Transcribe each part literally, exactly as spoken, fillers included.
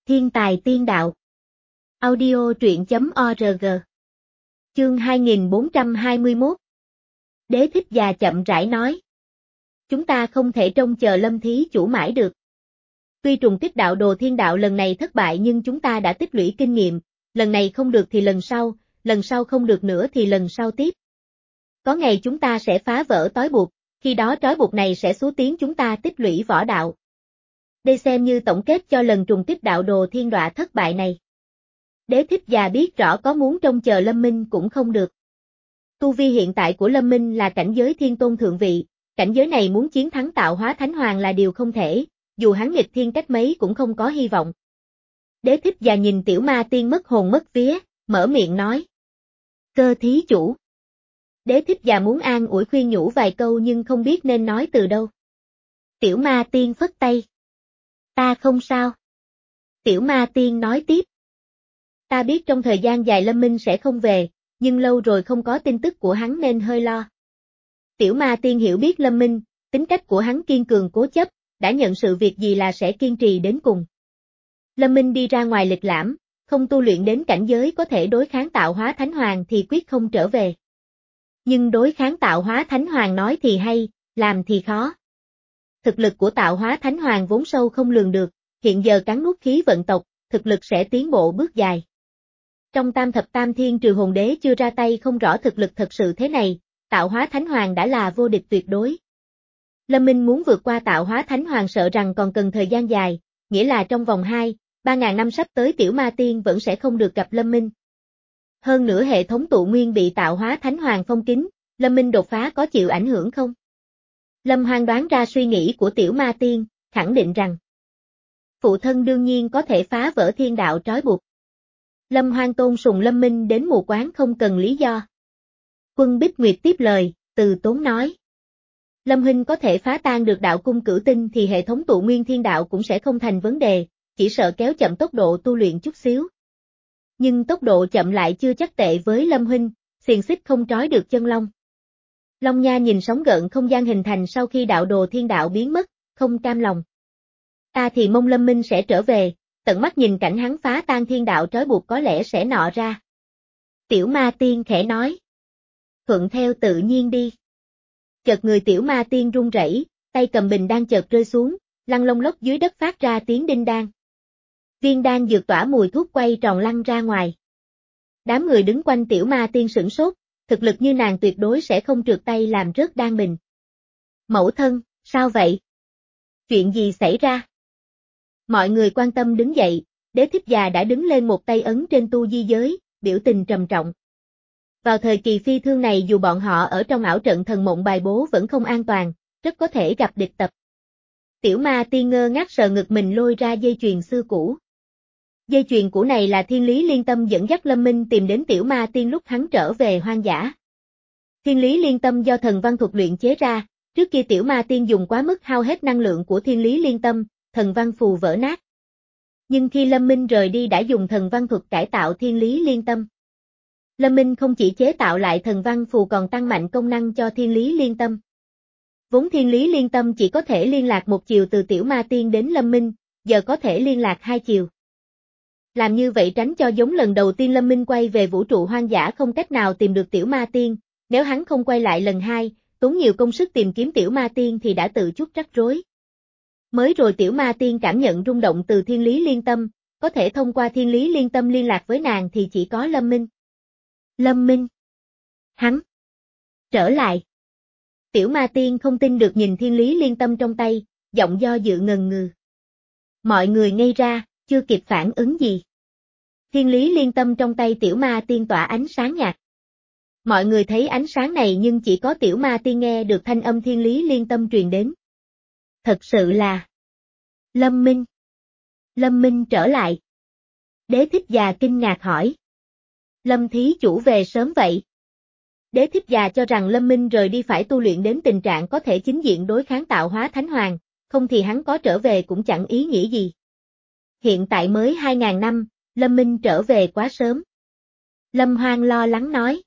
Thiên tài tiên đạo. Audio truyện chấm org. Chương hai nghìn bốn trăm hai mươi mốt. Đế thích già chậm rãi nói. Chúng ta không thể trông chờ Lâm thí chủ mãi được. Tuy trùng kích đạo đồ thiên đạo lần này thất bại nhưng chúng ta đã tích lũy kinh nghiệm, lần này không được thì lần sau, lần sau không được nữa thì lần sau tiếp. Có ngày chúng ta sẽ phá vỡ trói buộc, khi đó trói buộc này sẽ xúa tiến chúng ta tích lũy võ đạo. Đây xem như tổng kết cho lần trùng kích đạo đồ thiên đọa thất bại này. Đế thích già biết rõ có muốn trông chờ Lâm Minh cũng không được. Tu vi hiện tại của Lâm Minh là cảnh giới thiên tôn thượng vị, cảnh giới này muốn chiến thắng tạo hóa thánh hoàng là điều không thể, dù hắn nghịch thiên cách mấy cũng không có hy vọng. Đế thích già nhìn tiểu ma tiên mất hồn mất vía, mở miệng nói. Cơ thí chủ. Đế thích già muốn an ủi khuyên nhủ vài câu nhưng không biết nên nói từ đâu. Tiểu ma tiên phất tay. Ta không sao. Tiểu ma tiên nói tiếp. Ta biết trong thời gian dài Lâm Minh sẽ không về, nhưng lâu rồi không có tin tức của hắn nên hơi lo. Tiểu ma tiên hiểu biết Lâm Minh, tính cách của hắn kiên cường cố chấp, đã nhận sự việc gì là sẽ kiên trì đến cùng. Lâm Minh đi ra ngoài lịch lãm, không tu luyện đến cảnh giới có thể đối kháng tạo hóa thánh hoàng thì quyết không trở về. Nhưng đối kháng tạo hóa thánh hoàng nói thì hay, làm thì khó. Thực lực của tạo hóa thánh hoàng vốn sâu không lường được, hiện giờ cắn nuốt khí vận tộc, thực lực sẽ tiến bộ bước dài. Trong tam thập tam thiên trừ hồn đế chưa ra tay không rõ thực lực thật sự thế này, tạo hóa thánh hoàng đã là vô địch tuyệt đối. Lâm Minh muốn vượt qua tạo hóa thánh hoàng sợ rằng còn cần thời gian dài, nghĩa là trong vòng hai, ba ngàn năm sắp tới tiểu ma tiên vẫn sẽ không được gặp Lâm Minh. Hơn nữa hệ thống tụ nguyên bị tạo hóa thánh hoàng phong kín, Lâm Minh đột phá có chịu ảnh hưởng không? Lâm Hoang đoán ra suy nghĩ của tiểu ma tiên, khẳng định rằng phụ thân đương nhiên có thể phá vỡ thiên đạo trói buộc. Lâm Hoang tôn sùng Lâm Minh đến mù quáng không cần lý do. Quân Bích Nguyệt tiếp lời, từ tốn nói. Lâm huynh có thể phá tan được đạo cung cửu tinh thì hệ thống tụ nguyên thiên đạo cũng sẽ không thành vấn đề, chỉ sợ kéo chậm tốc độ tu luyện chút xíu. Nhưng tốc độ chậm lại chưa chắc tệ với Lâm huynh, xiềng xích không trói được chân long. Long Nha nhìn sóng gợn không gian hình thành sau khi đạo đồ thiên đạo biến mất, không cam lòng. Ta thì mong Lâm Minh sẽ trở về, tận mắt nhìn cảnh hắn phá tan thiên đạo trói buộc có lẽ sẽ nọ ra. Tiểu ma tiên khẽ nói. Thuận theo tự nhiên đi. Chợt người tiểu ma tiên run rẩy, tay cầm bình đan chợt rơi xuống, lăn lông lốc dưới đất phát ra tiếng đinh đan. Viên đan dược tỏa mùi thuốc quay tròn lăn ra ngoài. Đám người đứng quanh tiểu ma tiên sửng sốt, thực lực như nàng tuyệt đối sẽ không trượt tay làm rớt đan bình. Mẫu thân, sao vậy? Chuyện gì xảy ra? Mọi người quan tâm đứng dậy, đế thích già đã đứng lên một tay ấn trên tu di giới, biểu tình trầm trọng. Vào thời kỳ phi thương này dù bọn họ ở trong ảo trận thần mộng bài bố vẫn không an toàn, rất có thể gặp địch tập. Tiểu ma tiên ngơ ngác sờ ngực mình lôi ra dây chuyền xưa cũ. Dây chuyền cũ này là Thiên Lý Liên Tâm dẫn dắt Lâm Minh tìm đến tiểu ma tiên lúc hắn trở về hoang dã. Thiên Lý Liên Tâm do thần văn thuật luyện chế ra, trước kia tiểu ma tiên dùng quá mức hao hết năng lượng của Thiên Lý Liên Tâm, thần văn phù vỡ nát. Nhưng khi Lâm Minh rời đi đã dùng thần văn thuật cải tạo Thiên Lý Liên Tâm. Lâm Minh không chỉ chế tạo lại thần văn phù còn tăng mạnh công năng cho Thiên Lý Liên Tâm. Vốn Thiên Lý Liên Tâm chỉ có thể liên lạc một chiều từ tiểu ma tiên đến Lâm Minh, giờ có thể liên lạc hai chiều. Làm như vậy tránh cho giống lần đầu tiên Lâm Minh quay về vũ trụ hoang dã không cách nào tìm được tiểu ma tiên, nếu hắn không quay lại lần hai, tốn nhiều công sức tìm kiếm tiểu ma tiên thì đã tự chuốc rắc rối. Mới rồi tiểu ma tiên cảm nhận rung động từ Thiên Lý Liên Tâm, có thể thông qua Thiên Lý Liên Tâm liên lạc với nàng thì chỉ có Lâm Minh. Lâm Minh. Hắn. Trở lại. Tiểu ma tiên không tin được nhìn Thiên Lý Liên Tâm trong tay, giọng do dự ngần ngừ. Mọi người ngây ra, chưa kịp phản ứng gì. Thiên Lý Liên Tâm trong tay tiểu ma tiên tỏa ánh sáng nhạt. Mọi người thấy ánh sáng này nhưng chỉ có tiểu ma tiên nghe được thanh âm Thiên Lý Liên Tâm truyền đến. Thật sự là Lâm Minh. Lâm Minh trở lại. Đế thích già kinh ngạc hỏi. Lâm thí chủ về sớm vậy. Đế thích già cho rằng Lâm Minh rời đi phải tu luyện đến tình trạng có thể chính diện đối kháng tạo hóa thánh hoàng, không thì hắn có trở về cũng chẳng ý nghĩa gì. Hiện tại mới hai ngàn năm, Lâm Minh trở về quá sớm. Lâm Hoang lo lắng nói.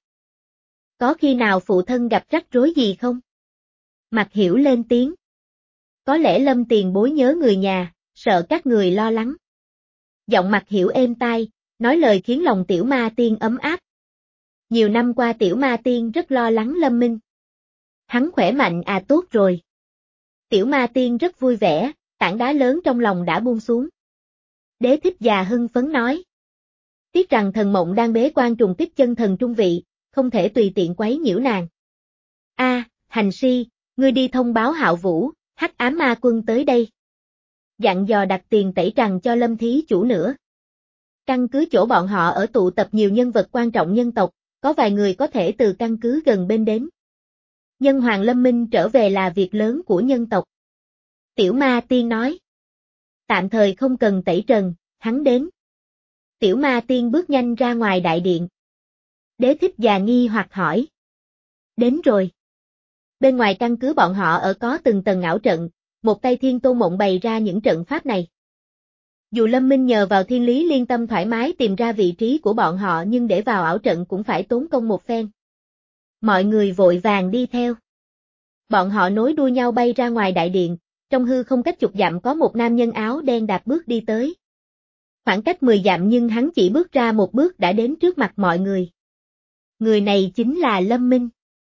Có khi nào phụ thân gặp rắc rối gì không? Mạc Hiểu lên tiếng. Có lẽ Lâm tiền bối nhớ người nhà, sợ các người lo lắng. Giọng Mặc Hiểu êm tai, nói lời khiến lòng Tiểu Ma Tiên ấm áp. Nhiều năm qua Tiểu Ma Tiên rất lo lắng Lâm Minh. Hắn khỏe mạnh à, tốt rồi. Tiểu Ma Tiên rất vui vẻ, tảng đá lớn trong lòng đã buông xuống. Đế Thích già hưng phấn nói. Tiếc rằng thần mộng đang bế quan trùng kích chân thần trung vị, không thể tùy tiện quấy nhiễu nàng. A, à, Hành Si, ngươi đi thông báo Hạo Vũ, Hắc Ám Ma Quân tới đây. Dặn dò đặt tiền tẩy trần cho Lâm thí chủ nữa. Căn cứ chỗ bọn họ ở tụ tập nhiều nhân vật quan trọng nhân tộc, có vài người có thể từ căn cứ gần bên đến. Nhân hoàng Lâm Minh trở về là việc lớn của nhân tộc. Tiểu Ma Tiên nói. Tạm thời không cần tẩy trần, hắn đến. Tiểu Ma Tiên bước nhanh ra ngoài đại điện. Đế Thích già nghi hoặc hỏi. Đến rồi. Bên ngoài căn cứ bọn họ ở có từng tầng ảo trận, một tay Thiên Tôn Mộng bày ra những trận pháp này. Dù Lâm Minh nhờ vào Thiên Lý Liên Tâm thoải mái tìm ra vị trí của bọn họ nhưng để vào ảo trận cũng phải tốn công một phen. Mọi người vội vàng đi theo. Bọn họ nối đuôi nhau bay ra ngoài đại điện, trong hư không cách chục dặm có một nam nhân áo đen đạp bước đi tới. Khoảng cách mười dặm nhưng hắn chỉ bước ra một bước đã đến trước mặt mọi người. Người này chính là Lâm Minh.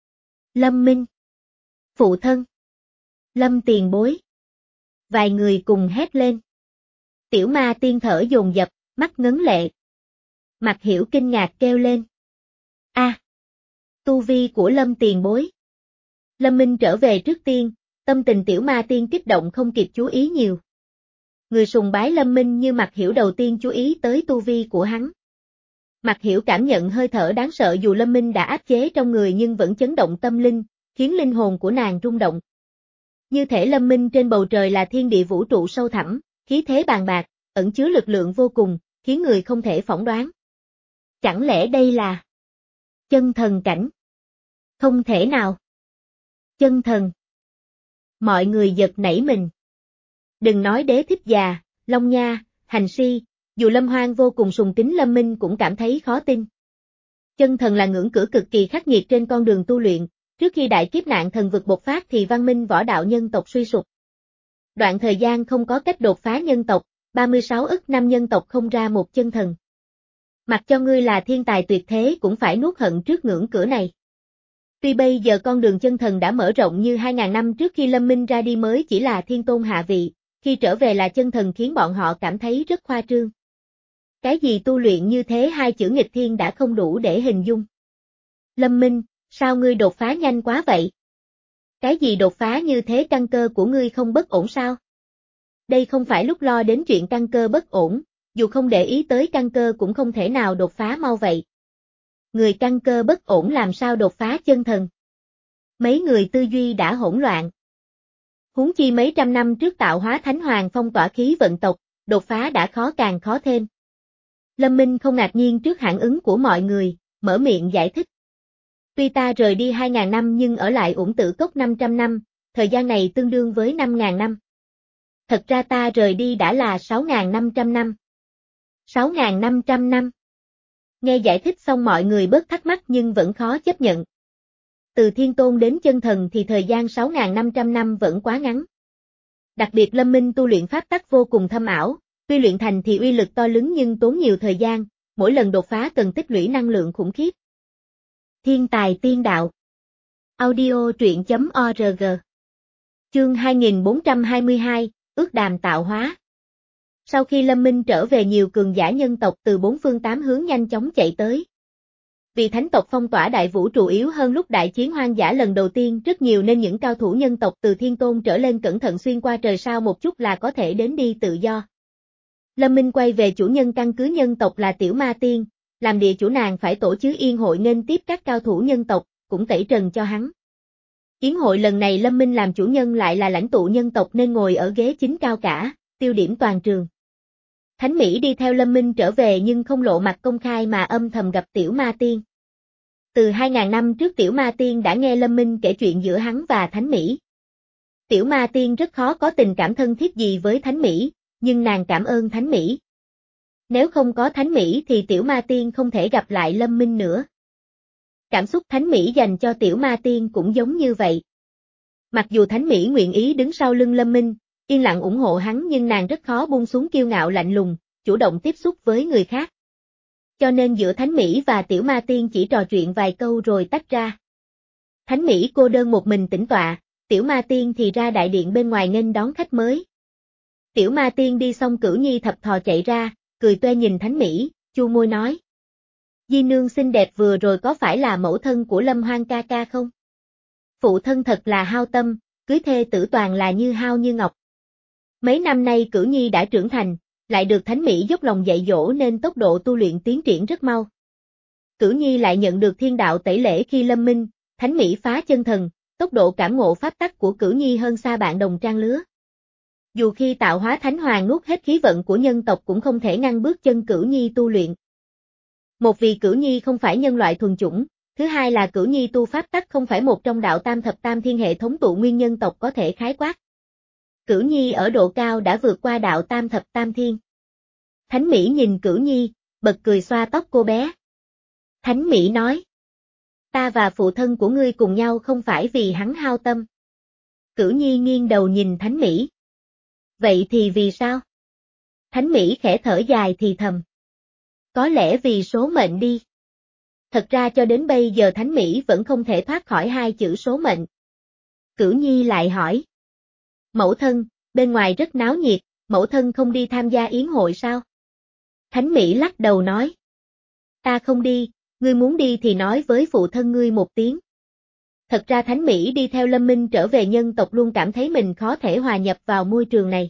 Lâm Minh. Phụ thân. Lâm tiền bối. Vài người cùng hét lên. Tiểu Ma Tiên thở dồn dập, mắt ngấn lệ. Mặc Hiểu kinh ngạc kêu lên. A, à, tu vi của Lâm tiền bối. Lâm Minh trở về trước tiên, tâm tình Tiểu Ma Tiên kích động không kịp chú ý nhiều. Người sùng bái Lâm Minh như Mặc Hiểu đầu tiên chú ý tới tu vi của hắn. Mặc Hiểu cảm nhận hơi thở đáng sợ dù Lâm Minh đã áp chế trong người nhưng vẫn chấn động tâm linh, khiến linh hồn của nàng rung động. Như thể Lâm Minh trên bầu trời là thiên địa vũ trụ sâu thẳm, khí thế bàn bạc, ẩn chứa lực lượng vô cùng, khiến người không thể phỏng đoán. Chẳng lẽ đây là chân thần cảnh? Không thể nào. Chân thần. Mọi người giật nảy mình. Đừng nói Đế Thích già, Long Nha, Hành Si, dù Lâm Hoang vô cùng sùng kính Lâm Minh cũng cảm thấy khó tin. Chân thần là ngưỡng cửa cực kỳ khắc nghiệt trên con đường tu luyện, trước khi đại kiếp nạn thần vực bộc phát thì văn minh võ đạo nhân tộc suy sụp. Đoạn thời gian không có cách đột phá nhân tộc, ba mươi sáu ức năm nhân tộc không ra một chân thần. Mặc cho ngươi là thiên tài tuyệt thế cũng phải nuốt hận trước ngưỡng cửa này. Tuy bây giờ con đường chân thần đã mở rộng như hai ngàn năm trước khi Lâm Minh ra đi mới chỉ là thiên tôn hạ vị, khi trở về là chân thần khiến bọn họ cảm thấy rất khoa trương. Cái gì tu luyện như thế hai chữ nghịch thiên đã không đủ để hình dung. Lâm Minh, sao ngươi đột phá nhanh quá vậy? Cái gì đột phá như thế, căn cơ của ngươi không bất ổn sao? Đây không phải lúc lo đến chuyện căn cơ bất ổn, dù không để ý tới căn cơ cũng không thể nào đột phá mau vậy. Người căn cơ bất ổn làm sao đột phá chân thần? Mấy người tư duy đã hỗn loạn. Huống chi mấy trăm năm trước tạo hóa thánh hoàng phong tỏa khí vận tộc, đột phá đã khó càng khó thêm. Lâm Minh không ngạc nhiên trước phản ứng của mọi người, mở miệng giải thích. Tuy ta rời đi hai ngàn năm nhưng ở lại Uổng Tử Cốc năm trăm năm, thời gian này tương đương với năm ngàn năm. Thật ra ta rời đi đã là sáu nghìn năm trăm năm. sáu nghìn năm trăm năm. Nghe giải thích xong mọi người bớt thắc mắc nhưng vẫn khó chấp nhận. Từ thiên tôn đến chân thần thì thời gian sáu nghìn năm trăm năm vẫn quá ngắn. Đặc biệt Lâm Minh tu luyện pháp tắc vô cùng thâm ảo, tuy luyện thành thì uy lực to lớn nhưng tốn nhiều thời gian, mỗi lần đột phá cần tích lũy năng lượng khủng khiếp. Thiên tài tiên đạo. Audio truyện chấm org. Chương hai nghìn bốn trăm hai mươi hai, ước đàm tạo hóa. Sau khi Lâm Minh trở về nhiều cường giả nhân tộc từ bốn phương tám hướng nhanh chóng chạy tới. Vì thánh tộc phong tỏa đại vũ trụ yếu hơn lúc đại chiến hoang dã lần đầu tiên rất nhiều nên những cao thủ nhân tộc từ thiên tôn trở lên cẩn thận xuyên qua trời sao một chút là có thể đến đi tự do. Lâm Minh quay về chủ nhân căn cứ nhân tộc là Tiểu Ma Tiên, làm địa chủ nàng phải tổ chức yến hội nghênh tiếp các cao thủ nhân tộc, cũng tẩy trần cho hắn. Yến hội lần này Lâm Minh làm chủ nhân lại là lãnh tụ nhân tộc nên ngồi ở ghế chính cao cả, tiêu điểm toàn trường. Thánh Mỹ đi theo Lâm Minh trở về nhưng không lộ mặt công khai mà âm thầm gặp Tiểu Ma Tiên. Từ hai ngàn năm trước Tiểu Ma Tiên đã nghe Lâm Minh kể chuyện giữa hắn và Thánh Mỹ. Tiểu Ma Tiên rất khó có tình cảm thân thiết gì với Thánh Mỹ, nhưng nàng cảm ơn Thánh Mỹ. Nếu không có Thánh Mỹ thì Tiểu Ma Tiên không thể gặp lại Lâm Minh nữa. Cảm xúc Thánh Mỹ dành cho Tiểu Ma Tiên cũng giống như vậy. Mặc dù Thánh Mỹ nguyện ý đứng sau lưng Lâm Minh, yên lặng ủng hộ hắn nhưng nàng rất khó buông xuống kiêu ngạo lạnh lùng, chủ động tiếp xúc với người khác. Cho nên giữa Thánh Mỹ và Tiểu Ma Tiên chỉ trò chuyện vài câu rồi tách ra. Thánh Mỹ cô đơn một mình tĩnh tọa, Tiểu Ma Tiên thì ra đại điện bên ngoài nghênh đón khách mới. Tiểu Ma Tiên đi xong Cửu Nhi thập thò chạy ra, cười toe nhìn Thánh Mỹ, chu môi nói. Di nương xinh đẹp vừa rồi có phải là mẫu thân của Lâm Hoang ca ca không? Phụ thân thật là hao tâm, cưới thê tử toàn là như hao như ngọc. Mấy năm nay Cửu Nhi đã trưởng thành, lại được Thánh Mỹ dốc lòng dạy dỗ nên tốc độ tu luyện tiến triển rất mau. Cửu Nhi lại nhận được thiên đạo tẩy lễ khi lâm minh, Thánh Mỹ phá chân thần, tốc độ cảm ngộ pháp tắc của Cửu Nhi hơn xa bạn đồng trang lứa. Dù khi tạo hóa Thánh Hoàng nuốt hết khí vận của nhân tộc cũng không thể ngăn bước chân Cửu Nhi tu luyện. Một vì Cửu Nhi không phải nhân loại thuần chủng, thứ hai là Cửu Nhi tu pháp tắc không phải một trong đạo tam thập tam thiên hệ thống tụ nguyên nhân tộc có thể khái quát. Cửu Nhi ở độ cao đã vượt qua đạo tam thập tam thiên. Thánh Mỹ nhìn Cửu Nhi, bật cười xoa tóc cô bé. Thánh Mỹ nói. Ta và phụ thân của ngươi cùng nhau không phải vì hắn hao tâm. Cửu Nhi nghiêng đầu nhìn Thánh Mỹ. Vậy thì vì sao? Thánh Mỹ khẽ thở dài thì thầm. Có lẽ vì số mệnh đi. Thật ra cho đến bây giờ Thánh Mỹ vẫn không thể thoát khỏi hai chữ số mệnh. Cửu Nhi lại hỏi. Mẫu thân, bên ngoài rất náo nhiệt, mẫu thân không đi tham gia yến hội sao? Thánh Mỹ lắc đầu nói. Ta không đi, ngươi muốn đi thì nói với phụ thân ngươi một tiếng. Thật ra Thánh Mỹ đi theo Lâm Minh trở về nhân tộc luôn cảm thấy mình khó thể hòa nhập vào môi trường này.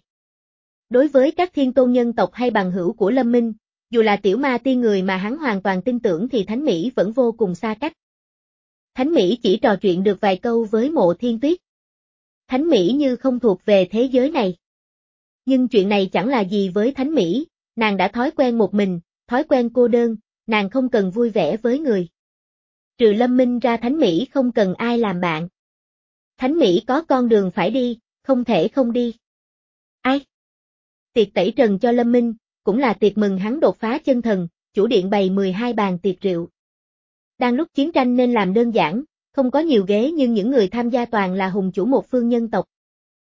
Đối với các thiên tôn nhân tộc hay bằng hữu của Lâm Minh, dù là Tiểu Ma Tiên người mà hắn hoàn toàn tin tưởng thì Thánh Mỹ vẫn vô cùng xa cách. Thánh Mỹ chỉ trò chuyện được vài câu với Mộ Thiên Tuyết. Thánh Mỹ như không thuộc về thế giới này. Nhưng chuyện này chẳng là gì với Thánh Mỹ, nàng đã thói quen một mình, thói quen cô đơn, nàng không cần vui vẻ với người. Trừ Lâm Minh ra Thánh Mỹ không cần ai làm bạn. Thánh Mỹ có con đường phải đi, không thể không đi. Ai? Tiệc tẩy trần cho Lâm Minh, cũng là tiệc mừng hắn đột phá chân thần, chủ điện bày mười hai bàn tiệc rượu. Đang lúc chiến tranh nên làm đơn giản, không có nhiều ghế nhưng những người tham gia toàn là hùng chủ một phương nhân tộc.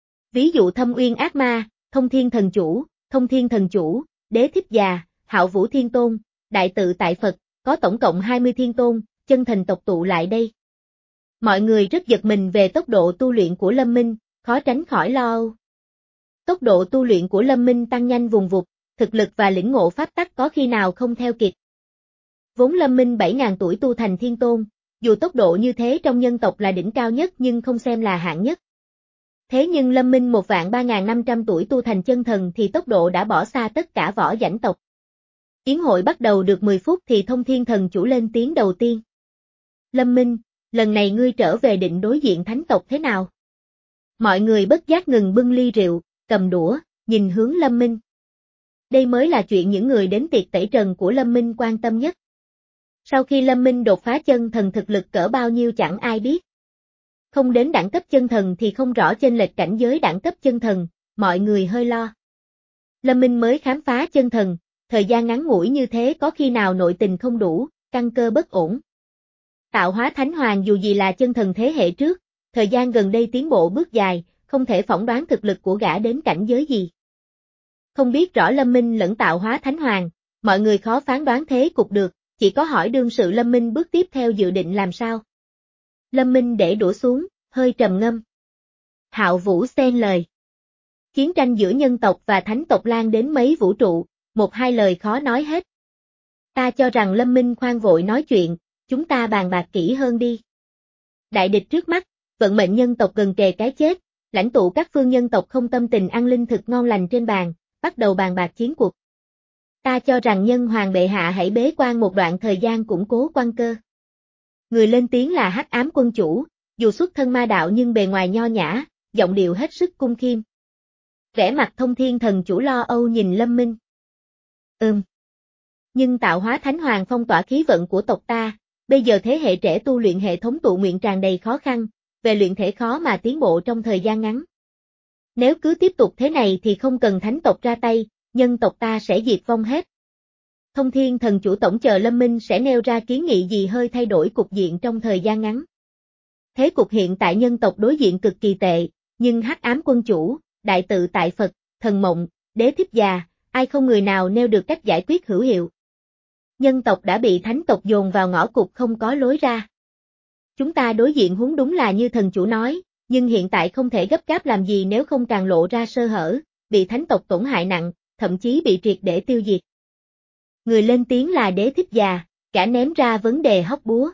Ví dụ Thâm Uyên Ác Ma, Thông Thiên Thần Chủ, Thông Thiên Thần Chủ, Đế Thích Già, Hạo Vũ Thiên Tôn, Đại Tự Tại Phật, có tổng cộng hai mươi thiên tôn, chân thần tộc tụ lại đây. Mọi người rất giật mình về tốc độ tu luyện của Lâm Minh, khó tránh khỏi lo âu. Tốc độ tu luyện của Lâm Minh tăng nhanh vùng vụt, thực lực và lĩnh ngộ pháp tắc có khi nào không theo kịp. Vốn Lâm Minh bảy nghìn tuổi tu thành thiên tôn, dù tốc độ như thế trong nhân tộc là đỉnh cao nhất nhưng không xem là hạng nhất. Thế nhưng Lâm Minh một vạn ba nghìn năm trăm tuổi tu thành chân thần thì tốc độ đã bỏ xa tất cả võ dãnh tộc. Yến hội bắt đầu được mười phút thì Thông Thiên Thần Chủ lên tiếng đầu tiên. Lâm Minh, lần này ngươi trở về định đối diện thánh tộc thế nào? Mọi người bất giác ngừng bưng ly rượu, cầm đũa, nhìn hướng Lâm Minh. Đây mới là chuyện những người đến tiệc tẩy trần của Lâm Minh quan tâm nhất. Sau khi Lâm Minh đột phá chân thần thực lực cỡ bao nhiêu chẳng ai biết. Không đến đẳng cấp chân thần thì không rõ chênh lệch cảnh giới đẳng cấp chân thần, mọi người hơi lo. Lâm Minh mới khám phá chân thần, thời gian ngắn ngủi như thế có khi nào nội tình không đủ, căn cơ bất ổn. Tạo hóa Thánh Hoàng dù gì là chân thần thế hệ trước, thời gian gần đây tiến bộ bước dài, không thể phỏng đoán thực lực của gã đến cảnh giới gì. Không biết rõ Lâm Minh lẫn tạo hóa Thánh Hoàng, mọi người khó phán đoán thế cục được, chỉ có hỏi đương sự Lâm Minh bước tiếp theo dự định làm sao. Lâm Minh để đũa xuống, hơi trầm ngâm. Hạo Vũ xen lời. Chiến tranh giữa nhân tộc và thánh tộc lan đến mấy vũ trụ, một hai lời khó nói hết. Ta cho rằng Lâm Minh khoan vội nói chuyện, chúng ta bàn bạc kỹ hơn đi. Đại địch trước mắt, vận mệnh nhân tộc gần kề cái chết, lãnh tụ các phương nhân tộc không tâm tình ăn linh thực ngon lành trên bàn, bắt đầu bàn bạc chiến cuộc. Ta cho rằng nhân hoàng bệ hạ hãy bế quan một đoạn thời gian củng cố quan cơ. Người lên tiếng là Hắc Ám Quân Chủ, dù xuất thân ma đạo nhưng bề ngoài nho nhã, giọng điệu hết sức cung khiêm. Vẻ mặt Thông Thiên Thần Chủ lo âu nhìn Lâm Minh. Ừm. Nhưng tạo hóa Thánh Hoàng phong tỏa khí vận của tộc ta, bây giờ thế hệ trẻ tu luyện hệ thống tụ nguyện tràn đầy khó khăn, về luyện thể khó mà tiến bộ trong thời gian ngắn. Nếu cứ tiếp tục thế này thì không cần thánh tộc ra tay, nhân tộc ta sẽ diệt vong hết. Thông Thiên Thần Chủ tổng chờ Lâm Minh sẽ nêu ra kiến nghị gì hơi thay đổi cục diện trong thời gian ngắn. Thế cục hiện tại nhân tộc đối diện cực kỳ tệ, nhưng Hắc Ám Quân Chủ, Đại Tự Tại Phật, Thần Mộng, Đế Thích Già, ai không người nào nêu được cách giải quyết hữu hiệu. Nhân tộc đã bị thánh tộc dồn vào ngõ cụt không có lối ra. Chúng ta đối diện huống đúng là như thần chủ nói, nhưng hiện tại không thể gấp gáp làm gì nếu không càng lộ ra sơ hở, bị thánh tộc tổn hại nặng, thậm chí bị triệt để tiêu diệt. Người lên tiếng là Đế Thích già, cả ném ra vấn đề hóc búa.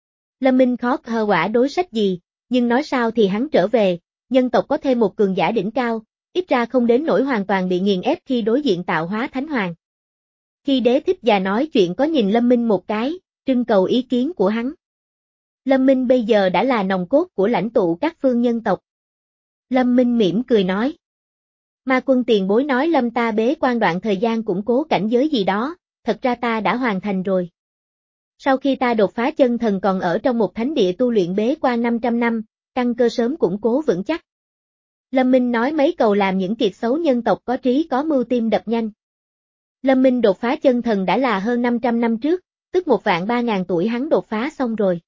Lâm Minh khó hờ quả đối sách gì, nhưng nói sao thì hắn trở về, nhân tộc có thêm một cường giả đỉnh cao, ít ra không đến nỗi hoàn toàn bị nghiền ép khi đối diện tạo hóa thánh hoàng. Khi Đế Thích già nói chuyện có nhìn Lâm Minh một cái, trưng cầu ý kiến của hắn. Lâm Minh bây giờ đã là nòng cốt của lãnh tụ các phương nhân tộc. Lâm Minh mỉm cười nói. Ma quân tiền bối nói Lâm ta bế quan đoạn thời gian củng cố cảnh giới gì đó, thật ra ta đã hoàn thành rồi. Sau khi ta đột phá chân thần còn ở trong một thánh địa tu luyện bế quan năm trăm năm, căn cơ sớm củng cố vững chắc. Lâm Minh nói mấy câu làm những kiệt xấu nhân tộc có trí có mưu tim đập nhanh. Lâm Minh đột phá chân thần đã là hơn năm trăm năm trước, tức một vạn ba ngàn tuổi hắn đột phá xong rồi.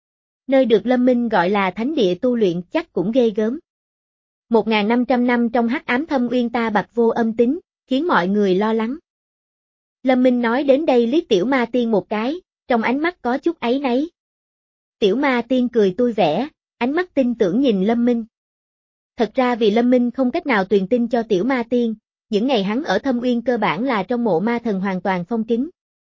Nơi được Lâm Minh gọi là thánh địa tu luyện chắc cũng ghê gớm. Một ngàn năm trăm năm trong hắc ám thâm uyên ta bạc vô âm tính, khiến mọi người lo lắng. Lâm Minh nói đến đây liếc tiểu ma tiên một cái, trong ánh mắt có chút áy náy. Tiểu ma tiên cười tươi vẻ, ánh mắt tin tưởng nhìn Lâm Minh. Thật ra vì Lâm Minh không cách nào truyền tin cho tiểu ma tiên, những ngày hắn ở thâm uyên cơ bản là trong mộ ma thần hoàn toàn phong kín.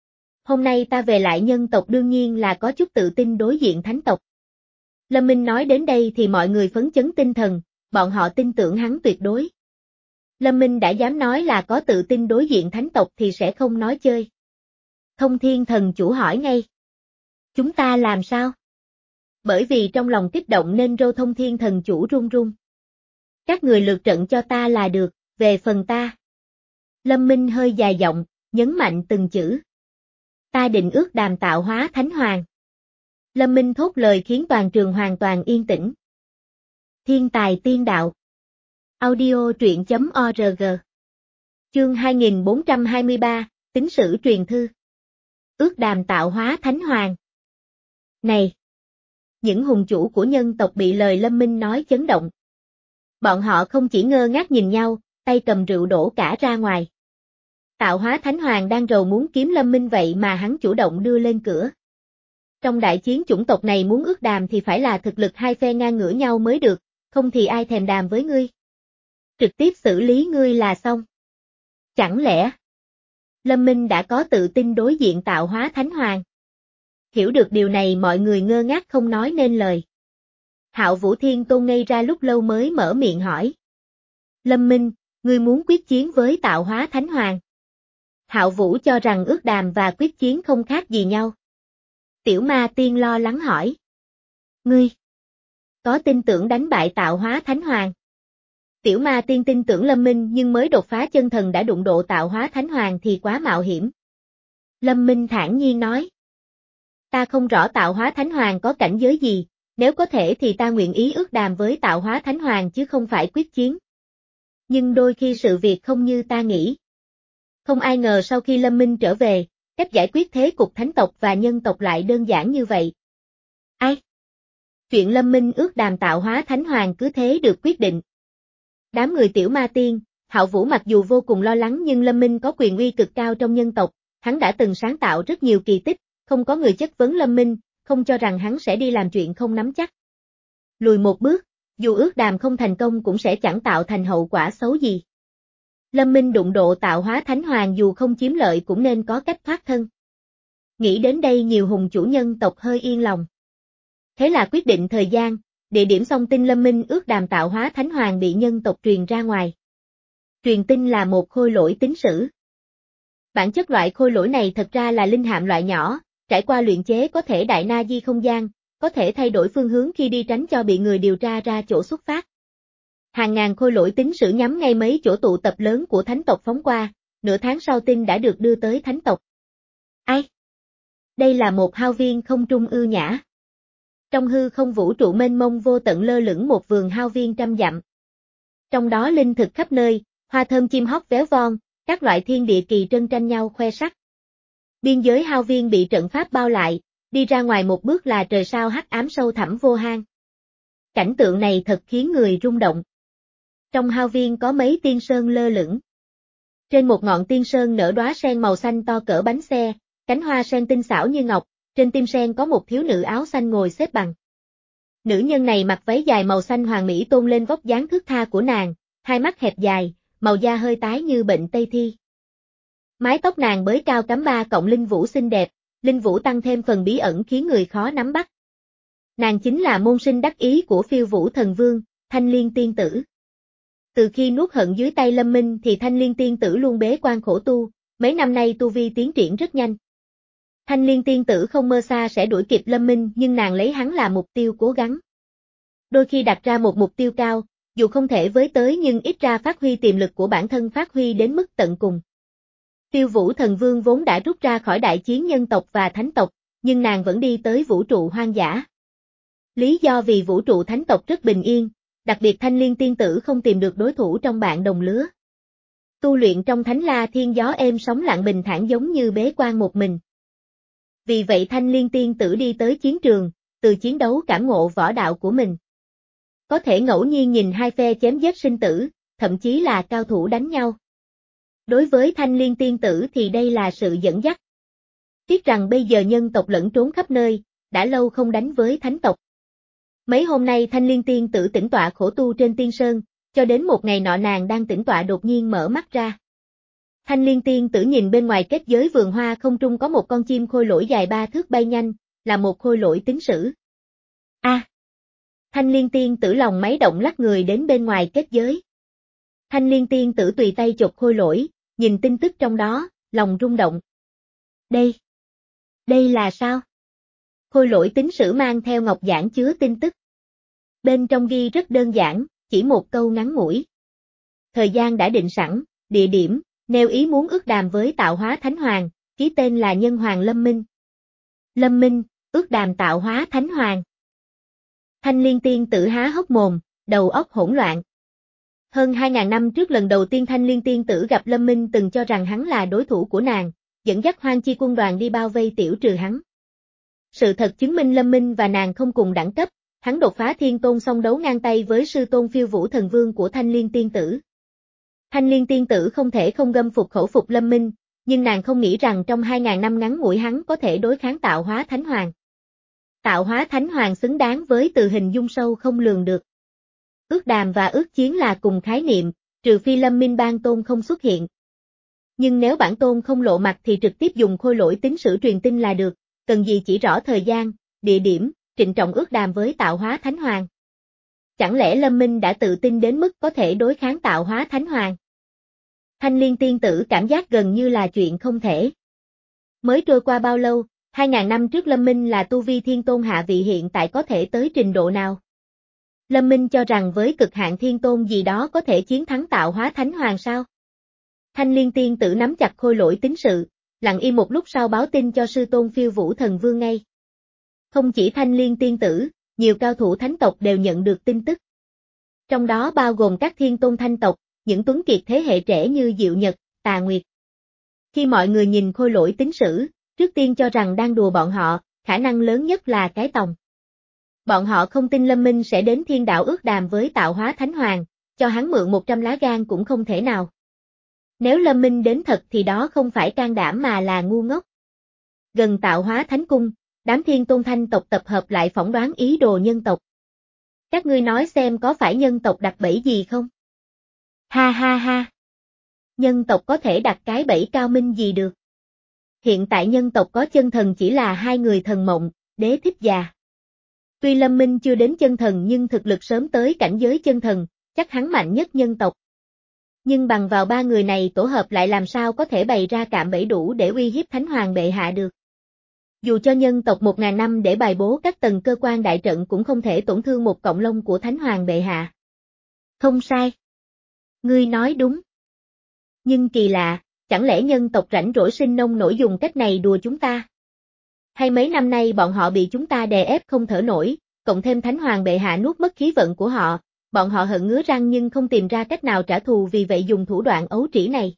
Hôm nay ta về lại nhân tộc đương nhiên là có chút tự tin đối diện thánh tộc. Lâm Minh nói đến đây thì mọi người phấn chấn tinh thần, bọn họ tin tưởng hắn tuyệt đối. Lâm Minh đã dám nói là có tự tin đối diện thánh tộc thì sẽ không nói chơi. Thông Thiên thần chủ hỏi ngay. Chúng ta làm sao? Bởi vì trong lòng kích động nên râu Thông Thiên thần chủ run run. Các người lượt trận cho ta là được, về phần ta. Lâm Minh hơi dài giọng, nhấn mạnh từng chữ. Ta định ước đàm tạo hóa thánh hoàng. Lâm Minh thốt lời khiến toàn trường hoàn toàn yên tĩnh. Thiên tài tiên đạo. Audio truyện chấm org. Chương hai nghìn bốn trăm hai mươi ba, Tín sử truyền thư. Ước đàm tạo hóa thánh hoàng. Này! Những hùng chủ của nhân tộc bị lời Lâm Minh nói chấn động. Bọn họ không chỉ ngơ ngác nhìn nhau, tay cầm rượu đổ cả ra ngoài. Tạo hóa thánh hoàng đang rầu muốn kiếm Lâm Minh vậy mà hắn chủ động đưa lên cửa. Trong đại chiến chủng tộc này muốn ước đàm thì phải là thực lực hai phe ngang ngửa nhau mới được, không thì ai thèm đàm với ngươi. Trực tiếp xử lý ngươi là xong. Chẳng lẽ Lâm Minh đã có tự tin đối diện tạo hóa thánh hoàng? Hiểu được điều này mọi người ngơ ngác không nói nên lời. Hạo Vũ Thiên Tôn ngây ra lúc lâu mới mở miệng hỏi. Lâm Minh, ngươi muốn quyết chiến với tạo hóa thánh hoàng? Hạo Vũ cho rằng ước đàm và quyết chiến không khác gì nhau. Tiểu ma tiên lo lắng hỏi. Ngươi có tin tưởng đánh bại tạo hóa thánh hoàng? Tiểu ma tiên tin tưởng Lâm Minh nhưng mới đột phá chân thần đã đụng độ tạo hóa thánh hoàng thì quá mạo hiểm. Lâm Minh thản nhiên nói. Ta không rõ tạo hóa thánh hoàng có cảnh giới gì, nếu có thể thì ta nguyện ý ước đàm với tạo hóa thánh hoàng chứ không phải quyết chiến. Nhưng đôi khi sự việc không như ta nghĩ. Không ai ngờ sau khi Lâm Minh trở về, cách giải quyết thế cục thánh tộc và nhân tộc lại đơn giản như vậy. Ai? Chuyện Lâm Minh ước đàm tạo hóa thánh hoàng cứ thế được quyết định. Đám người tiểu ma tiên, Hạo Vũ mặc dù vô cùng lo lắng nhưng Lâm Minh có quyền uy cực cao trong nhân tộc, hắn đã từng sáng tạo rất nhiều kỳ tích, không có người chất vấn Lâm Minh, không cho rằng hắn sẽ đi làm chuyện không nắm chắc. Lùi một bước, dù ước đàm không thành công cũng sẽ chẳng tạo thành hậu quả xấu gì. Lâm Minh đụng độ tạo hóa thánh hoàng dù không chiếm lợi cũng nên có cách thoát thân. Nghĩ đến đây nhiều hùng chủ nhân tộc hơi yên lòng. Thế là quyết định thời gian, địa điểm xong tin Lâm Minh ước đàm tạo hóa thánh hoàng bị nhân tộc truyền ra ngoài. Truyền tin là một khôi lỗi tín sử. Bản chất loại khôi lỗi này thật ra là linh hạm loại nhỏ, trải qua luyện chế có thể đại na di không gian, có thể thay đổi phương hướng khi đi tránh cho bị người điều tra ra chỗ xuất phát. Hàng ngàn khôi lỗi tín sử nhắm ngay mấy chỗ tụ tập lớn của thánh tộc phóng qua, nửa tháng sau tin đã được đưa tới thánh tộc. Ai? Đây là một hao viên không trung ưu nhã. Trong hư không vũ trụ mênh mông vô tận lơ lửng một vườn hao viên trăm dặm. Trong đó linh thực khắp nơi, hoa thơm chim hót véo von, các loại thiên địa kỳ trân tranh nhau khoe sắc. Biên giới hao viên bị trận pháp bao lại, đi ra ngoài một bước là trời sao hắc ám sâu thẳm vô hang. Cảnh tượng này thật khiến người rung động. Trong hao viên có mấy tiên sơn lơ lửng. Trên một ngọn tiên sơn nở đóa sen màu xanh to cỡ bánh xe, cánh hoa sen tinh xảo như ngọc, trên tim sen có một thiếu nữ áo xanh ngồi xếp bằng. Nữ nhân này mặc váy dài màu xanh hoàng mỹ tôn lên vóc dáng thướt tha của nàng, hai mắt hẹp dài, màu da hơi tái như bệnh Tây Thi. Mái tóc nàng bới cao cắm ba cọng linh vũ xinh đẹp, linh vũ tăng thêm phần bí ẩn khiến người khó nắm bắt. Nàng chính là môn sinh đắc ý của Phiêu Vũ Thần Vương, Thanh Liên Tiên Tử. Từ khi nuốt hận dưới tay Lâm Minh thì Thanh Liên Tiên Tử luôn bế quan khổ tu, mấy năm nay tu vi tiến triển rất nhanh. Thanh Liên Tiên Tử không mơ xa sẽ đuổi kịp Lâm Minh nhưng nàng lấy hắn là mục tiêu cố gắng. Đôi khi đặt ra một mục tiêu cao, dù không thể với tới nhưng ít ra phát huy tiềm lực của bản thân phát huy đến mức tận cùng. Phiêu Vũ Thần Vương vốn đã rút ra khỏi đại chiến nhân tộc và thánh tộc, nhưng nàng vẫn đi tới vũ trụ hoang dã. Lý do vì vũ trụ thánh tộc rất bình yên, đặc biệt Thanh Liên Tiên Tử không tìm được đối thủ trong bạn đồng lứa. Tu luyện trong Thánh La Thiên gió êm sóng lặng bình thản giống như bế quan một mình. Vì vậy Thanh Liên Tiên Tử đi tới chiến trường, từ chiến đấu cảm ngộ võ đạo của mình. Có thể ngẫu nhiên nhìn hai phe chém giết sinh tử, thậm chí là cao thủ đánh nhau. Đối với Thanh Liên Tiên Tử thì đây là sự dẫn dắt. Tiếc rằng bây giờ nhân tộc lẫn trốn khắp nơi, đã lâu không đánh với thánh tộc. Mấy hôm nay Thanh Liên Tiên Tử tĩnh tọa khổ tu trên tiên sơn, cho đến một ngày nọ nàng đang tĩnh tọa đột nhiên mở mắt ra. Thanh Liên Tiên Tử nhìn bên ngoài kết giới vườn hoa không trung có một con chim khôi lỗi dài ba thước bay nhanh, là một khôi lỗi tín sử. A! À, Thanh Liên Tiên Tử lòng máy động lắc người đến bên ngoài kết giới. Thanh Liên Tiên Tử tùy tay chộp khôi lỗi, nhìn tin tức trong đó, lòng rung động. Đây! Đây là sao? Khôi lỗi tín sử mang theo ngọc giản chứa tin tức. Bên trong ghi rất đơn giản, chỉ một câu ngắn ngủi. Thời gian đã định sẵn, địa điểm, nêu ý muốn ước đàm với Tạo Hóa Thánh Hoàng, ký tên là Nhân Hoàng Lâm Minh. Lâm Minh, ước đàm Tạo Hóa Thánh Hoàng. Thanh Liên Tiên Tử há hốc mồm, đầu óc hỗn loạn. Hơn hai ngàn năm trước lần đầu tiên Thanh Liên Tiên Tử gặp Lâm Minh từng cho rằng hắn là đối thủ của nàng, dẫn dắt Hoang Chi quân đoàn đi bao vây tiểu trừ hắn. Sự thật chứng minh Lâm Minh và nàng không cùng đẳng cấp, hắn đột phá thiên tôn song đấu ngang tay với sư tôn Phiêu Vũ Thần Vương của Thanh Liên Tiên Tử. Thanh Liên Tiên Tử không thể không gâm phục khẩu phục Lâm Minh, nhưng nàng không nghĩ rằng trong hai ngàn năm ngắn ngủi hắn có thể đối kháng Tạo Hóa Thánh Hoàng. Tạo Hóa Thánh Hoàng xứng đáng với từ hình dung sâu không lường được. Ước đàm và ước chiến là cùng khái niệm, trừ phi Lâm Minh Ban Tôn không xuất hiện. Nhưng nếu bản tôn không lộ mặt thì trực tiếp dùng khôi lỗi tín sử truyền tin là được, cần gì chỉ rõ thời gian, địa điểm, trịnh trọng ước đàm với Tạo Hóa Thánh Hoàng. Chẳng lẽ Lâm Minh đã tự tin đến mức có thể đối kháng Tạo Hóa Thánh Hoàng? Thanh Liên Tiên Tử cảm giác gần như là chuyện không thể. Mới trôi qua bao lâu, hai ngàn năm trước Lâm Minh là tu vi thiên tôn hạ vị hiện tại có thể tới trình độ nào? Lâm Minh cho rằng với cực hạn thiên tôn gì đó có thể chiến thắng Tạo Hóa Thánh Hoàng sao? Thanh Liên Tiên Tử nắm chặt khôi lỗi tín sự, lặng im một lúc sau báo tin cho sư tôn Phiêu Vũ Thần Vương ngay. Không chỉ Thanh Liên Tiên Tử, nhiều cao thủ thánh tộc đều nhận được tin tức. Trong đó bao gồm các thiên tôn thanh tộc, những tuấn kiệt thế hệ trẻ như Diệu Nhật, Tà Nguyệt. Khi mọi người nhìn khôi lỗi tín sử, trước tiên cho rằng đang đùa bọn họ, khả năng lớn nhất là cái tòng. Bọn họ không tin Lâm Minh sẽ đến thiên đạo ước đàm với Tạo Hóa Thánh Hoàng, cho hắn mượn một trăm lá gan cũng không thể nào. Nếu Lâm Minh đến thật thì đó không phải can đảm mà là ngu ngốc. Gần Tạo Hóa Thánh Cung, đám thiên tôn thanh tộc tập hợp lại phỏng đoán ý đồ nhân tộc. Các ngươi nói xem có phải nhân tộc đặt bẫy gì không? Ha ha ha! Nhân tộc có thể đặt cái bẫy cao minh gì được? Hiện tại nhân tộc có chân thần chỉ là hai người thần mộng, Đế Thích già. Tuy Lâm Minh chưa đến chân thần nhưng thực lực sớm tới cảnh giới chân thần, chắc hắn mạnh nhất nhân tộc. Nhưng bằng vào ba người này tổ hợp lại làm sao có thể bày ra cạm bẫy đủ để uy hiếp Thánh Hoàng bệ hạ được. Dù cho nhân tộc một ngàn năm để bài bố các tầng cơ quan đại trận cũng không thể tổn thương một cọng lông của Thánh Hoàng bệ hạ. Không sai. Ngươi nói đúng. Nhưng kỳ lạ, chẳng lẽ nhân tộc rảnh rỗi sinh nông nổi dùng cách này đùa chúng ta? Hay mấy năm nay bọn họ bị chúng ta đè ép không thở nổi, cộng thêm Thánh Hoàng bệ hạ nuốt mất khí vận của họ, bọn họ hận ngứa răng nhưng không tìm ra cách nào trả thù vì vậy dùng thủ đoạn ấu trĩ này.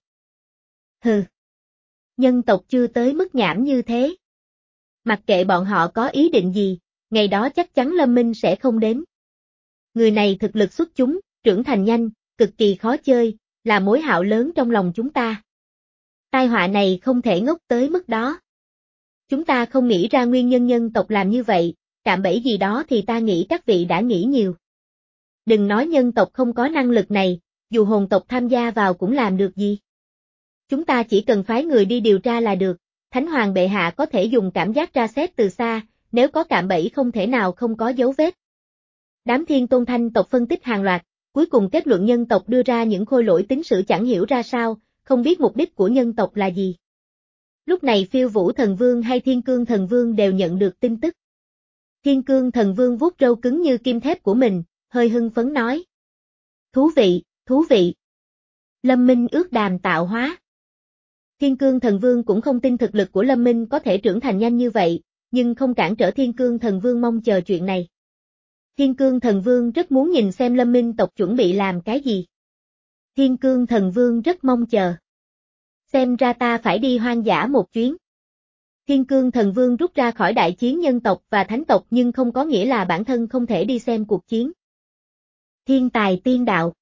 Hừ. Nhân tộc chưa tới mức nhảm như thế. Mặc kệ bọn họ có ý định gì, ngày đó chắc chắn Lâm Minh sẽ không đến. Người này thực lực xuất chúng, trưởng thành nhanh, cực kỳ khó chơi, là mối hạo lớn trong lòng chúng ta. Tai họa này không thể ngốc tới mức đó. Chúng ta không nghĩ ra nguyên nhân nhân tộc làm như vậy, cạm bẫy gì đó thì ta nghĩ các vị đã nghĩ nhiều. Đừng nói nhân tộc không có năng lực này, dù hồn tộc tham gia vào cũng làm được gì. Chúng ta chỉ cần phái người đi điều tra là được, Thánh Hoàng bệ hạ có thể dùng cảm giác tra xét từ xa, nếu có cạm bẫy không thể nào không có dấu vết. Đám Thiên Tôn Thanh tộc phân tích hàng loạt, cuối cùng kết luận nhân tộc đưa ra những khôi lỗi tính sử chẳng hiểu ra sao, không biết mục đích của nhân tộc là gì. Lúc này Phiêu Vũ Thần Vương hay Thiên Cương Thần Vương đều nhận được tin tức. Thiên Cương Thần Vương vuốt râu cứng như kim thép của mình, hơi hưng phấn nói. Thú vị, thú vị. Lâm Minh ước đàm tạo hóa. Thiên Cương Thần Vương cũng không tin thực lực của Lâm Minh có thể trưởng thành nhanh như vậy, nhưng không cản trở Thiên Cương Thần Vương mong chờ chuyện này. Thiên Cương Thần Vương rất muốn nhìn xem Lâm Minh tộc chuẩn bị làm cái gì. Thiên Cương Thần Vương rất mong chờ. Xem ra ta phải đi hoang dã một chuyến. Thiên Cương Thần Vương rút ra khỏi đại chiến nhân tộc và thánh tộc nhưng không có nghĩa là bản thân không thể đi xem cuộc chiến. Thiên tài tiên đạo.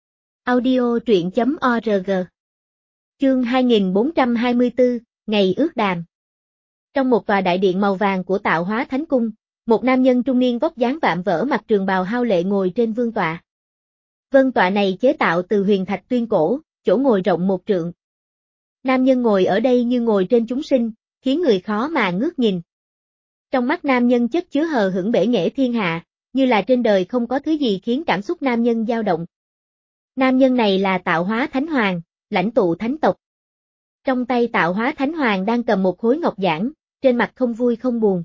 Audio truyện chấm org. Chương hai nghìn bốn trăm hai mươi tư, ngày ước đàm. Trong một tòa đại điện màu vàng của Tạo Hóa Thánh Cung, một nam nhân trung niên vóc dáng vạm vỡ mặc trường bào hao lệ ngồi trên vương tọa. Vân tọa này chế tạo từ huyền thạch tuyên cổ, chỗ ngồi rộng một trượng. Nam nhân ngồi ở đây như ngồi trên chúng sinh, khiến người khó mà ngước nhìn. Trong mắt nam nhân chất chứa hờ hững bể nghệ thiên hạ, như là trên đời không có thứ gì khiến cảm xúc nam nhân dao động. Nam nhân này là Tạo Hóa Thánh Hoàng, lãnh tụ thánh tộc. Trong tay Tạo Hóa Thánh Hoàng đang cầm một khối ngọc giản, trên mặt không vui không buồn.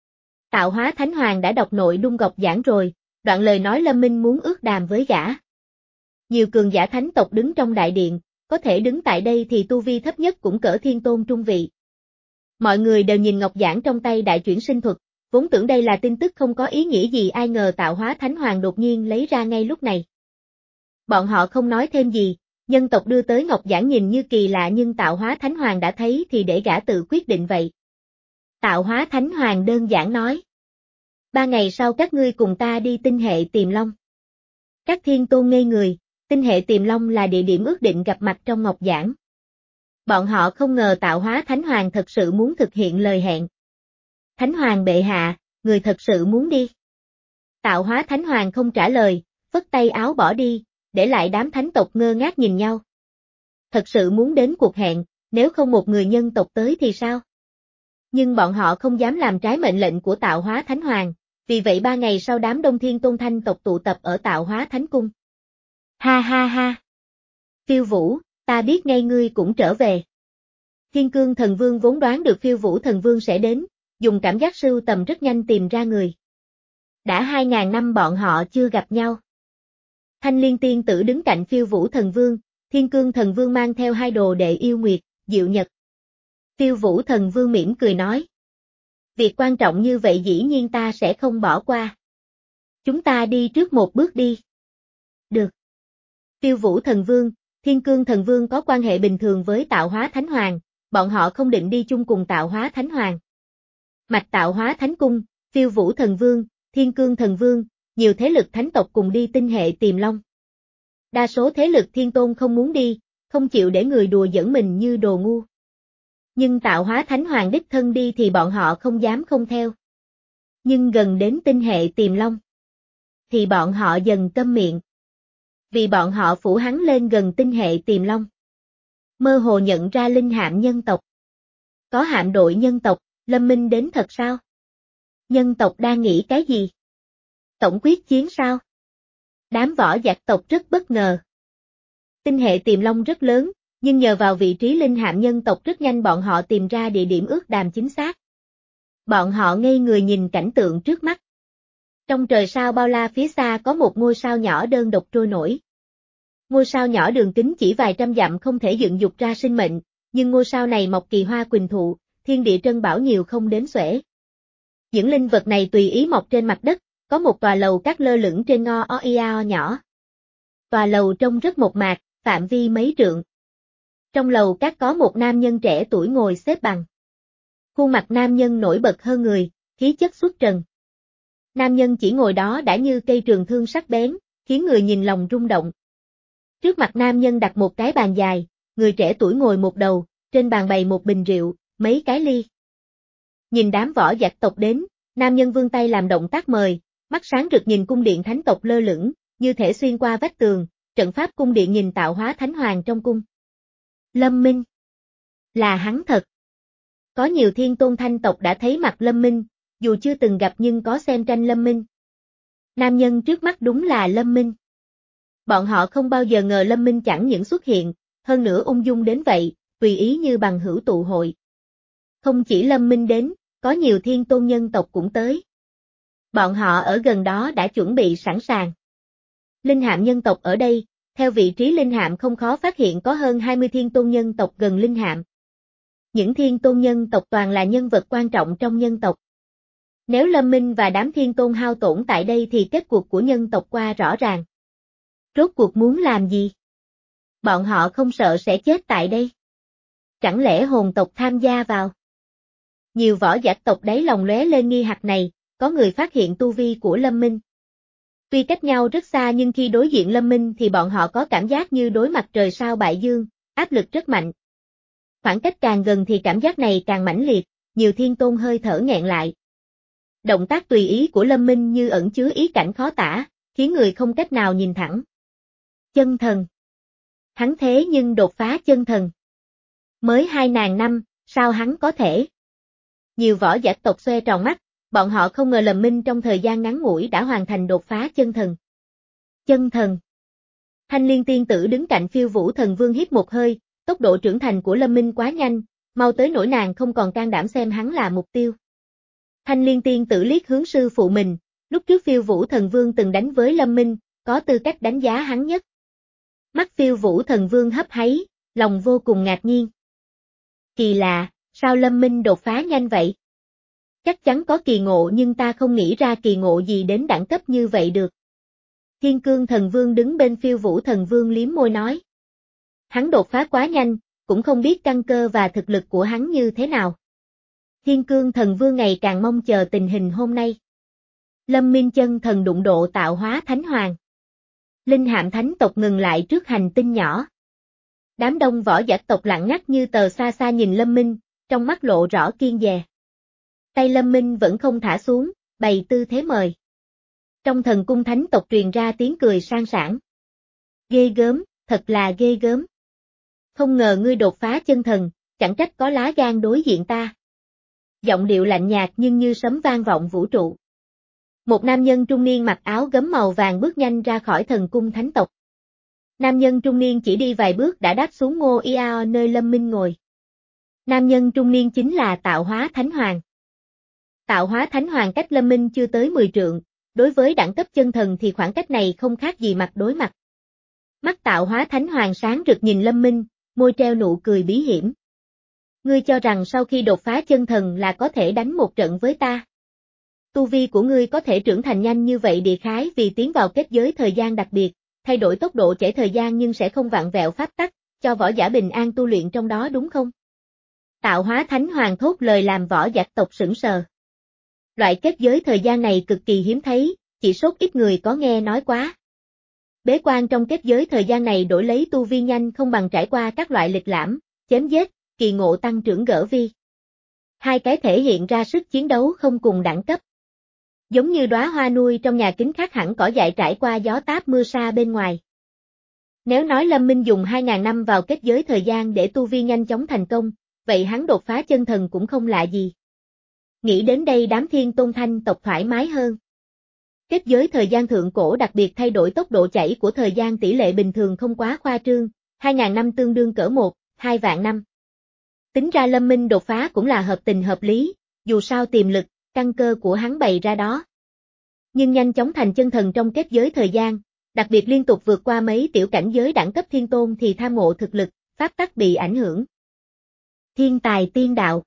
Tạo Hóa Thánh Hoàng đã đọc nội dung ngọc giản rồi, đoạn lời nói Lâm Minh muốn ước đàm với gã. Nhiều cường giả thánh tộc đứng trong đại điện, có thể đứng tại đây thì tu vi thấp nhất cũng cỡ thiên tôn trung vị. Mọi người đều nhìn ngọc giản trong tay đại chuyển sinh thuật, vốn tưởng đây là tin tức không có ý nghĩa gì, ai ngờ Tạo Hóa Thánh Hoàng đột nhiên lấy ra ngay lúc này. Bọn họ không nói thêm gì, nhân tộc đưa tới ngọc giản nhìn như kỳ lạ nhưng Tạo Hóa Thánh Hoàng đã thấy thì để gã tự quyết định vậy. Tạo Hóa Thánh Hoàng đơn giản nói. Ba ngày sau các ngươi cùng ta đi tinh hệ Tiềm Long. Các thiên tôn ngây người, tinh hệ Tiềm Long là địa điểm ước định gặp mặt trong ngọc giản. Bọn họ không ngờ Tạo Hóa Thánh Hoàng thật sự muốn thực hiện lời hẹn. Thánh Hoàng bệ hạ, người thật sự muốn đi. Tạo Hóa Thánh Hoàng không trả lời, phất tay áo bỏ đi, để lại đám thánh tộc ngơ ngác nhìn nhau. Thật sự muốn đến cuộc hẹn, nếu không một người nhân tộc tới thì sao? Nhưng bọn họ không dám làm trái mệnh lệnh của Tạo Hóa Thánh Hoàng, vì vậy ba ngày sau đám đông thiên tôn thanh tộc tụ tập ở Tạo Hóa Thánh Cung. Ha ha ha! Phiêu Vũ, ta biết ngay ngươi cũng trở về. Thiên Cương Thần Vương vốn đoán được Phiêu Vũ Thần Vương sẽ đến, dùng cảm giác sưu tầm rất nhanh tìm ra người. Đã hai ngàn năm bọn họ chưa gặp nhau. Thanh Liên Tiên Tử đứng cạnh Phiêu Vũ Thần Vương, Thiên Cương Thần Vương mang theo hai đồ đệ yêu nguyệt, Diệu Nhật. Phiêu Vũ Thần Vương mỉm cười nói. Việc quan trọng như vậy dĩ nhiên ta sẽ không bỏ qua. Chúng ta đi trước một bước đi. Được. Phiêu Vũ Thần Vương, Thiên Cương Thần Vương có quan hệ bình thường với Tạo Hóa Thánh Hoàng, bọn họ không định đi chung cùng Tạo Hóa Thánh Hoàng. Mạch Tạo Hóa Thánh Cung, Phiêu Vũ Thần Vương, Thiên Cương Thần Vương, nhiều thế lực thánh tộc cùng đi tinh hệ Tiềm Long. Đa số thế lực thiên tôn không muốn đi, không chịu để người đùa giỡn mình như đồ ngu. Nhưng Tạo Hóa Thánh Hoàng đích thân đi thì bọn họ không dám không theo. Nhưng gần đến tinh hệ Tiềm Long, thì bọn họ dần câm miệng. Vì bọn họ phủ hắn lên gần tinh hệ Tiềm Long. Mơ hồ nhận ra linh hạm nhân tộc. Có hạm đội nhân tộc, Lâm Minh đến thật sao? Nhân tộc đang nghĩ cái gì? Tổng quyết chiến sao? Đám võ giặc tộc rất bất ngờ. Tinh hệ Tiềm Long rất lớn, nhưng nhờ vào vị trí linh hạm nhân tộc rất nhanh bọn họ tìm ra địa điểm ước đàm chính xác. Bọn họ ngây người nhìn cảnh tượng trước mắt. Trong trời sao bao la phía xa có một ngôi sao nhỏ đơn độc trôi nổi. Ngôi sao nhỏ đường kính chỉ vài trăm dặm không thể dựng dục ra sinh mệnh, nhưng ngôi sao này mọc kỳ hoa quỳnh thụ, thiên địa trân bảo nhiều không đếm xuể. Những linh vật này tùy ý mọc trên mặt đất, có một tòa lầu cát lơ lửng trên ngo o ia o nhỏ. Tòa lầu trông rất mộc mạc, phạm vi mấy trượng. Trong lầu cát có một nam nhân trẻ tuổi ngồi xếp bằng. Khuôn mặt nam nhân nổi bật hơn người, khí chất xuất trần. Nam nhân chỉ ngồi đó đã như cây trường thương sắc bén, khiến người nhìn lòng rung động. Trước mặt nam nhân đặt một cái bàn dài, người trẻ tuổi ngồi một đầu, trên bàn bày một bình rượu, mấy cái ly. Nhìn đám võ dặc tộc đến, nam nhân vươn tay làm động tác mời, mắt sáng rực nhìn cung điện thánh tộc lơ lửng, như thể xuyên qua vách tường, trận pháp cung điện nhìn tạo hóa thánh hoàng trong cung. Lâm Minh. Là hắn thật. Có nhiều thiên tôn thanh tộc đã thấy mặt Lâm Minh, dù chưa từng gặp nhưng có xem tranh Lâm Minh. Nam nhân trước mắt đúng là Lâm Minh. Bọn họ không bao giờ ngờ Lâm Minh chẳng những xuất hiện, hơn nữa ung dung đến vậy, tùy ý như bằng hữu tụ hội. Không chỉ Lâm Minh đến, có nhiều thiên tôn nhân tộc cũng tới. Bọn họ ở gần đó đã chuẩn bị sẵn sàng. Linh hạm nhân tộc ở đây, theo vị trí linh hạm không khó phát hiện có hơn hai mươi thiên tôn nhân tộc gần linh hạm. Những thiên tôn nhân tộc toàn là nhân vật quan trọng trong nhân tộc. Nếu Lâm Minh và đám thiên tôn hao tổn tại đây thì kết cuộc của nhân tộc qua rõ ràng. Rốt cuộc muốn làm gì? Bọn họ không sợ sẽ chết tại đây. Chẳng lẽ hồn tộc tham gia vào? Nhiều võ giả tộc đáy lòng lóe lên nghi hoặc này, có người phát hiện tu vi của Lâm Minh. Tuy cách nhau rất xa nhưng khi đối diện Lâm Minh thì bọn họ có cảm giác như đối mặt trời sao bại dương, áp lực rất mạnh. Khoảng cách càng gần thì cảm giác này càng mãnh liệt, nhiều thiên tôn hơi thở nghẹn lại. Động tác tùy ý của Lâm Minh như ẩn chứa ý cảnh khó tả, khiến người không cách nào nhìn thẳng. Chân thần. Hắn thế nhưng đột phá chân thần. Mới hai ngàn năm, sao hắn có thể? Nhiều võ giả tộc xoe tròn mắt, bọn họ không ngờ Lâm Minh trong thời gian ngắn ngủi đã hoàn thành đột phá chân thần. Chân thần. Thanh Liên tiên tử đứng cạnh Phiêu Vũ Thần Vương hít một hơi, tốc độ trưởng thành của Lâm Minh quá nhanh, mau tới nỗi nàng không còn can đảm xem hắn là mục tiêu. Thanh Liên tiên tử liếc hướng sư phụ mình, lúc trước Phiêu Vũ Thần Vương từng đánh với Lâm Minh, có tư cách đánh giá hắn nhất. Mắt Phiêu Vũ Thần Vương hấp háy, lòng vô cùng ngạc nhiên. Kỳ lạ, sao Lâm Minh đột phá nhanh vậy? Chắc chắn có kỳ ngộ nhưng ta không nghĩ ra kỳ ngộ gì đến đẳng cấp như vậy được. Thiên Cương Thần Vương đứng bên Phiêu Vũ Thần Vương liếm môi nói. Hắn đột phá quá nhanh, cũng không biết căn cơ và thực lực của hắn như thế nào. Thiên Cương Thần Vương ngày càng mong chờ tình hình hôm nay. Lâm Minh chân thần đụng độ tạo hóa thánh hoàng. Linh hạm thánh tộc ngừng lại trước hành tinh nhỏ. Đám đông võ giả tộc lặng ngắt như tờ xa xa nhìn Lâm Minh, trong mắt lộ rõ kiên dè. Tay Lâm Minh vẫn không thả xuống, bày tư thế mời. Trong thần cung thánh tộc truyền ra tiếng cười sang sảng. Ghê gớm, thật là ghê gớm. Không ngờ ngươi đột phá chân thần, chẳng trách có lá gan đối diện ta. Giọng điệu lạnh nhạt nhưng như sấm vang vọng vũ trụ. Một nam nhân trung niên mặc áo gấm màu vàng bước nhanh ra khỏi thần cung thánh tộc. Nam nhân trung niên chỉ đi vài bước đã đáp xuống ngô ia nơi Lâm Minh ngồi. Nam nhân trung niên chính là Tạo Hóa Thánh Hoàng. Tạo Hóa Thánh Hoàng cách Lâm Minh chưa tới mười trượng, đối với đẳng cấp chân thần thì khoảng cách này không khác gì mặt đối mặt. Mắt Tạo Hóa Thánh Hoàng sáng rực nhìn Lâm Minh, môi treo nụ cười bí hiểm. Ngươi cho rằng sau khi đột phá chân thần là có thể đánh một trận với ta? Tu vi của ngươi có thể trưởng thành nhanh như vậy địa khái vì tiến vào kết giới thời gian đặc biệt, thay đổi tốc độ chảy thời gian nhưng sẽ không vặn vẹo pháp tắc, cho võ giả bình an tu luyện trong đó đúng không? Tạo Hóa Thánh Hoàng thốt lời làm võ giả tộc sững sờ. Loại kết giới thời gian này cực kỳ hiếm thấy, chỉ số ít người có nghe nói quá. Bế quan trong kết giới thời gian này đổi lấy tu vi nhanh không bằng trải qua các loại lịch lãm, chém giết, kỳ ngộ tăng trưởng gỡ vi. Hai cái thể hiện ra sức chiến đấu không cùng đẳng cấp. Giống như đóa hoa nuôi trong nhà kính khác hẳn cỏ dại trải qua gió táp mưa sa bên ngoài. Nếu nói Lâm Minh dùng hai ngàn năm vào kết giới thời gian để tu vi nhanh chóng thành công, vậy hắn đột phá chân thần cũng không lạ gì. Nghĩ đến đây đám thiên tôn thanh tộc thoải mái hơn. Kết giới thời gian thượng cổ đặc biệt thay đổi tốc độ chảy của thời gian tỷ lệ bình thường không quá khoa trương, hai ngàn năm tương đương cỡ một, hai vạn năm. Tính ra Lâm Minh đột phá cũng là hợp tình hợp lý, dù sao tiềm lực, căn cơ của hắn bày ra đó. Nhưng nhanh chóng thành chân thần trong kết giới thời gian, đặc biệt liên tục vượt qua mấy tiểu cảnh giới đẳng cấp thiên tôn thì tham ngộ thực lực, pháp tắc bị ảnh hưởng. Thiên tài tiên đạo.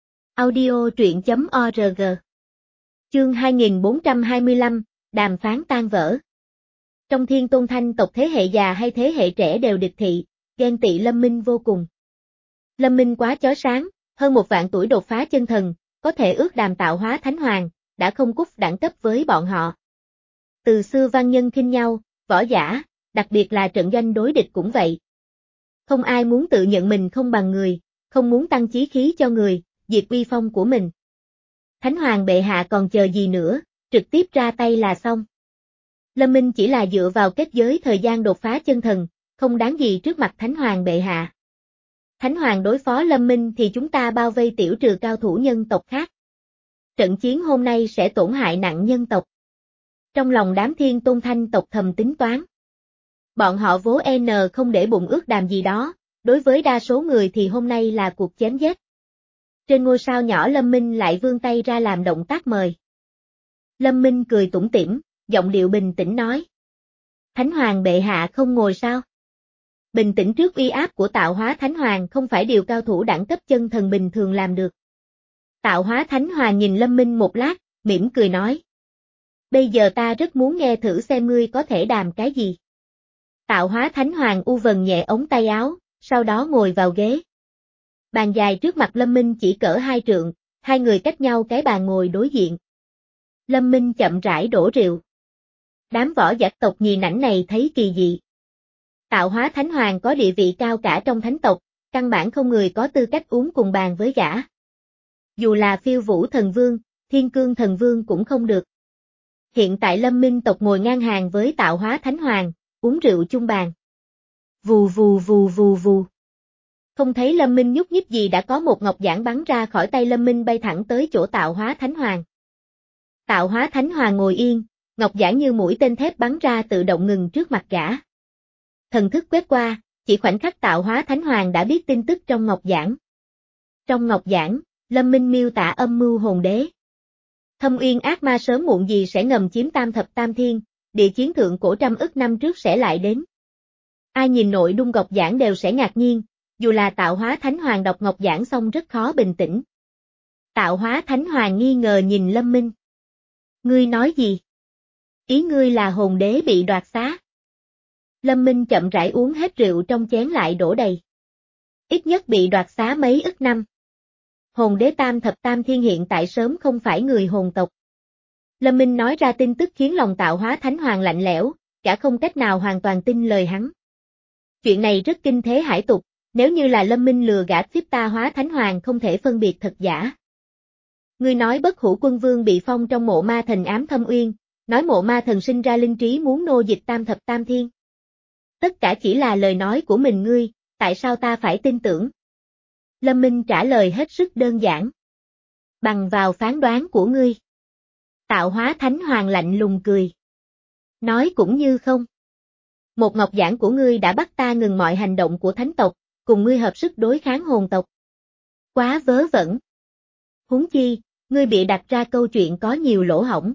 Audio truyện chấm org. Chương hai nghìn bốn trăm hai mươi lăm, đàm phán tan vỡ. Trong thiên tôn thanh tộc thế hệ già hay thế hệ trẻ đều địch thị, ghen tị Lâm Minh vô cùng. Lâm Minh quá chói sáng, hơn một vạn tuổi đột phá chân thần, có thể ước đàm Tạo Hóa Thánh Hoàng, đã không cúp đẳng cấp với bọn họ. Từ xưa văn nhân khinh nhau, võ giả, đặc biệt là trận doanh đối địch cũng vậy. Không ai muốn tự nhận mình không bằng người, không muốn tăng chí khí cho người, diệt uy phong của mình. Thánh Hoàng bệ hạ còn chờ gì nữa, trực tiếp ra tay là xong. Lâm Minh chỉ là dựa vào kết giới thời gian đột phá chân thần, không đáng gì trước mặt Thánh Hoàng bệ hạ. Thánh Hoàng đối phó Lâm Minh thì chúng ta bao vây tiểu trừ cao thủ nhân tộc khác. Trận chiến hôm nay sẽ tổn hại nặng nhân tộc. Trong lòng đám Thiên Tôn Thanh tộc thầm tính toán. Bọn họ vố n không để bụng ước đàm gì đó, đối với đa số người thì hôm nay là cuộc chém giết. Trên ngôi sao nhỏ Lâm Minh lại vươn tay ra làm động tác mời. Lâm Minh cười tủm tỉm, giọng điệu bình tĩnh nói. Thánh Hoàng bệ hạ không ngồi sao? Bình tĩnh trước uy áp của tạo hóa Thánh Hoàng không phải điều cao thủ đẳng cấp chân thần bình thường làm được. Tạo hóa Thánh Hoàng nhìn Lâm Minh một lát, mỉm cười nói. Bây giờ ta rất muốn nghe thử xem ngươi có thể đàm cái gì. Tạo hóa Thánh Hoàng u vần nhẹ ống tay áo, sau đó ngồi vào ghế. Bàn dài trước mặt Lâm Minh chỉ cỡ hai trượng, hai người cách nhau cái bàn ngồi đối diện. Lâm Minh chậm rãi đổ rượu. Đám võ giả tộc nhì nảnh này thấy kỳ dị. Tạo hóa Thánh Hoàng có địa vị cao cả trong thánh tộc, căn bản không người có tư cách uống cùng bàn với gã. Dù là Phiêu Vũ Thần Vương, Thiên Cương Thần Vương cũng không được. Hiện tại Lâm Minh tộc ngồi ngang hàng với Tạo hóa Thánh Hoàng, uống rượu chung bàn. Vù vù vù vù vù. Không thấy Lâm Minh nhúc nhích gì đã có một ngọc giản bắn ra khỏi tay Lâm Minh bay thẳng tới chỗ Tạo hóa Thánh Hoàng. Tạo hóa Thánh Hoàng ngồi yên, ngọc giản như mũi tên thép bắn ra tự động ngừng trước mặt gã. Thần thức quét qua, chỉ khoảnh khắc Tạo hóa Thánh Hoàng đã biết tin tức trong ngọc giản. Trong ngọc giản, Lâm Minh miêu tả âm mưu hồn đế. Thâm Uyên ác ma sớm muộn gì sẽ ngầm chiếm tam thập tam thiên, địa chiến thượng cổ trăm ức năm trước sẽ lại đến. Ai nhìn nội dung ngọc giản đều sẽ ngạc nhiên, dù là Tạo hóa Thánh Hoàng đọc ngọc giản xong rất khó bình tĩnh. Tạo hóa Thánh Hoàng nghi ngờ nhìn Lâm Minh. Ngươi nói gì? Ý ngươi là hồn đế bị đoạt xá. Lâm Minh chậm rãi uống hết rượu trong chén lại đổ đầy. Ít nhất bị đoạt xá mấy ức năm. Hồn đế tam thập tam thiên hiện tại sớm không phải người hồn tộc. Lâm Minh nói ra tin tức khiến lòng Tạo hóa Thánh Hoàng lạnh lẽo, cả không cách nào hoàn toàn tin lời hắn. Chuyện này rất kinh thế hải tục, nếu như là Lâm Minh lừa gạt Phiếp Ta Hóa Thánh Hoàng không thể phân biệt thật giả. Ngươi nói Bất Hủ Quân Vương bị phong trong mộ ma thần ám Thâm Uyên, nói mộ ma thần sinh ra linh trí muốn nô dịch tam thập tam thiên. Tất cả chỉ là lời nói của mình ngươi, tại sao ta phải tin tưởng? Lâm Minh trả lời hết sức đơn giản. Bằng vào phán đoán của ngươi. Tạo hóa Thánh Hoàng lạnh lùng cười. Nói cũng như không. Một ngọc giản của ngươi đã bắt ta ngừng mọi hành động của thánh tộc, cùng ngươi hợp sức đối kháng hồn tộc. Quá vớ vẩn. Huống chi, ngươi bị đặt ra câu chuyện có nhiều lỗ hổng.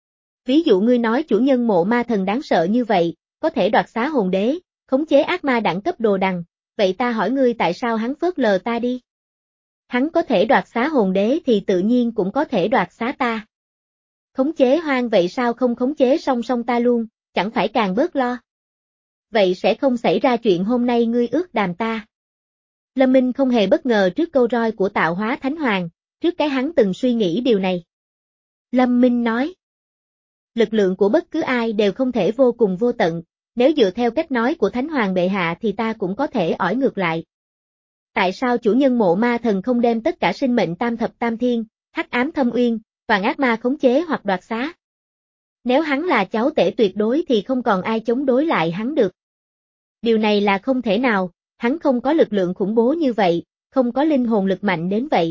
Ví dụ ngươi nói chủ nhân mộ ma thần đáng sợ như vậy, có thể đoạt xá hồn đế, khống chế ác ma đẳng cấp đồ đằng, vậy ta hỏi ngươi tại sao hắn phớt lờ ta đi? Hắn có thể đoạt xá hồn đế thì tự nhiên cũng có thể đoạt xá ta. Khống chế hoang vậy sao không khống chế song song ta luôn, chẳng phải càng bớt lo? Vậy sẽ không xảy ra chuyện hôm nay ngươi ước đàm ta. Lâm Minh không hề bất ngờ trước câu roi của Tạo hóa Thánh Hoàng, trước cái hắn từng suy nghĩ điều này. Lâm Minh nói. Lực lượng của bất cứ ai đều không thể vô cùng vô tận, nếu dựa theo cách nói của Thánh Hoàng bệ hạ thì ta cũng có thể ỏi ngược lại. Tại sao chủ nhân mộ ma thần không đem tất cả sinh mệnh tam thập tam thiên, hắc ám thâm uyên, và ác ma khống chế hoặc đoạt xá? Nếu hắn là cháu tể tuyệt đối thì không còn ai chống đối lại hắn được. Điều này là không thể nào, hắn không có lực lượng khủng bố như vậy, không có linh hồn lực mạnh đến vậy.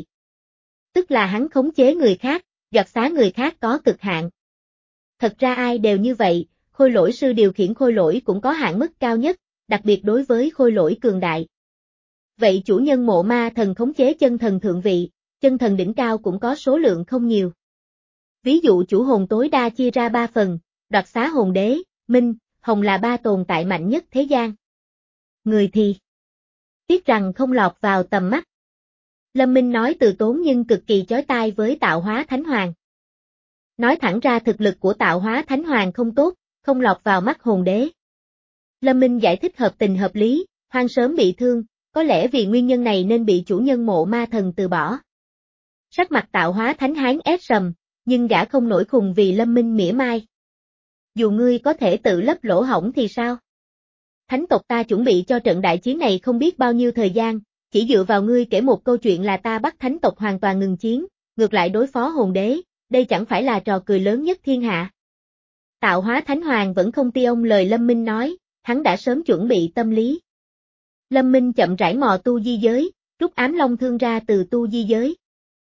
Tức là hắn khống chế người khác, đoạt xá người khác có cực hạn. Thật ra ai đều như vậy, khôi lỗi sư điều khiển khôi lỗi cũng có hạn mức cao nhất, đặc biệt đối với khôi lỗi cường đại. Vậy chủ nhân mộ ma thần khống chế chân thần thượng vị, chân thần đỉnh cao cũng có số lượng không nhiều. Ví dụ chủ hồn tối đa chia ra ba phần, đoạt xá hồn đế, minh, hồng là ba tồn tại mạnh nhất thế gian. Người thì tiếc rằng không lọt vào tầm mắt. Lâm Minh nói từ tốn nhưng cực kỳ chói tai với Tạo hóa Thánh Hoàng. Nói thẳng ra thực lực của Tạo hóa Thánh Hoàng không tốt, không lọt vào mắt hồn đế. Lâm Minh giải thích hợp tình hợp lý, Hoang sớm bị thương, có lẽ vì nguyên nhân này nên bị chủ nhân mộ ma thần từ bỏ. Sắc mặt Tạo hóa Thánh Hán ép sầm, nhưng gã không nổi khùng vì Lâm Minh mỉa mai. Dù ngươi có thể tự lấp lỗ hổng thì sao? Thánh tộc ta chuẩn bị cho trận đại chiến này không biết bao nhiêu thời gian, chỉ dựa vào ngươi kể một câu chuyện là ta bắt thánh tộc hoàn toàn ngừng chiến, ngược lại đối phó hồn đế, đây chẳng phải là trò cười lớn nhất thiên hạ. Tạo hóa Thánh Hoàng vẫn không ti ông lời Lâm Minh nói, hắn đã sớm chuẩn bị tâm lý. Lâm Minh chậm rãi mò tu di giới, rút ám long thương ra từ tu di giới.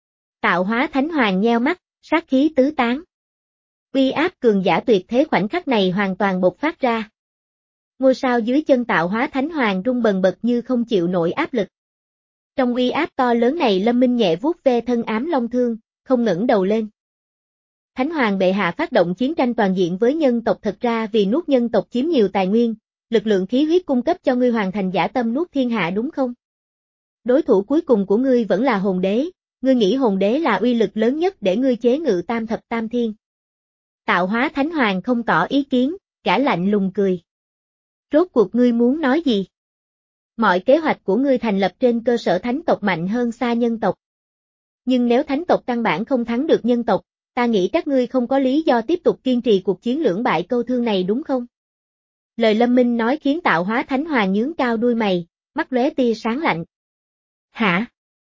Tạo hóa Thánh Hoàng nheo mắt, sát khí tứ tán. Uy áp cường giả tuyệt thế khoảnh khắc này hoàn toàn bộc phát ra. Ngôi sao dưới chân Tạo hóa Thánh Hoàng rung bần bật như không chịu nổi áp lực. Trong uy áp to lớn này Lâm Minh nhẹ vuốt ve thân ám long thương, không ngẩng đầu lên. Thánh Hoàng bệ hạ phát động chiến tranh toàn diện với nhân tộc thật ra vì nuốt nhân tộc chiếm nhiều tài nguyên, lực lượng khí huyết cung cấp cho ngươi hoàn thành dã tâm nuốt thiên hạ đúng không? Đối thủ cuối cùng của ngươi vẫn là hồn đế, ngươi nghĩ hồn đế là uy lực lớn nhất để ngươi chế ngự tam thập tam thiên. Tạo hóa Thánh Hoàng không tỏ ý kiến, gã lạnh lùng cười. Rốt cuộc ngươi muốn nói gì? Mọi kế hoạch của ngươi thành lập trên cơ sở thánh tộc mạnh hơn xa nhân tộc. Nhưng nếu thánh tộc căn bản không thắng được nhân tộc, ta nghĩ các ngươi không có lý do tiếp tục kiên trì cuộc chiến lưỡng bại câu thương này đúng không? Lời Lâm Minh nói khiến Tạo hóa Thánh Hoàng nhướng cao đuôi mày, mắt lóe tia sáng lạnh. Hả?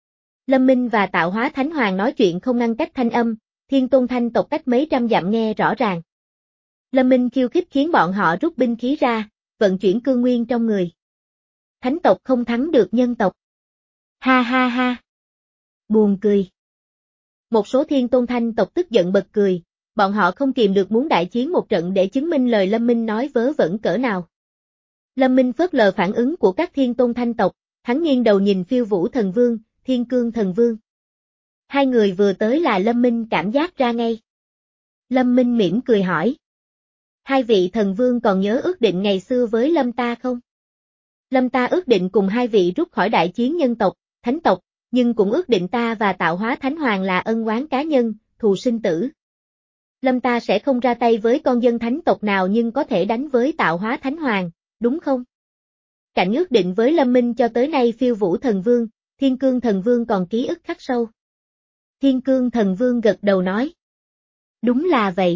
Lâm Minh và Tạo hóa Thánh Hoàng nói chuyện không ngăn cách thanh âm, Thiên Tôn Thanh tộc cách mấy trăm dặm nghe rõ ràng. Lâm Minh khiêu khích khiến bọn họ rút binh khí ra, vận chuyển cương nguyên trong người. Thánh tộc không thắng được nhân tộc. Ha ha ha. Buồn cười. Một số Thiên Tôn Thanh tộc tức giận bật cười, bọn họ không kìm được muốn đại chiến một trận để chứng minh lời Lâm Minh nói vớ vẩn cỡ nào. Lâm Minh phớt lờ phản ứng của các Thiên Tôn Thanh tộc, hắn nghiêng đầu nhìn Phiêu Vũ Thần Vương, Thiên Cương Thần Vương. Hai người vừa tới là Lâm Minh cảm giác ra ngay. Lâm Minh mỉm cười hỏi. Hai vị thần vương còn nhớ ước định ngày xưa với Lâm ta không? Lâm ta ước định cùng hai vị rút khỏi đại chiến nhân tộc, thánh tộc, nhưng cũng ước định ta và Tạo hóa Thánh Hoàng là ân oán cá nhân, thù sinh tử. Lâm ta sẽ không ra tay với con dân thánh tộc nào nhưng có thể đánh với Tạo hóa Thánh Hoàng, đúng không? Cạnh ước định với Lâm Minh cho tới nay Phiêu Vũ Thần Vương, Thiên Cương Thần Vương còn ký ức khắc sâu. Thiên Cương Thần Vương gật đầu nói. Đúng là vậy.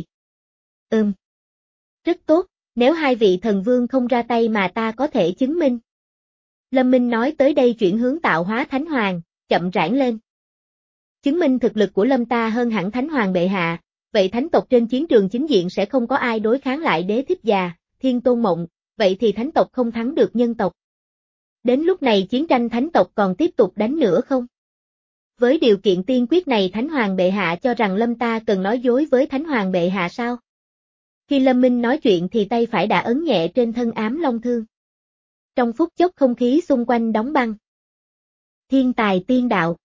Ừm. Rất tốt, nếu hai vị thần vương không ra tay mà ta có thể chứng minh. Lâm Minh nói tới đây chuyển hướng Tạo hóa Thánh Hoàng, chậm rãi lên. Chứng minh thực lực của Lâm ta hơn hẳn Thánh Hoàng bệ hạ, vậy thánh tộc trên chiến trường chính diện sẽ không có ai đối kháng lại Đế Thích Già, Thiên Tôn Mộng, vậy thì thánh tộc không thắng được nhân tộc. Đến lúc này chiến tranh thánh tộc còn tiếp tục đánh nữa không? Với điều kiện tiên quyết này Thánh Hoàng bệ hạ cho rằng Lâm ta cần nói dối với Thánh Hoàng bệ hạ sao? Khi Lâm Minh nói chuyện thì tay phải đã ấn nhẹ trên thân ám long thương. Trong phút chốc không khí xung quanh đóng băng. Thiên tài tiên đạo.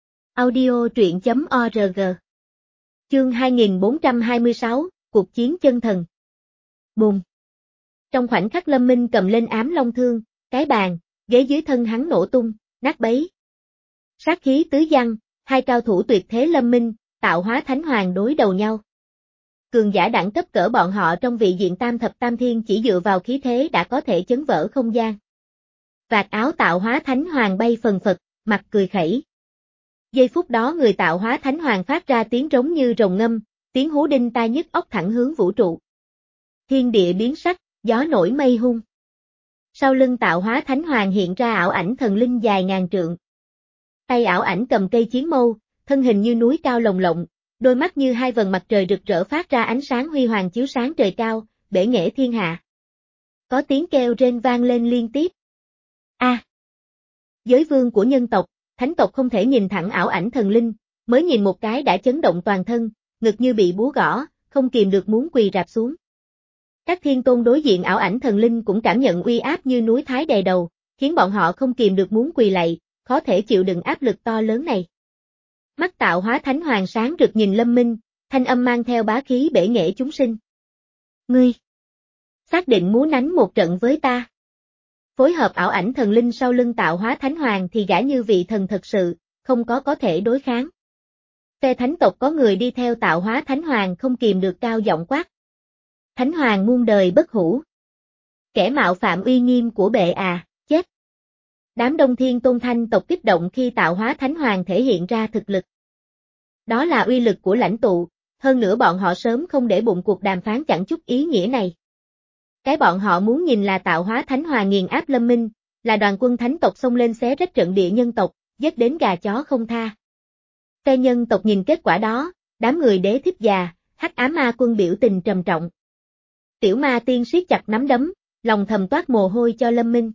Audio truyện chấm org. Chương hai nghìn bốn trăm hai mươi sáu, Cuộc chiến chân thần. Bùm. Trong khoảnh khắc Lâm Minh cầm lên ám long thương, cái bàn, ghế dưới thân hắn nổ tung, nát bấy. Sát khí tứ giăng, hai cao thủ tuyệt thế Lâm Minh, Tạo hóa Thánh Hoàng đối đầu nhau. Cường giả đẳng cấp cỡ bọn họ trong vị diện tam thập tam thiên chỉ dựa vào khí thế đã có thể chấn vỡ không gian. Vạt áo Tạo hóa Thánh Hoàng bay phần phật, mặt cười khẩy. Giây phút đó người Tạo hóa Thánh Hoàng phát ra tiếng rống như rồng ngâm, tiếng hú đinh tai nhức óc thẳng hướng vũ trụ. Thiên địa biến sắc, gió nổi mây hung. Sau lưng Tạo hóa Thánh Hoàng hiện ra ảo ảnh thần linh dài ngàn trượng. Tay ảo ảnh cầm cây chiến mâu, thân hình như núi cao lồng lộng, đôi mắt như hai vầng mặt trời rực rỡ phát ra ánh sáng huy hoàng chiếu sáng trời cao, bể nghệ thiên hạ. Có tiếng kêu rên vang lên liên tiếp. A! À, giới vương của nhân tộc, thánh tộc không thể nhìn thẳng ảo ảnh thần linh, mới nhìn một cái đã chấn động toàn thân, ngực như bị búa gõ, không kìm được muốn quỳ rạp xuống. Các thiên tôn đối diện ảo ảnh thần linh cũng cảm nhận uy áp như núi Thái đè đầu, khiến bọn họ không kìm được muốn quỳ lạy, khó thể chịu đựng áp lực to lớn này. Mắt Tạo hóa Thánh Hoàng sáng rực nhìn Lâm Minh, thanh âm mang theo bá khí bể nghệ chúng sinh. Ngươi! Xác định muốn đánh một trận với ta. Phối hợp ảo ảnh thần linh sau lưng Tạo hóa Thánh Hoàng thì gã như vị thần thật sự, không có có thể đối kháng. Phe thánh tộc có người đi theo Tạo hóa Thánh Hoàng không kìm được cao giọng quát. Thánh Hoàng muôn đời bất hủ. Kẻ mạo phạm uy nghiêm của bệ à, chết. Đám đông Thiên Tôn Thanh tộc kích động khi Tạo hóa Thánh Hoàng thể hiện ra thực lực. Đó là uy lực của lãnh tụ, hơn nữa bọn họ sớm không để bụng cuộc đàm phán chẳng chút ý nghĩa này. Cái bọn họ muốn nhìn là tạo hóa thánh hoàng nghiền áp Lâm Minh, là đoàn quân thánh tộc xông lên xé rách trận địa nhân tộc, giết đến gà chó không tha. Phe nhân tộc nhìn kết quả đó, đám người đế thích già, hắc ám ma quân biểu tình trầm trọng. Tiểu ma tiên siết chặt nắm đấm, lòng thầm toát mồ hôi cho Lâm Minh.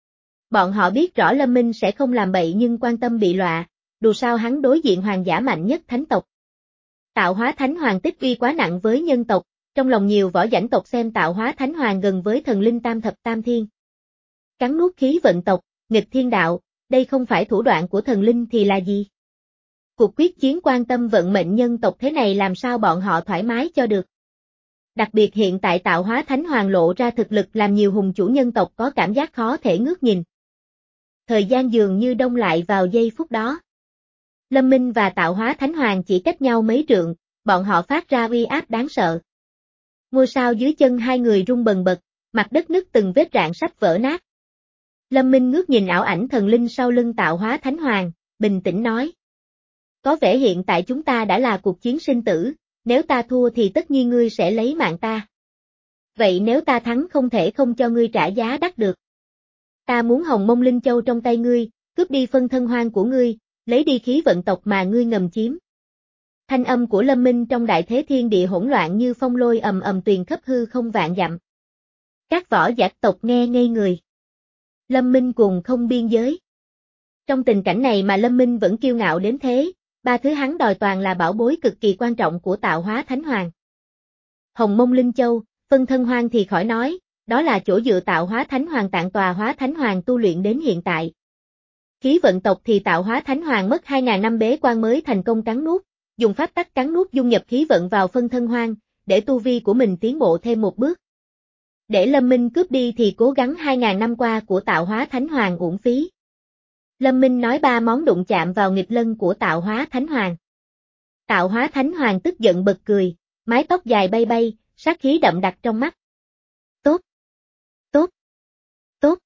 Bọn họ biết rõ Lâm Minh sẽ không làm bậy nhưng quan tâm bị lọa, dù sao hắn đối diện hoàng giả mạnh nhất thánh tộc. Tạo hóa thánh hoàng tích uy quá nặng với nhân tộc, trong lòng nhiều võ dãnh tộc xem tạo hóa thánh hoàng gần với thần linh tam thập tam thiên. Cắn nuốt khí vận tộc, nghịch thiên đạo, đây không phải thủ đoạn của thần linh thì là gì? Cuộc quyết chiến quan tâm vận mệnh nhân tộc thế này làm sao bọn họ thoải mái cho được. Đặc biệt hiện tại tạo hóa thánh hoàng lộ ra thực lực làm nhiều hùng chủ nhân tộc có cảm giác khó thể ngước nhìn. Thời gian dường như đông lại vào giây phút đó. Lâm Minh và tạo hóa thánh hoàng chỉ cách nhau mấy trượng, bọn họ phát ra uy áp đáng sợ. Ngôi sao dưới chân hai người rung bần bật, mặt đất nứt từng vết rạn sắp vỡ nát. Lâm Minh ngước nhìn ảo ảnh thần linh sau lưng tạo hóa thánh hoàng, bình tĩnh nói. Có vẻ hiện tại chúng ta đã là cuộc chiến sinh tử, nếu ta thua thì tất nhiên ngươi sẽ lấy mạng ta. Vậy nếu ta thắng không thể không cho ngươi trả giá đắt được. Ta muốn Hồng Mông Linh Châu trong tay ngươi, cướp đi phân thân hoang của ngươi, lấy đi khí vận tộc mà ngươi ngầm chiếm. Thanh âm của Lâm Minh trong đại thế thiên địa hỗn loạn như phong lôi ầm ầm tuyền khắp hư không vạn dặm. Các võ giả tộc nghe ngây người. Lâm Minh cùng không biên giới. Trong tình cảnh này mà Lâm Minh vẫn kiêu ngạo đến thế, ba thứ hắn đòi toàn là bảo bối cực kỳ quan trọng của tạo hóa thánh hoàng. Hồng Mông Linh Châu, phân thân hoang thì khỏi nói, đó là chỗ dựa tạo hóa thánh hoàng tạng tòa hóa thánh hoàng tu luyện đến hiện tại. Khí vận tộc thì tạo hóa thánh hoàng mất hai nghìn năm bế quan mới thành công cắn nuốt, dùng pháp tắc cắn nuốt dung nhập khí vận vào phân thân hoang, để tu vi của mình tiến bộ thêm một bước. Để Lâm Minh cướp đi thì cố gắng hai nghìn năm qua của tạo hóa thánh hoàng uổng phí. Lâm Minh nói ba món đụng chạm vào nghịch lân của tạo hóa thánh hoàng. Tạo hóa thánh hoàng tức giận bật cười, mái tóc dài bay bay, sát khí đậm đặc trong mắt. Tốt! Tốt! Tốt!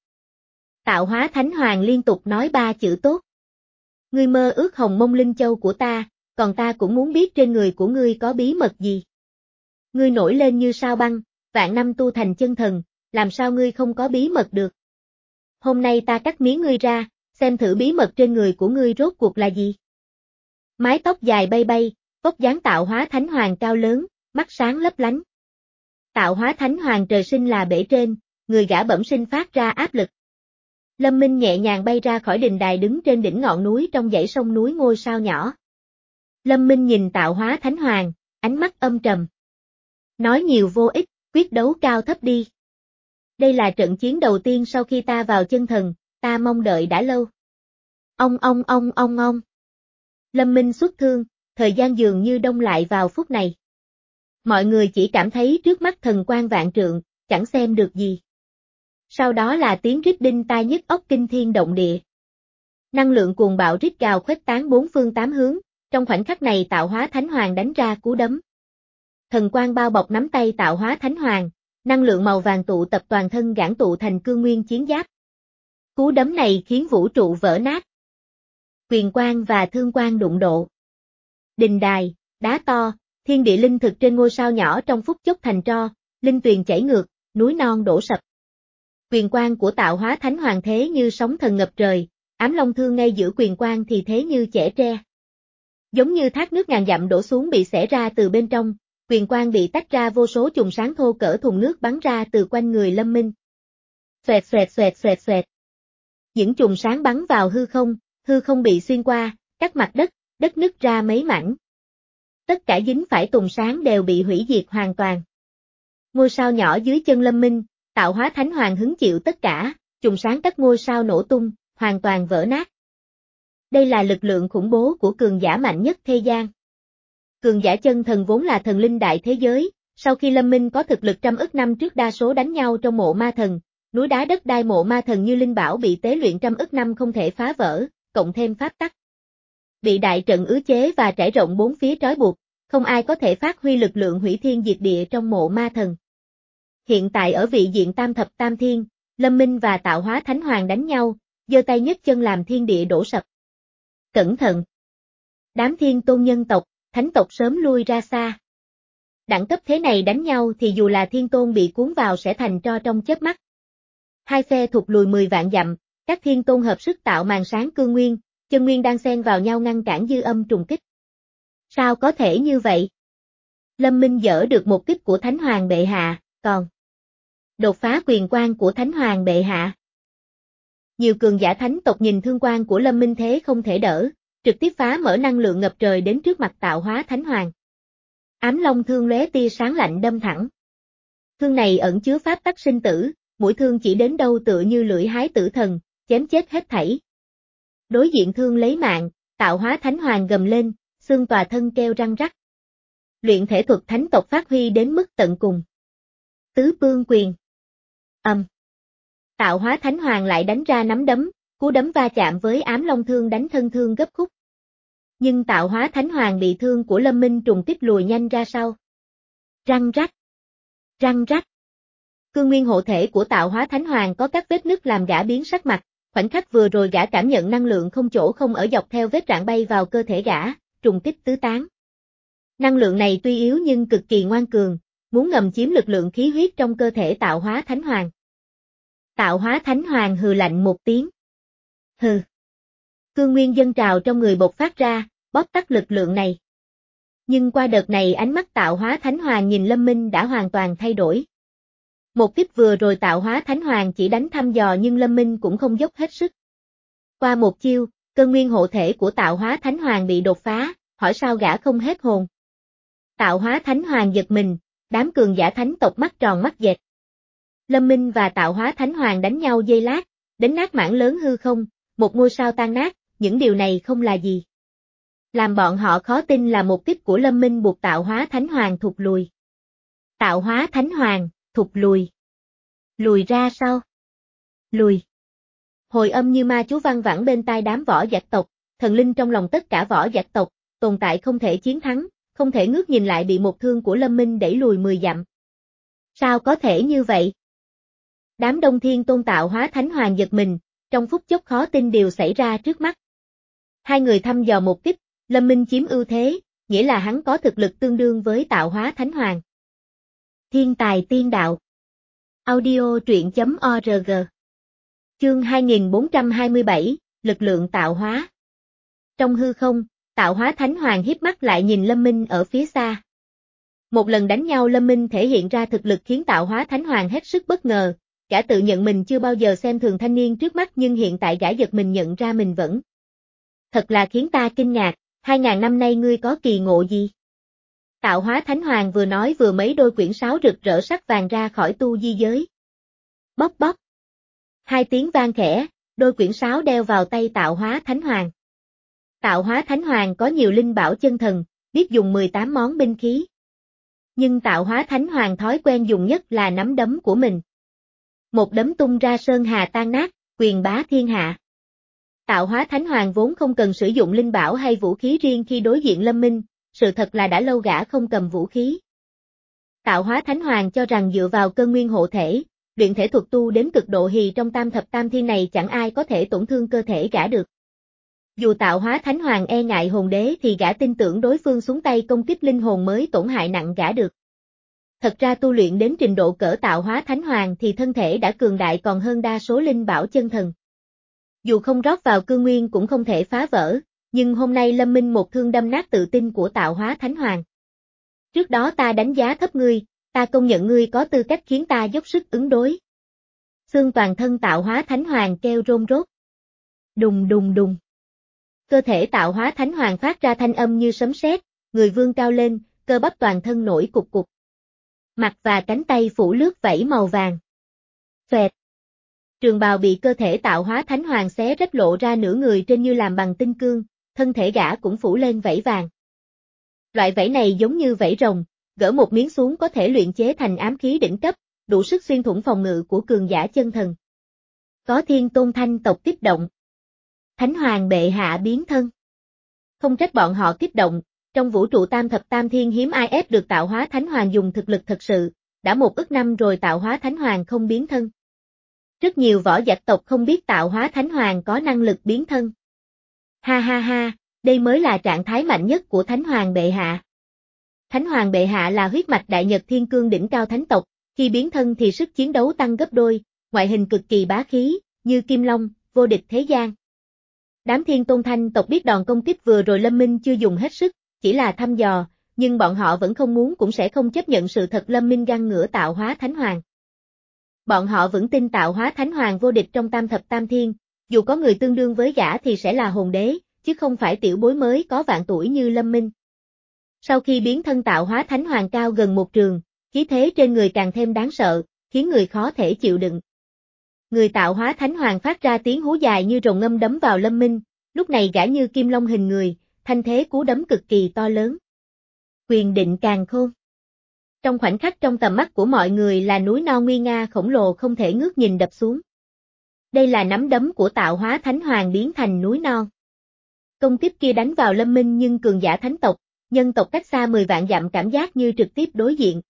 Tạo hóa thánh hoàng liên tục nói ba chữ tốt. Ngươi mơ ước Hồng Mông Linh Châu của ta, còn ta cũng muốn biết trên người của ngươi có bí mật gì. Ngươi nổi lên như sao băng, vạn năm tu thành chân thần, làm sao ngươi không có bí mật được. Hôm nay ta cắt miếng ngươi ra, xem thử bí mật trên người của ngươi rốt cuộc là gì. Mái tóc dài bay bay, vóc dáng tạo hóa thánh hoàng cao lớn, mắt sáng lấp lánh. Tạo hóa thánh hoàng trời sinh là bể trên, người gã bẩm sinh phát ra áp lực. Lâm Minh nhẹ nhàng bay ra khỏi đình đài đứng trên đỉnh ngọn núi trong dãy sông núi ngôi sao nhỏ. Lâm Minh nhìn tạo hóa thánh hoàng, ánh mắt âm trầm. Nói nhiều vô ích, quyết đấu cao thấp đi. Đây là trận chiến đầu tiên sau khi ta vào chân thần, ta mong đợi đã lâu. Ông ông ông ông ông. Lâm Minh xuất thương, thời gian dường như đông lại vào phút này. Mọi người chỉ cảm thấy trước mắt thần quang vạn trượng, chẳng xem được gì. Sau đó là tiếng rít đinh tai nhức óc kinh thiên động địa. Năng lượng cuồng bạo rít gào khuếch tán bốn phương tám hướng, trong khoảnh khắc này tạo hóa thánh hoàng đánh ra cú đấm. Thần quang bao bọc nắm tay tạo hóa thánh hoàng, năng lượng màu vàng tụ tập toàn thân giãn tụ thành cương nguyên chiến giáp. Cú đấm này khiến vũ trụ vỡ nát. Quyền quang và thương quang đụng độ. Đình đài, đá to, thiên địa linh thực trên ngôi sao nhỏ trong phút chốc thành tro, linh tuyền chảy ngược, núi non đổ sập. Quyền quang của tạo hóa thánh hoàng thế như sóng thần ngập trời, ám long thương ngay giữa quyền quang thì thế như chẻ tre. Giống như thác nước ngàn dặm đổ xuống bị xẻ ra từ bên trong, quyền quang bị tách ra vô số chùm sáng thô cỡ thùng nước bắn ra từ quanh người Lâm Minh. Xoẹt xoẹt xoẹt xoẹt xoẹt. Những chùm sáng bắn vào hư không, hư không bị xuyên qua, cắt mặt đất, đất nứt ra mấy mảnh. Tất cả dính phải tùng sáng đều bị hủy diệt hoàn toàn. Ngôi sao nhỏ dưới chân Lâm Minh, tạo hóa thánh hoàng hứng chịu tất cả, chùm sáng các ngôi sao nổ tung, hoàn toàn vỡ nát. Đây là lực lượng khủng bố của cường giả mạnh nhất thế gian. Cường giả chân thần vốn là thần linh đại thế giới, sau khi Lâm Minh có thực lực trăm ức năm trước đa số đánh nhau trong mộ ma thần, núi đá đất đai mộ ma thần như linh bảo bị tế luyện trăm ức năm không thể phá vỡ, cộng thêm pháp tắc. Bị đại trận ứ chế và trải rộng bốn phía trói buộc, không ai có thể phát huy lực lượng hủy thiên diệt địa trong mộ ma thần. Hiện tại ở vị diện tam thập tam thiên, Lâm Minh và tạo hóa thánh hoàng đánh nhau, giơ tay nhấc chân làm thiên địa đổ sập. Cẩn thận! Đám thiên tôn nhân tộc, thánh tộc sớm lui ra xa. Đẳng cấp thế này đánh nhau thì dù là thiên tôn bị cuốn vào sẽ thành tro trong chớp mắt. Hai phe thụt lùi mười vạn dặm, các thiên tôn hợp sức tạo màn sáng cương nguyên, chân nguyên đang xen vào nhau ngăn cản dư âm trùng kích. Sao có thể như vậy? Lâm Minh dỡ được một kích của Thánh Hoàng bệ hạ, còn đột phá quyền quang của Thánh Hoàng bệ hạ. Nhiều cường giả thánh tộc nhìn thương quang của Lâm Minh thế không thể đỡ, trực tiếp phá mở năng lượng ngập trời đến trước mặt tạo hóa Thánh Hoàng. Ám long thương lóe tia sáng lạnh đâm thẳng. Thương này ẩn chứa pháp tắc sinh tử, mũi thương chỉ đến đâu tựa như lưỡi hái tử thần, chém chết hết thảy. Đối diện thương lấy mạng, tạo hóa Thánh Hoàng gầm lên, xương tòa thân kêu răng rắc. Luyện thể thuật thánh tộc phát huy đến mức tận cùng. Tứ Vương Quyền. Âm. Tạo hóa Thánh Hoàng lại đánh ra nắm đấm, cú đấm va chạm với ám long thương đánh thân thương gấp khúc. Nhưng tạo hóa Thánh Hoàng bị thương của Lâm Minh trùng kích lùi nhanh ra sau. Răng rắc. Răng rắc. Cương nguyên hộ thể của tạo hóa Thánh Hoàng có các vết nứt làm gã biến sắc mặt, khoảnh khắc vừa rồi gã cảm nhận năng lượng không chỗ không ở dọc theo vết rạn bay vào cơ thể gã, trùng kích tứ tán. Năng lượng này tuy yếu nhưng cực kỳ ngoan cường, muốn ngầm chiếm lực lượng khí huyết trong cơ thể tạo hóa Thánh Hoàng. Tạo hóa Thánh Hoàng hừ lạnh một tiếng. Hừ. Cương nguyên dâng trào trong người bộc phát ra, bóp tắt lực lượng này. Nhưng qua đợt này ánh mắt tạo hóa Thánh Hoàng nhìn Lâm Minh đã hoàn toàn thay đổi. Một kích vừa rồi tạo hóa Thánh Hoàng chỉ đánh thăm dò nhưng Lâm Minh cũng không dốc hết sức. Qua một chiêu, cơn nguyên hộ thể của tạo hóa Thánh Hoàng bị đột phá, hỏi sao gã không hết hồn. Tạo hóa Thánh Hoàng giật mình, đám cường giả thánh tộc mắt tròn mắt dẹt. Lâm Minh và tạo hóa Thánh Hoàng đánh nhau giây lát, đánh nát mảng lớn hư không, một ngôi sao tan nát, những điều này không là gì. Làm bọn họ khó tin là một kích của Lâm Minh buộc tạo hóa Thánh Hoàng thụt lùi. Tạo hóa Thánh Hoàng, thụt lùi. Lùi ra sao? Lùi. Hồi âm như ma chú văng vẳng bên tai đám võ dặc tộc, thần linh trong lòng tất cả võ dặc tộc, tồn tại không thể chiến thắng, không thể ngước nhìn lại bị một thương của Lâm Minh đẩy lùi mười dặm. Sao có thể như vậy? Đám đông thiên tôn tạo hóa Thánh Hoàng giật mình, trong phút chốc khó tin điều xảy ra trước mắt. Hai người thăm dò một kích, Lâm Minh chiếm ưu thế, nghĩa là hắn có thực lực tương đương với tạo hóa Thánh Hoàng. Thiên tài tiên đạo. Audio truyện chấm org. Chương hai nghìn bốn trăm hai mươi bảy, lực lượng tạo hóa. Trong hư không, tạo hóa Thánh Hoàng híp mắt lại nhìn Lâm Minh ở phía xa. Một lần đánh nhau Lâm Minh thể hiện ra thực lực khiến tạo hóa Thánh Hoàng hết sức bất ngờ, gã tự nhận mình chưa bao giờ xem thường thanh niên trước mắt nhưng hiện tại gã giật mình nhận ra mình vẫn. Thật là khiến ta kinh ngạc, hai ngàn năm nay ngươi có kỳ ngộ gì? Tạo hóa Thánh Hoàng vừa nói vừa mấy đôi quyển sáo rực rỡ sắc vàng ra khỏi tu di giới. Bóp bóp. Hai tiếng vang khẽ, đôi quyển sáo đeo vào tay tạo hóa Thánh Hoàng. Tạo hóa Thánh Hoàng có nhiều linh bảo chân thần, biết dùng mười tám món binh khí. Nhưng tạo hóa Thánh Hoàng thói quen dùng nhất là nắm đấm của mình. Một đấm tung ra sơn hà tan nát, quyền bá thiên hạ. Tạo hóa Thánh Hoàng vốn không cần sử dụng linh bảo hay vũ khí riêng khi đối diện Lâm Minh, sự thật là đã lâu gã không cầm vũ khí. Tạo hóa Thánh Hoàng cho rằng dựa vào cơn nguyên hộ thể, luyện thể thuật tu đến cực độ hì trong tam thập tam thiên này chẳng ai có thể tổn thương cơ thể gã được. Dù tạo hóa Thánh Hoàng e ngại hồn đế thì gã tin tưởng đối phương xuống tay công kích linh hồn mới tổn hại nặng gã được. Thật ra tu luyện đến trình độ cỡ tạo hóa Thánh Hoàng thì thân thể đã cường đại còn hơn đa số linh bảo chân thần. Dù không rót vào cương nguyên cũng không thể phá vỡ, nhưng hôm nay Lâm Minh một thương đâm nát tự tin của tạo hóa Thánh Hoàng. Trước đó ta đánh giá thấp ngươi, ta công nhận ngươi có tư cách khiến ta dốc sức ứng đối. Xương toàn thân tạo hóa Thánh Hoàng kêu rôn rốt. Đùng đùng đùng. Cơ thể tạo hóa Thánh Hoàng phát ra thanh âm như sấm sét, người vươn cao lên, cơ bắp toàn thân nổi cục cục. Mặt và cánh tay phủ lướt vảy màu vàng. Phẹt. Trường bào bị cơ thể tạo hóa Thánh Hoàng xé rách lộ ra nửa người trên như làm bằng tinh cương, thân thể gã cũng phủ lên vảy vàng. Loại vảy này giống như vảy rồng, gỡ một miếng xuống có thể luyện chế thành ám khí đỉnh cấp, đủ sức xuyên thủng phòng ngự của cường giả chân thần. Có thiên tôn thanh tộc kích động. Thánh Hoàng bệ hạ biến thân. Không trách bọn họ kích động, trong vũ trụ tam thập tam thiên hiếm ai ép được tạo hóa Thánh Hoàng dùng thực lực thật sự, đã một ức năm rồi tạo hóa Thánh Hoàng không biến thân. Rất nhiều võ dặc tộc không biết tạo hóa Thánh Hoàng có năng lực biến thân. Ha ha ha, đây mới là trạng thái mạnh nhất của Thánh Hoàng bệ hạ. Thánh Hoàng bệ hạ là huyết mạch đại nhật thiên cương đỉnh cao thánh tộc, khi biến thân thì sức chiến đấu tăng gấp đôi, ngoại hình cực kỳ bá khí, như kim long, vô địch thế gian. Đám Thiên Tôn Thanh tộc biết đòn công kích vừa rồi Lâm Minh chưa dùng hết sức, chỉ là thăm dò, nhưng bọn họ vẫn không muốn cũng sẽ không chấp nhận sự thật Lâm Minh găng ngửa tạo hóa Thánh Hoàng. Bọn họ vững tin tạo hóa Thánh Hoàng vô địch trong tam thập tam thiên, dù có người tương đương với gã thì sẽ là hồn đế, chứ không phải tiểu bối mới có vạn tuổi như Lâm Minh. Sau khi biến thân tạo hóa Thánh Hoàng cao gần một trường, khí thế trên người càng thêm đáng sợ, khiến người khó thể chịu đựng. Người tạo hóa Thánh Hoàng phát ra tiếng hú dài như rồng ngâm đấm vào Lâm Minh, lúc này gã như kim long hình người, thanh thế cú đấm cực kỳ to lớn. Quyền định càn khôn. Trong khoảnh khắc trong tầm mắt của mọi người là núi non nguy nga khổng lồ không thể ngước nhìn đập xuống. Đây là nắm đấm của tạo hóa Thánh Hoàng biến thành núi non. Công kích kia đánh vào Lâm Minh nhưng cường giả thánh tộc, nhân tộc cách xa mười vạn dặm cảm giác như trực tiếp đối diện.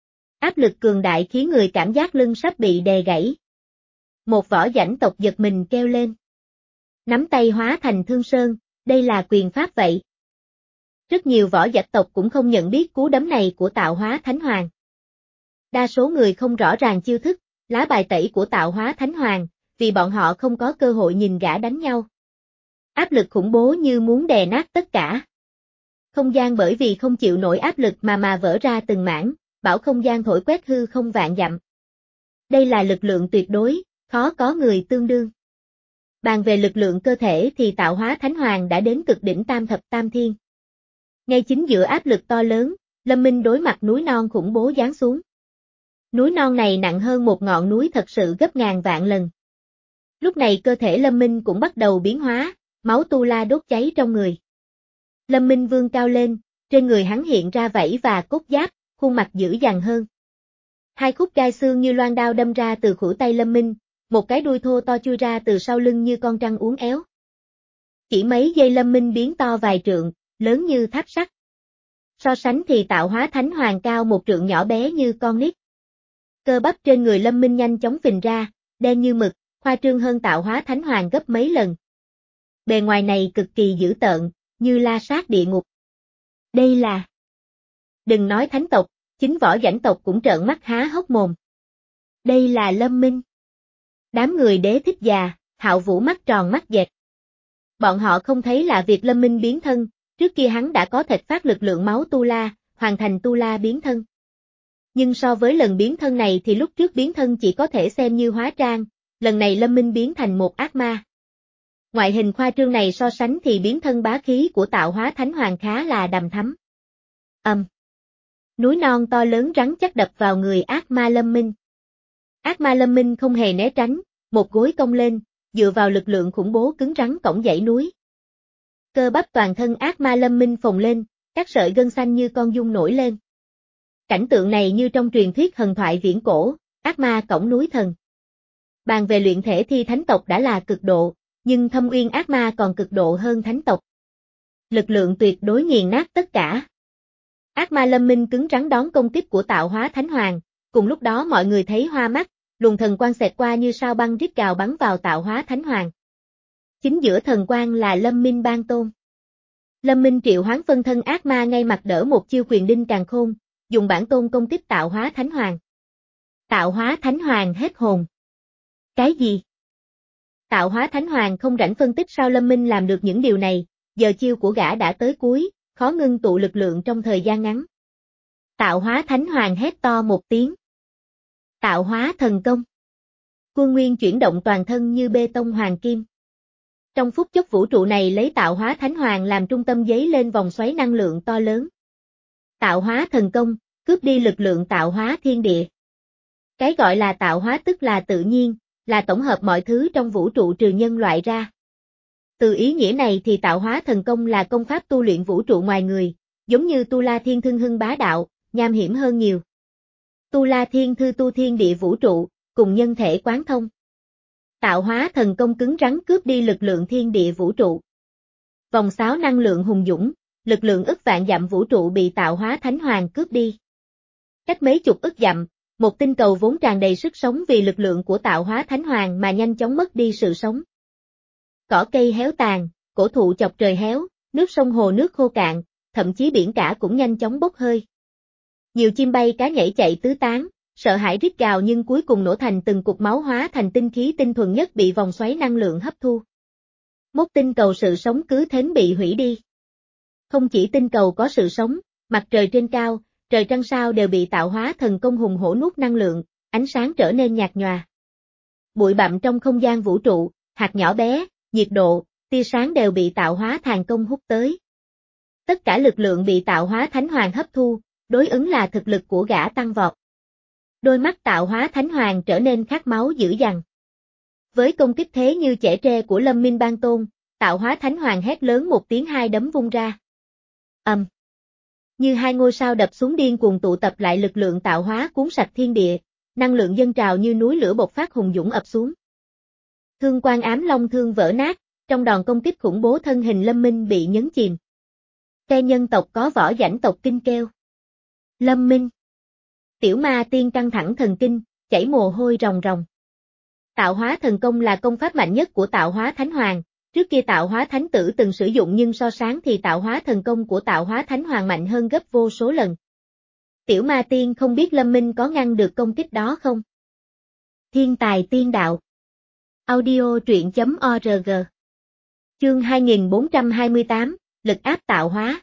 Áp lực cường đại khiến người cảm giác lưng sắp bị đè gãy. Một võ dãnh tộc giật mình kêu lên. Nắm tay hóa thành thương sơn, đây là quyền pháp vậy. Rất nhiều võ giả tộc cũng không nhận biết cú đấm này của tạo hóa Thánh Hoàng. Đa số người không rõ ràng chiêu thức, lá bài tẩy của tạo hóa Thánh Hoàng, vì bọn họ không có cơ hội nhìn gã đánh nhau. Áp lực khủng bố như muốn đè nát tất cả. Không gian bởi vì không chịu nổi áp lực mà mà vỡ ra từng mảng, bảo không gian thổi quét hư không vạn dặm. Đây là lực lượng tuyệt đối, khó có người tương đương. Bàn về lực lượng cơ thể thì tạo hóa Thánh Hoàng đã đến cực đỉnh tam thập tam thiên. Ngay chính giữa áp lực to lớn, Lâm Minh đối mặt núi non khủng bố giáng xuống. Núi non này nặng hơn một ngọn núi thật sự gấp ngàn vạn lần. Lúc này cơ thể Lâm Minh cũng bắt đầu biến hóa, máu tu la đốt cháy trong người. Lâm Minh vươn cao lên, trên người hắn hiện ra vảy và cốt giáp, khuôn mặt dữ dằn hơn. Hai khúc gai xương như loan đao đâm ra từ khuỷu tay Lâm Minh, một cái đuôi thô to chui ra từ sau lưng như con trăng uốn éo. Chỉ mấy giây Lâm Minh biến to vài trượng, lớn như tháp sắt. So sánh thì tạo hóa Thánh Hoàng cao một trượng nhỏ bé như con nít. Cơ bắp trên người Lâm Minh nhanh chóng phình ra, đen như mực, khoa trương hơn tạo hóa Thánh Hoàng gấp mấy lần. Bề ngoài này cực kỳ dữ tợn, như la sát địa ngục. Đây là... Đừng nói thánh tộc, chính võ dãnh tộc cũng trợn mắt há hốc mồm. Đây là Lâm Minh. Đám người Đế Thích già, Hạo Vũ mắt tròn mắt dẹt. Bọn họ không thấy là việc Lâm Minh biến thân, trước kia hắn đã có thịt phát lực lượng máu tu la, hoàn thành tu la biến thân. Nhưng so với lần biến thân này thì lúc trước biến thân chỉ có thể xem như hóa trang, lần này Lâm Minh biến thành một ác ma. Ngoại hình khoa trương này so sánh thì biến thân bá khí của tạo hóa Thánh Hoàng khá là đằm thắm. Âm. Núi non to lớn rắn chắc đập vào người ác ma Lâm Minh. Ác ma Lâm Minh không hề né tránh, một gối cong lên, dựa vào lực lượng khủng bố cứng rắn cõng dãy núi. Cơ bắp toàn thân ác ma Lâm Minh phồng lên, các sợi gân xanh như con giun nổi lên. Cảnh tượng này như trong truyền thuyết thần thoại viễn cổ, ác ma cõng núi thần. Bàn về luyện thể thì thánh tộc đã là cực độ, nhưng Thâm Uyên ác ma còn cực độ hơn thánh tộc. Lực lượng tuyệt đối nghiền nát tất cả. Ác ma Lâm Minh cứng rắn đón công kích của tạo hóa Thánh Hoàng, cùng lúc đó mọi người thấy hoa mắt, luồng thần quang xẹt qua như sao băng rít gào bắn vào tạo hóa Thánh Hoàng. Chính giữa thần quang là Lâm Minh Ban Tôn. Lâm Minh triệu hoán phân thân ác ma ngay mặt đỡ một chiêu quyền đinh càn khôn, dùng bản tôn công kích tạo hóa Thánh Hoàng. Tạo hóa Thánh Hoàng hết hồn. Cái gì? Tạo hóa Thánh Hoàng không rảnh phân tích sao Lâm Minh làm được những điều này, giờ chiêu của gã đã tới cuối, khó ngưng tụ lực lượng trong thời gian ngắn. Tạo hóa Thánh Hoàng hét to một tiếng. Tạo hóa thần công. Quân nguyên chuyển động toàn thân như bê tông hoàng kim. Trong phút chốc vũ trụ này lấy tạo hóa Thánh Hoàng làm trung tâm giấy lên vòng xoáy năng lượng to lớn. Tạo hóa thần công, cướp đi lực lượng tạo hóa thiên địa. Cái gọi là tạo hóa tức là tự nhiên, là tổng hợp mọi thứ trong vũ trụ trừ nhân loại ra. Từ ý nghĩa này thì tạo hóa thần công là công pháp tu luyện vũ trụ ngoài người, giống như Tu La Thiên Thương Hưng bá đạo, nham hiểm hơn nhiều. Tu La Thiên Thư tu thiên địa vũ trụ, cùng nhân thể quán thông. Tạo hóa thần công cứng rắn cướp đi lực lượng thiên địa vũ trụ. Vòng sáo năng lượng hùng dũng, lực lượng ức vạn dặm vũ trụ bị tạo hóa Thánh Hoàng cướp đi. Cách mấy chục ức dặm, một tinh cầu vốn tràn đầy sức sống vì lực lượng của tạo hóa Thánh Hoàng mà nhanh chóng mất đi sự sống. Cỏ cây héo tàn, cổ thụ chọc trời héo, nước sông hồ nước khô cạn, thậm chí biển cả cũng nhanh chóng bốc hơi. Nhiều chim bay cá nhảy chạy tứ tán, sợ hãi rít gào nhưng cuối cùng nổ thành từng cục máu hóa thành tinh khí tinh thuần nhất bị vòng xoáy năng lượng hấp thu. Một tinh cầu sự sống cứ thế bị hủy đi. Không chỉ tinh cầu có sự sống, mặt trời trên cao, trời trăng sao đều bị tạo hóa thần công hùng hổ nuốt năng lượng, ánh sáng trở nên nhạt nhòa. Bụi bặm trong không gian vũ trụ, hạt nhỏ bé, nhiệt độ, tia sáng đều bị tạo hóa thần công hút tới. Tất cả lực lượng bị tạo hóa thánh hoàng hấp thu, đối ứng là thực lực của gã tăng vọt. Đôi mắt tạo hóa thánh hoàng trở nên khát máu dữ dằn. Với công kích thế như chẻ tre của Lâm Minh Ban Tôn, tạo hóa thánh hoàng hét lớn một tiếng hai đấm vung ra. Ầm. Um. Như hai ngôi sao đập xuống điên cuồng tụ tập lại lực lượng tạo hóa cuốn sạch thiên địa, năng lượng dâng trào như núi lửa bộc phát hùng dũng ập xuống. Thương Quan Ám Long thương vỡ nát, trong đòn công kích khủng bố thân hình Lâm Minh bị nhấn chìm. Phe nhân tộc có võ dãnh tộc kinh kêu. Lâm Minh. Tiểu ma tiên căng thẳng thần kinh, chảy mồ hôi ròng ròng. Tạo hóa thần công là công pháp mạnh nhất của tạo hóa thánh hoàng, trước kia tạo hóa thánh tử từng sử dụng nhưng so sánh thì tạo hóa thần công của tạo hóa thánh hoàng mạnh hơn gấp vô số lần. Tiểu ma tiên không biết Lâm Minh có ngăn được công kích đó không? Thiên tài tiên đạo. Audio truyện chấm org. Chương hai nghìn bốn trăm hai mươi tám, lực áp tạo hóa.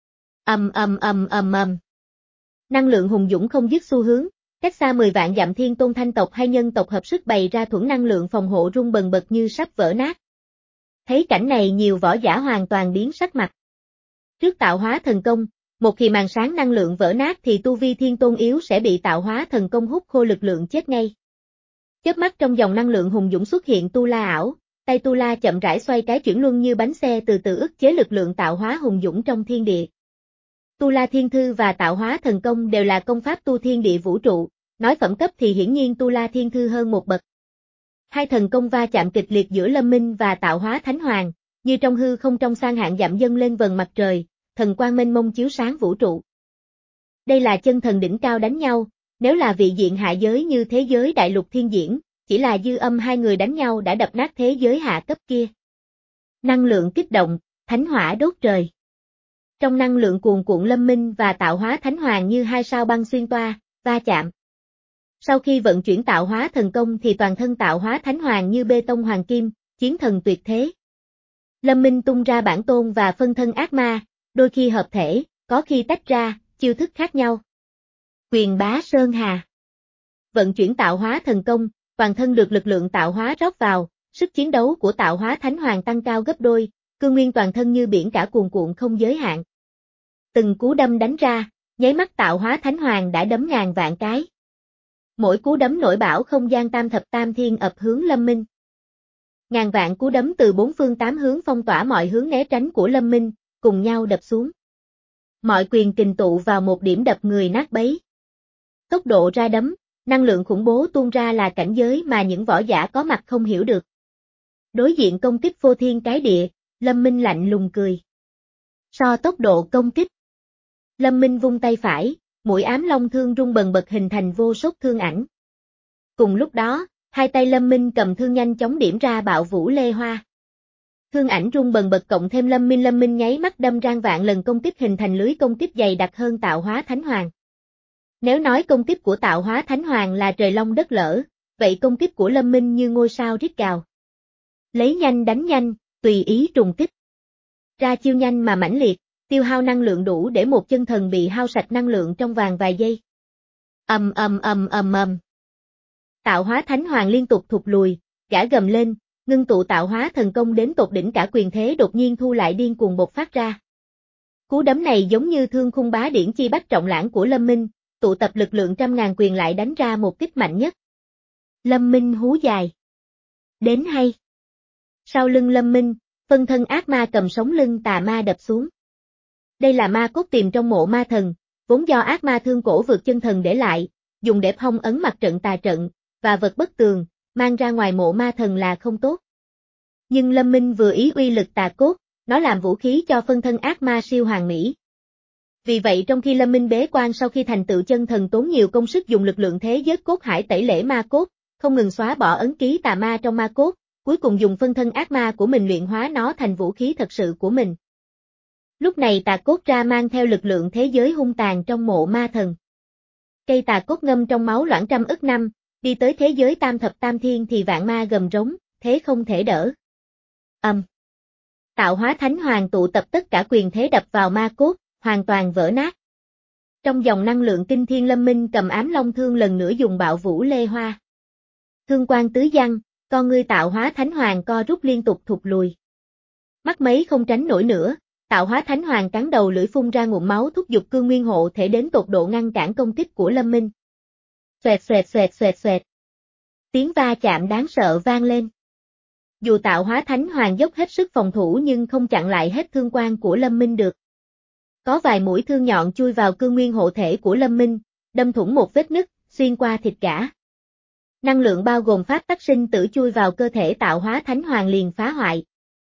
Ầm ầm ầm ầm ầm. Năng lượng hùng dũng không dứt xu hướng, cách xa mười vạn dặm thiên tôn thanh tộc hay nhân tộc hợp sức bày ra thuẫn năng lượng phòng hộ rung bần bật như sắp vỡ nát. Thấy cảnh này nhiều võ giả hoàn toàn biến sắc mặt. Trước tạo hóa thần công, một khi màn sáng năng lượng vỡ nát thì tu vi thiên tôn yếu sẽ bị tạo hóa thần công hút khô lực lượng chết ngay. Chớp mắt trong dòng năng lượng hùng dũng xuất hiện tu la ảo, tay tu la chậm rãi xoay cái chuyển luân như bánh xe từ từ ức chế lực lượng tạo hóa hùng dũng trong thiên địa. Tu la thiên thư và tạo hóa thần công đều là công pháp tu thiên địa vũ trụ, nói phẩm cấp thì hiển nhiên tu la thiên thư hơn một bậc. Hai thần công va chạm kịch liệt giữa Lâm Minh và tạo hóa thánh hoàng, như trong hư không trong sang hạn dặm dâng lên vầng mặt trời, thần quang mênh mông chiếu sáng vũ trụ. Đây là chân thần đỉnh cao đánh nhau, nếu là vị diện hạ giới như thế giới đại lục thiên diễn, chỉ là dư âm hai người đánh nhau đã đập nát thế giới hạ cấp kia. Năng lượng kích động, thánh hỏa đốt trời. Trong năng lượng cuồn cuộn Lâm Minh và tạo hóa thánh hoàng như hai sao băng xuyên toa, va chạm. Sau khi vận chuyển tạo hóa thần công thì toàn thân tạo hóa thánh hoàng như bê tông hoàng kim, chiến thần tuyệt thế. Lâm Minh tung ra bản tôn và phân thân ác ma, đôi khi hợp thể, có khi tách ra, chiêu thức khác nhau. Quyền bá sơn hà. Vận chuyển tạo hóa thần công, toàn thân được lực lượng tạo hóa rót vào, sức chiến đấu của tạo hóa thánh hoàng tăng cao gấp đôi, cương nguyên toàn thân như biển cả cuồn cuộn không giới hạn. Từng cú đâm đánh ra, nháy mắt tạo hóa thánh hoàng đã đấm ngàn vạn cái. Mỗi cú đấm nổi bão không gian tam thập tam thiên ập hướng Lâm Minh. Ngàn vạn cú đấm từ bốn phương tám hướng phong tỏa mọi hướng né tránh của Lâm Minh, cùng nhau đập xuống. Mọi quyền kình tụ vào một điểm đập người nát bấy. Tốc độ ra đấm, năng lượng khủng bố tuôn ra là cảnh giới mà những võ giả có mặt không hiểu được. Đối diện công kích vô thiên cái địa, Lâm Minh lạnh lùng cười. So tốc độ công kích. Lâm Minh vung tay phải, mũi ám long thương rung bần bật hình thành vô số thương ảnh. Cùng lúc đó, hai tay Lâm Minh cầm thương nhanh chóng điểm ra bạo vũ lê hoa. Thương ảnh rung bần bật cộng thêm Lâm Minh Lâm Minh nháy mắt đâm rang vạn lần công kích hình thành lưới công kích dày đặc hơn tạo hóa thánh hoàng. Nếu nói công kích của tạo hóa thánh hoàng là trời long đất lở, vậy công kích của Lâm Minh như ngôi sao rít gào. Lấy nhanh đánh nhanh, tùy ý trùng kích. Ra chiêu nhanh mà mãnh liệt, tiêu hao năng lượng đủ để một chân thần bị hao sạch năng lượng trong vàng vài giây. Ầm ầm ầm ầm ầm. Tạo hóa thánh hoàng liên tục thụt lùi, gã gầm lên, ngưng tụ tạo hóa thần công đến tột đỉnh cả quyền thế đột nhiên thu lại điên cuồng bộc phát ra. Cú đấm này giống như thương khung bá điển chi bách trọng lãng của Lâm Minh, tụ tập lực lượng trăm ngàn quyền lại đánh ra một kích mạnh nhất. Lâm Minh hú dài. Đến hay. Sau lưng Lâm Minh, phân thân ác ma cầm sống lưng tà ma đập xuống. Đây là ma cốt tìm trong mộ ma thần, vốn do ác ma thương cổ vượt chân thần để lại, dùng để phong ấn mặt trận tà trận, và vật bất tường, mang ra ngoài mộ ma thần là không tốt. Nhưng Lâm Minh vừa ý uy lực tà cốt, nó làm vũ khí cho phân thân ác ma siêu hoàn mỹ. Vì vậy trong khi Lâm Minh bế quan sau khi thành tựu chân thần tốn nhiều công sức dùng lực lượng thế giới cốt hải tẩy lễ ma cốt, không ngừng xóa bỏ ấn ký tà ma trong ma cốt, cuối cùng dùng phân thân ác ma của mình luyện hóa nó thành vũ khí thật sự của mình. Lúc này Tà Cốt ra mang theo lực lượng thế giới hung tàn trong mộ ma thần. Cây Tà Cốt ngâm trong máu loãng trăm ức năm, đi tới thế giới tam thập tam thiên thì vạn ma gầm rống, thế không thể đỡ. Âm. Tạo hóa thánh hoàng tụ tập tất cả quyền thế đập vào ma cốt, hoàn toàn vỡ nát. Trong dòng năng lượng kinh thiên Lâm Minh cầm ám long thương lần nữa dùng bạo vũ lê hoa. Thương quang tứ giăng, con ngươi tạo hóa thánh hoàng co rút liên tục thụt lùi. Mắt mấy không tránh nổi nữa, tạo hóa thánh hoàng cắn đầu lưỡi phun ra ngụm máu thúc giục cương nguyên hộ thể đến tột độ ngăn cản công kích của Lâm Minh. Xoẹt xoẹt xoẹt xoẹt xoẹt. Tiếng va chạm đáng sợ vang lên. Dù tạo hóa thánh hoàng dốc hết sức phòng thủ nhưng không chặn lại hết thương quang của Lâm Minh được. Có vài mũi thương nhọn chui vào cương nguyên hộ thể của Lâm Minh, đâm thủng một vết nứt, xuyên qua thịt gã. Năng lượng bao gồm pháp tắc sinh tử chui vào cơ thể tạo hóa thánh hoàng liền phá hoại.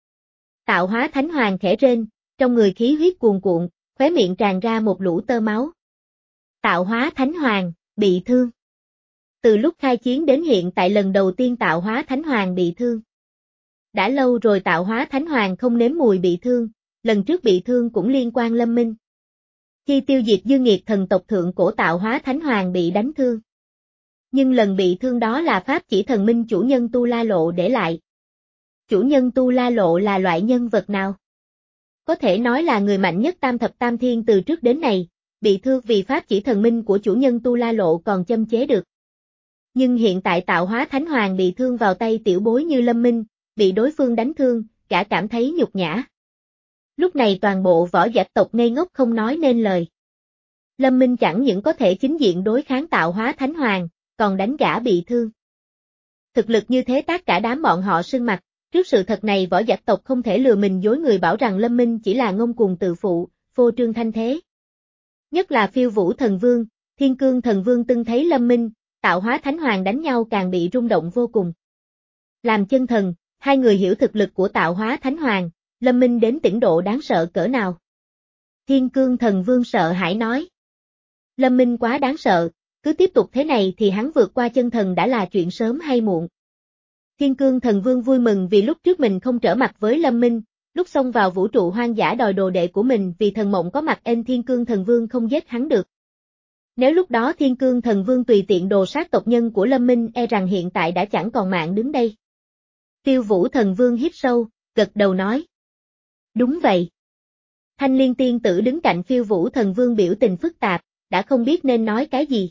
Tạo hóa thánh hoàng khẽ rên, trong người khí huyết cuồn cuộn, khóe miệng tràn ra một lũ tơ máu. Tạo hóa thánh hoàng, bị thương. Từ lúc khai chiến đến hiện tại lần đầu tiên tạo hóa thánh hoàng bị thương. Đã lâu rồi tạo hóa thánh hoàng không nếm mùi bị thương, lần trước bị thương cũng liên quan Lâm Minh. Khi tiêu diệt dư nghiệt thần tộc thượng cổ tạo hóa thánh hoàng bị đánh thương. Nhưng lần bị thương đó là pháp chỉ thần minh chủ nhân Tu La Lộ để lại. Chủ nhân Tu La Lộ là loại nhân vật nào? Có thể nói là người mạnh nhất tam thập tam thiên từ trước đến nay, bị thương vì pháp chỉ thần minh của chủ nhân Tu La Lộ còn châm chế được. Nhưng hiện tại tạo hóa thánh hoàng bị thương vào tay tiểu bối như Lâm Minh, bị đối phương đánh thương, cả cảm thấy nhục nhã. Lúc này toàn bộ võ giả tộc ngây ngốc không nói nên lời. Lâm Minh chẳng những có thể chính diện đối kháng tạo hóa thánh hoàng, còn đánh gã bị thương. Thực lực như thế tác cả đám bọn họ sưng mặt, trước sự thật này võ giả tộc không thể lừa mình dối người bảo rằng Lâm Minh chỉ là ngông cuồng tự phụ, phô trương thanh thế. Nhất là Phiêu Vũ Thần Vương, Thiên Cương Thần Vương từng thấy Lâm Minh, tạo hóa thánh hoàng đánh nhau càng bị rung động vô cùng. Làm chân thần, hai người hiểu thực lực của tạo hóa thánh hoàng, Lâm Minh đến tỉnh độ đáng sợ cỡ nào. Thiên Cương Thần Vương sợ hãi nói. Lâm Minh quá đáng sợ, cứ tiếp tục thế này thì hắn vượt qua chân thần đã là chuyện sớm hay muộn. Thiên Cương Thần Vương vui mừng vì lúc trước mình không trở mặt với Lâm Minh, lúc xông vào vũ trụ hoang dã đòi đồ đệ của mình vì thần mộng có mặt ên Thiên Cương Thần Vương không giết hắn được. Nếu lúc đó Thiên Cương Thần Vương tùy tiện đồ sát tộc nhân của Lâm Minh e rằng hiện tại đã chẳng còn mạng đứng đây. Phiêu Vũ Thần Vương hít sâu, gật đầu nói. Đúng vậy. Thanh Liên tiên tử đứng cạnh Phiêu Vũ Thần Vương biểu tình phức tạp, đã không biết nên nói cái gì.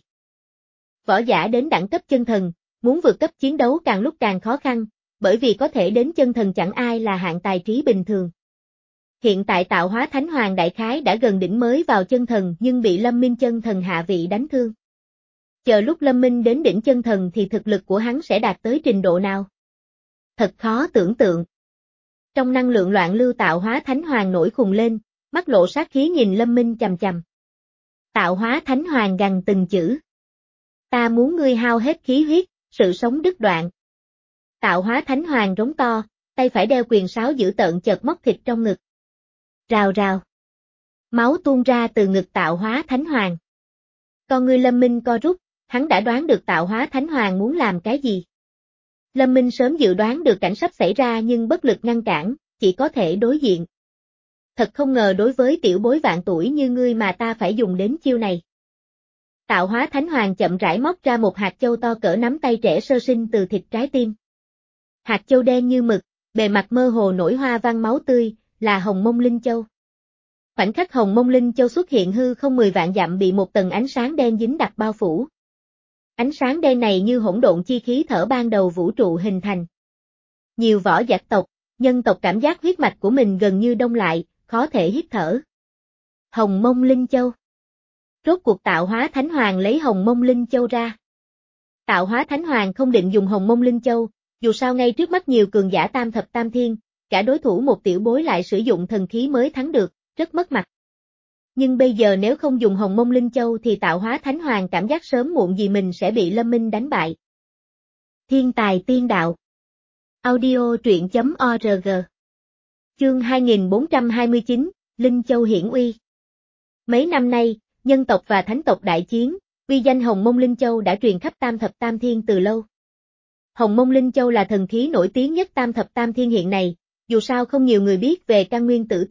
Võ giả đến đẳng cấp chân thần, muốn vượt cấp chiến đấu càng lúc càng khó khăn, bởi vì có thể đến chân thần chẳng ai là hạng tài trí bình thường. Hiện tại tạo hóa thánh hoàng đại khái đã gần đỉnh mới vào chân thần nhưng bị Lâm Minh chân thần hạ vị đánh thương. Chờ lúc Lâm Minh đến đỉnh chân thần thì thực lực của hắn sẽ đạt tới trình độ nào? Thật khó tưởng tượng. Trong năng lượng loạn lưu tạo hóa thánh hoàng nổi khùng lên, mắt lộ sát khí nhìn Lâm Minh chằm chằm. Tạo hóa thánh hoàng gằn từng chữ. Ta muốn ngươi hao hết khí huyết, sự sống đứt đoạn. Tạo hóa thánh hoàng rống to, tay phải đeo quyền sáo giữ tợn chợt móc thịt trong ngực. Rào rào. Máu tuôn ra từ ngực tạo hóa thánh hoàng. Con ngươi Lâm Minh co rút, hắn đã đoán được tạo hóa thánh hoàng muốn làm cái gì. Lâm Minh sớm dự đoán được cảnh sắp xảy ra nhưng bất lực ngăn cản, chỉ có thể đối diện. Thật không ngờ đối với tiểu bối vạn tuổi như ngươi mà ta phải dùng đến chiêu này. Tạo hóa thánh hoàng chậm rãi móc ra một hạt châu to cỡ nắm tay trẻ sơ sinh từ thịt trái tim. Hạt châu đen như mực, bề mặt mơ hồ nổi hoa văn máu tươi, là Hồng Mông Linh Châu. Khoảnh khắc Hồng Mông Linh Châu xuất hiện hư không mười vạn dặm bị một tầng ánh sáng đen dính đặc bao phủ. Ánh sáng đen này như hỗn độn chi khí thở ban đầu vũ trụ hình thành. Nhiều võ giả tộc, nhân tộc cảm giác huyết mạch của mình gần như đông lại, khó thể hít thở. Hồng Mông Linh Châu. Rốt cuộc tạo hóa thánh hoàng lấy Hồng Mông Linh Châu ra. Tạo hóa thánh hoàng không định dùng Hồng Mông Linh Châu, dù sao ngay trước mắt nhiều cường giả tam thập tam thiên, cả đối thủ một tiểu bối lại sử dụng thần khí mới thắng được, rất mất mặt. Nhưng bây giờ nếu không dùng Hồng Mông Linh Châu thì tạo hóa thánh hoàng cảm giác sớm muộn gì mình sẽ bị Lâm Minh đánh bại. Thiên tài tiên đạo. Audio truyện chấm org. Chương hai nghìn bốn trăm hai mươi chín, Linh Châu hiển uy. Mấy năm nay, nhân tộc và thánh tộc đại chiến, uy danh Hồng Mông Linh Châu đã truyền khắp tam thập tam thiên từ lâu. Hồng Mông Linh Châu là thần khí nổi tiếng nhất tam thập tam thiên hiện nay, dù sao không nhiều người biết về căn nguyên tử tinh,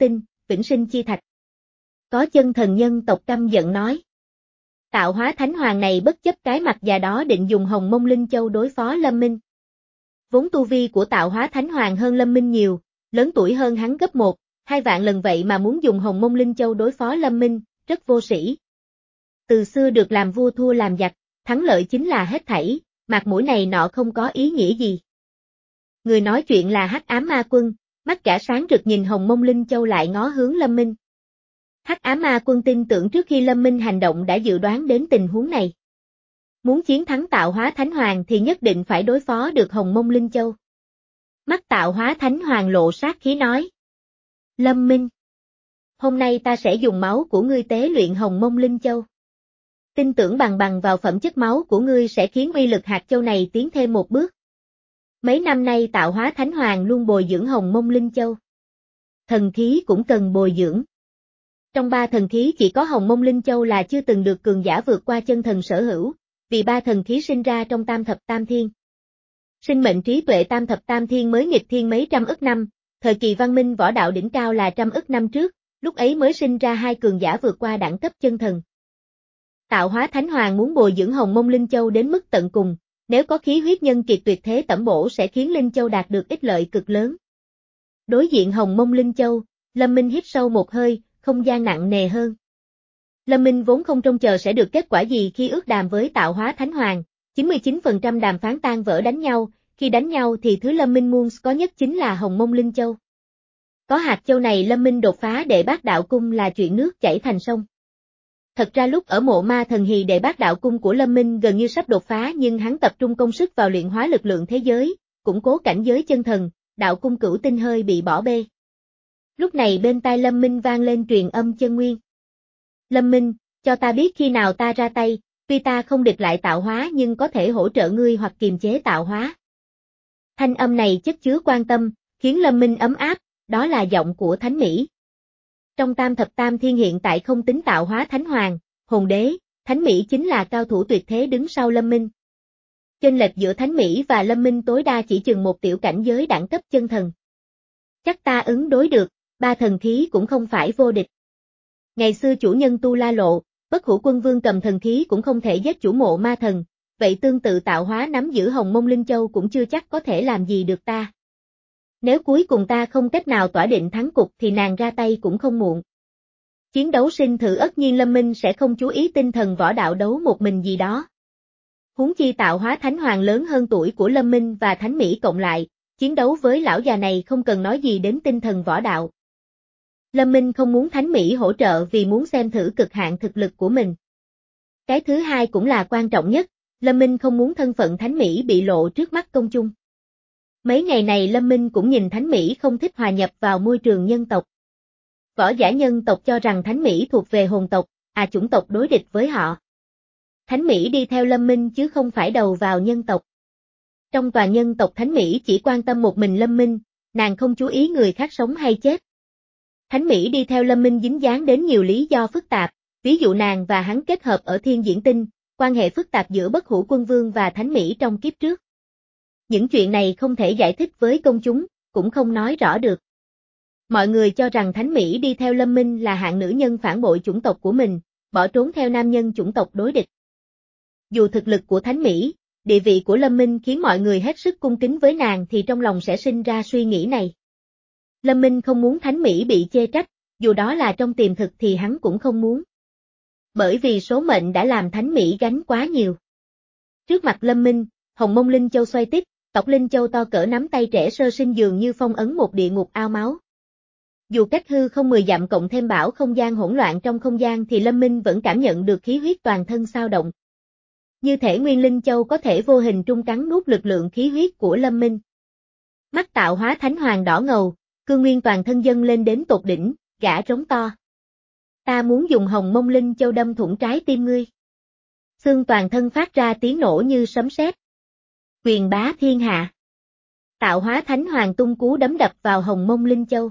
vĩnh sinh chi thạch. Có chân thần nhân tộc căm giận nói. Tạo hóa thánh hoàng này bất chấp cái mặt già đó định dùng hồng mông linh châu đối phó Lâm Minh. Vốn tu vi của tạo hóa thánh hoàng hơn Lâm Minh nhiều, lớn tuổi hơn hắn gấp một, hai vạn lần vậy mà muốn dùng hồng mông linh châu đối phó Lâm Minh, rất vô sĩ. Từ xưa được làm vua thua làm giặc, thắng lợi chính là hết thảy, mặt mũi này nọ không có ý nghĩa gì. Người nói chuyện là Hắc Ám Ma Quân, mắt cả sáng rực nhìn hồng mông linh châu lại ngó hướng Lâm Minh. Hắc Ám Ma Quân tin tưởng trước khi Lâm Minh hành động đã dự đoán đến tình huống này. Muốn chiến thắng tạo hóa thánh hoàng thì nhất định phải đối phó được hồng mông linh châu. Mắt tạo hóa thánh hoàng lộ sát khí nói. Lâm Minh, hôm nay ta sẽ dùng máu của ngươi tế luyện hồng mông linh châu. Tin tưởng bằng bằng vào phẩm chất máu của ngươi sẽ khiến uy lực hạt châu này tiến thêm một bước. Mấy năm nay tạo hóa thánh hoàng luôn bồi dưỡng hồng mông linh châu. Thần khí cũng cần bồi dưỡng. Trong ba thần khí chỉ có hồng mông linh châu là chưa từng được cường giả vượt qua chân thần sở hữu, vì ba thần khí sinh ra trong tam thập tam thiên. Sinh mệnh trí tuệ tam thập tam thiên mới nghịch thiên mấy trăm ức năm, thời kỳ văn minh võ đạo đỉnh cao là trăm ức năm trước, lúc ấy mới sinh ra hai cường giả vượt qua đẳng cấp chân thần. Tạo hóa thánh hoàng muốn bồi dưỡng hồng mông linh châu đến mức tận cùng, nếu có khí huyết nhân kiệt tuyệt thế tẩm bổ sẽ khiến linh châu đạt được ích lợi cực lớn. Đối diện hồng mông linh châu, Lâm Minh hít sâu một hơi, không gian nặng nề hơn. Lâm Minh vốn không trông chờ sẽ được kết quả gì khi ước đàm với tạo hóa thánh hoàng, chín mươi chín phần trăm đàm phán tan vỡ đánh nhau, khi đánh nhau thì thứ Lâm Minh muốn có nhất chính là hồng mông linh châu. Có hạt châu này Lâm Minh đột phá đệ bát đạo cung là chuyện nước chảy thành sông. Thật ra lúc ở mộ ma thần hì đệ bát đạo cung của Lâm Minh gần như sắp đột phá nhưng hắn tập trung công sức vào luyện hóa lực lượng thế giới, củng cố cảnh giới chân thần, đạo cung cửu tinh hơi bị bỏ bê. Lúc này bên tai Lâm Minh vang lên truyền âm chân nguyên. Lâm Minh, cho ta biết khi nào ta ra tay, tuy ta không địch lại tạo hóa nhưng có thể hỗ trợ ngươi hoặc kiềm chế tạo hóa. Thanh âm này chất chứa quan tâm, khiến Lâm Minh ấm áp, đó là giọng của Thánh Mỹ. Trong tam thập tam thiên hiện tại không tính tạo hóa thánh hoàng, hồn đế, Thánh Mỹ chính là cao thủ tuyệt thế đứng sau Lâm Minh. Chênh lệch giữa Thánh Mỹ và Lâm Minh tối đa chỉ chừng một tiểu cảnh giới đẳng cấp chân thần. Chắc ta ứng đối được, ba thần khí cũng không phải vô địch. Ngày xưa chủ nhân Tu La Lộ, Bất Hủ Quân Vương cầm thần khí cũng không thể giết chủ mộ ma thần, vậy tương tự tạo hóa nắm giữ hồng mông linh châu cũng chưa chắc có thể làm gì được ta. Nếu cuối cùng ta không cách nào tỏa định thắng cục thì nàng ra tay cũng không muộn. Chiến đấu sinh thử ất nhiên Lâm Minh sẽ không chú ý tinh thần võ đạo đấu một mình gì đó. Huống chi tạo hóa thánh hoàng lớn hơn tuổi của Lâm Minh và Thánh Mỹ cộng lại, chiến đấu với lão già này không cần nói gì đến tinh thần võ đạo. Lâm Minh không muốn Thánh Mỹ hỗ trợ vì muốn xem thử cực hạn thực lực của mình. Cái thứ hai cũng là quan trọng nhất, Lâm Minh không muốn thân phận Thánh Mỹ bị lộ trước mắt công chúng. Mấy ngày này Lâm Minh cũng nhìn Thánh Mỹ không thích hòa nhập vào môi trường nhân tộc. Võ giả nhân tộc cho rằng Thánh Mỹ thuộc về hồn tộc, à chủng tộc đối địch với họ. Thánh Mỹ đi theo Lâm Minh chứ không phải đầu vào nhân tộc. Trong tòa nhân tộc Thánh Mỹ chỉ quan tâm một mình Lâm Minh, nàng không chú ý người khác sống hay chết. Thánh Mỹ đi theo Lâm Minh dính dáng đến nhiều lý do phức tạp, ví dụ nàng và hắn kết hợp ở Thiên Diễn Tinh, quan hệ phức tạp giữa Bất Hủ Quân Vương và Thánh Mỹ trong kiếp trước. Những chuyện này không thể giải thích với công chúng, cũng không nói rõ được. Mọi người cho rằng Thánh Mỹ đi theo Lâm Minh là hạng nữ nhân phản bội chủng tộc của mình, bỏ trốn theo nam nhân chủng tộc đối địch. Dù thực lực của Thánh Mỹ, địa vị của Lâm Minh khiến mọi người hết sức cung kính với nàng thì trong lòng sẽ sinh ra suy nghĩ này. Lâm Minh không muốn Thánh Mỹ bị chê trách, dù đó là trong tiềm thực thì hắn cũng không muốn. Bởi vì số mệnh đã làm Thánh Mỹ gánh quá nhiều. Trước mặt Lâm Minh, hồng mông linh châu xoay tít, tộc linh châu to cỡ nắm tay trẻ sơ sinh dường như phong ấn một địa ngục ao máu. Dù cách hư không mười dặm cộng thêm bão không gian hỗn loạn trong không gian thì Lâm Minh vẫn cảm nhận được khí huyết toàn thân xao động. Như thể nguyên linh châu có thể vô hình trung cắn nuốt lực lượng khí huyết của Lâm Minh. Mắt tạo hóa thánh hoàng đỏ ngầu, cương nguyên toàn thân dâng lên đến tột đỉnh, gã trống to. Ta muốn dùng hồng mông linh châu đâm thủng trái tim ngươi. Xương toàn thân phát ra tiếng nổ như sấm sét. Quyền bá thiên hạ. Tạo hóa thánh hoàng tung cú đấm đập vào hồng mông linh châu.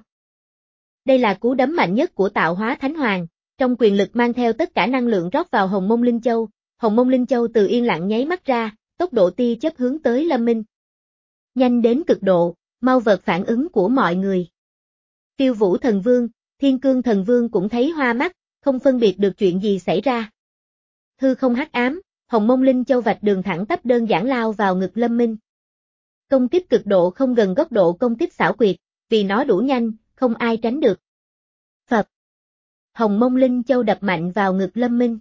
Đây là cú đấm mạnh nhất của tạo hóa thánh hoàng, trong quyền lực mang theo tất cả năng lượng rót vào hồng mông linh châu, hồng mông linh châu từ yên lặng nháy mắt ra, tốc độ tia chớp hướng tới Lâm Minh. Nhanh đến cực độ, mau vượt phản ứng của mọi người. Phiêu Vũ Thần Vương, Thiên Cương Thần Vương cũng thấy hoa mắt, không phân biệt được chuyện gì xảy ra. Hư không hắc ám, Hồng Mông Linh Châu vạch đường thẳng tắp đơn giản lao vào ngực Lâm Minh. Công kích cực độ không gần góc độ công kích xảo quyệt, vì nó đủ nhanh, không ai tránh được. Phập. Hồng Mông Linh Châu đập mạnh vào ngực Lâm Minh.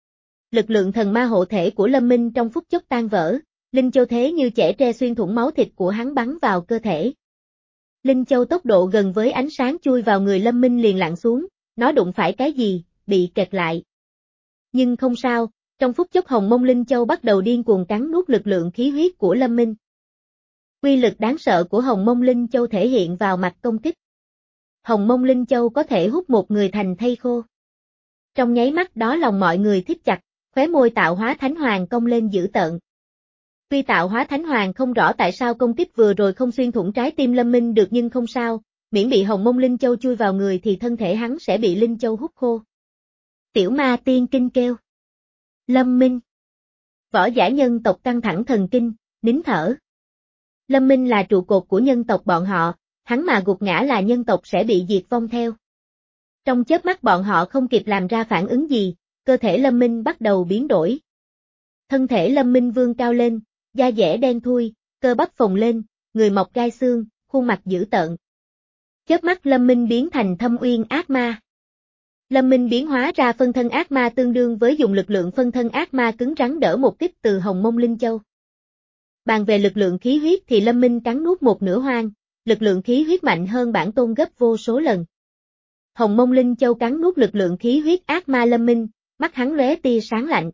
Lực lượng thần ma hộ thể của Lâm Minh trong phút chốc tan vỡ, Linh Châu thế như chẻ tre xuyên thủng máu thịt của hắn bắn vào cơ thể. Linh Châu tốc độ gần với ánh sáng chui vào người Lâm Minh liền lặn xuống, nó đụng phải cái gì, bị kẹt lại. Nhưng không sao, trong phút chốc Hồng Mông Linh Châu bắt đầu điên cuồng cắn nuốt lực lượng khí huyết của Lâm Minh. Quy lực đáng sợ của Hồng Mông Linh Châu thể hiện vào mặt công kích. Hồng Mông Linh Châu có thể hút một người thành thây khô. Trong nháy mắt đó lòng mọi người thít chặt, khóe môi Tạo Hóa Thánh Hoàng cong lên dữ tợn. Tuy Tạo Hóa Thánh Hoàng không rõ tại sao công kích vừa rồi không xuyên thủng trái tim Lâm Minh được nhưng không sao, miễn bị Hồng Mông Linh Châu chui vào người thì thân thể hắn sẽ bị Linh Châu hút khô. Tiểu Ma Tiên kinh kêu. Lâm Minh. Võ giả nhân tộc căng thẳng thần kinh, nín thở. Lâm Minh là trụ cột của nhân tộc bọn họ, hắn mà gục ngã là nhân tộc sẽ bị diệt vong theo. Trong chớp mắt bọn họ không kịp làm ra phản ứng gì, cơ thể Lâm Minh bắt đầu biến đổi. Thân thể Lâm Minh vươn cao lên, da dẻ đen thui, cơ bắp phồng lên, người mọc gai xương, khuôn mặt dữ tợn. Chớp mắt Lâm Minh biến thành Thâm Uyên ác ma. Lâm Minh biến hóa ra phân thân ác ma tương đương với dùng lực lượng phân thân ác ma cứng rắn đỡ một kích từ Hồng Mông Linh Châu. Bàn về lực lượng khí huyết thì Lâm Minh cắn nuốt một nửa hoang, lực lượng khí huyết mạnh hơn bản tôn gấp vô số lần. Hồng Mông Linh Châu cắn nuốt lực lượng khí huyết ác ma Lâm Minh, mắt hắn lóe tia sáng lạnh.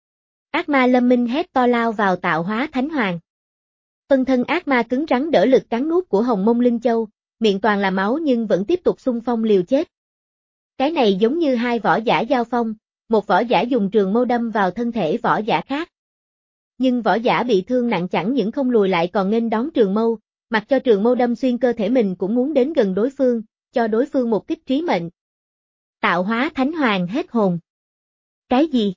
Ác ma Lâm Minh hét to lao vào Tạo Hóa Thánh Hoàng. Phân thân ác ma cứng rắn đỡ lực cắn nuốt của Hồng Mông Linh Châu, miệng toàn là máu nhưng vẫn tiếp tục xung phong liều chết. Cái này giống như hai võ giả giao phong, một võ giả dùng trường mâu đâm vào thân thể võ giả khác. Nhưng võ giả bị thương nặng chẳng những không lùi lại còn nghênh đón trường mâu, mặc cho trường mâu đâm xuyên cơ thể mình cũng muốn đến gần đối phương, cho đối phương một kích trí mệnh. Tạo Hóa Thánh Hoàng hết hồn. Cái gì?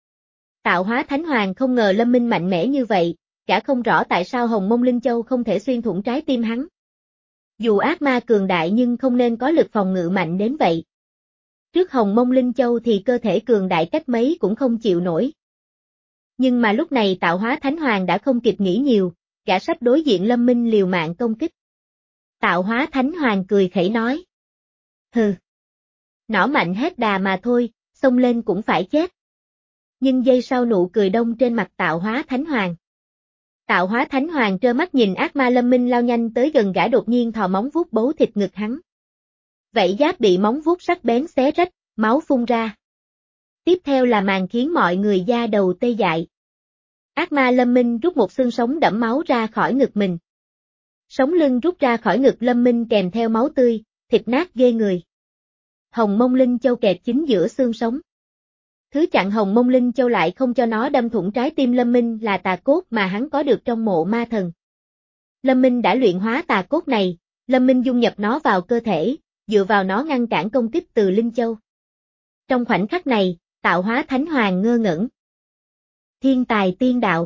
Tạo Hóa Thánh Hoàng không ngờ Lâm Minh mạnh mẽ như vậy, cả không rõ tại sao Hồng Mông Linh Châu không thể xuyên thủng trái tim hắn. Dù ác ma cường đại nhưng không nên có lực phòng ngự mạnh đến vậy. Trước Hồng Mông Linh Châu thì cơ thể cường đại cách mấy cũng không chịu nổi. Nhưng mà lúc này Tạo Hóa Thánh Hoàng đã không kịp nghĩ nhiều, gã sắp đối diện Lâm Minh liều mạng công kích. Tạo Hóa Thánh Hoàng cười khẩy nói. Hừ. Nỏ mạnh hết đà mà thôi, xông lên cũng phải chết. Nhưng giây sau nụ cười đông trên mặt Tạo Hóa Thánh Hoàng. Tạo Hóa Thánh Hoàng trơ mắt nhìn ác ma Lâm Minh lao nhanh tới gần gã đột nhiên thò móng vuốt bấu thịt ngực hắn. Vảy giáp bị móng vuốt sắc bén xé rách, máu phun ra. Tiếp theo là màn khiến mọi người da đầu tê dại. Ác ma Lâm Minh rút một xương sống đẫm máu ra khỏi ngực mình. Sống lưng rút ra khỏi ngực Lâm Minh kèm theo máu tươi, thịt nát ghê người. Hồng Mông Linh Châu kẹt chính giữa xương sống. Thứ chặn Hồng Mông Linh Châu lại không cho nó đâm thủng trái tim Lâm Minh là tà cốt mà hắn có được trong mộ ma thần. Lâm Minh đã luyện hóa tà cốt này, Lâm Minh dung nhập nó vào cơ thể, dựa vào nó ngăn cản công kích từ Linh Châu. Trong khoảnh khắc này, Tạo Hóa Thánh Hoàng ngơ ngẩn. Thiên tài tiên đạo.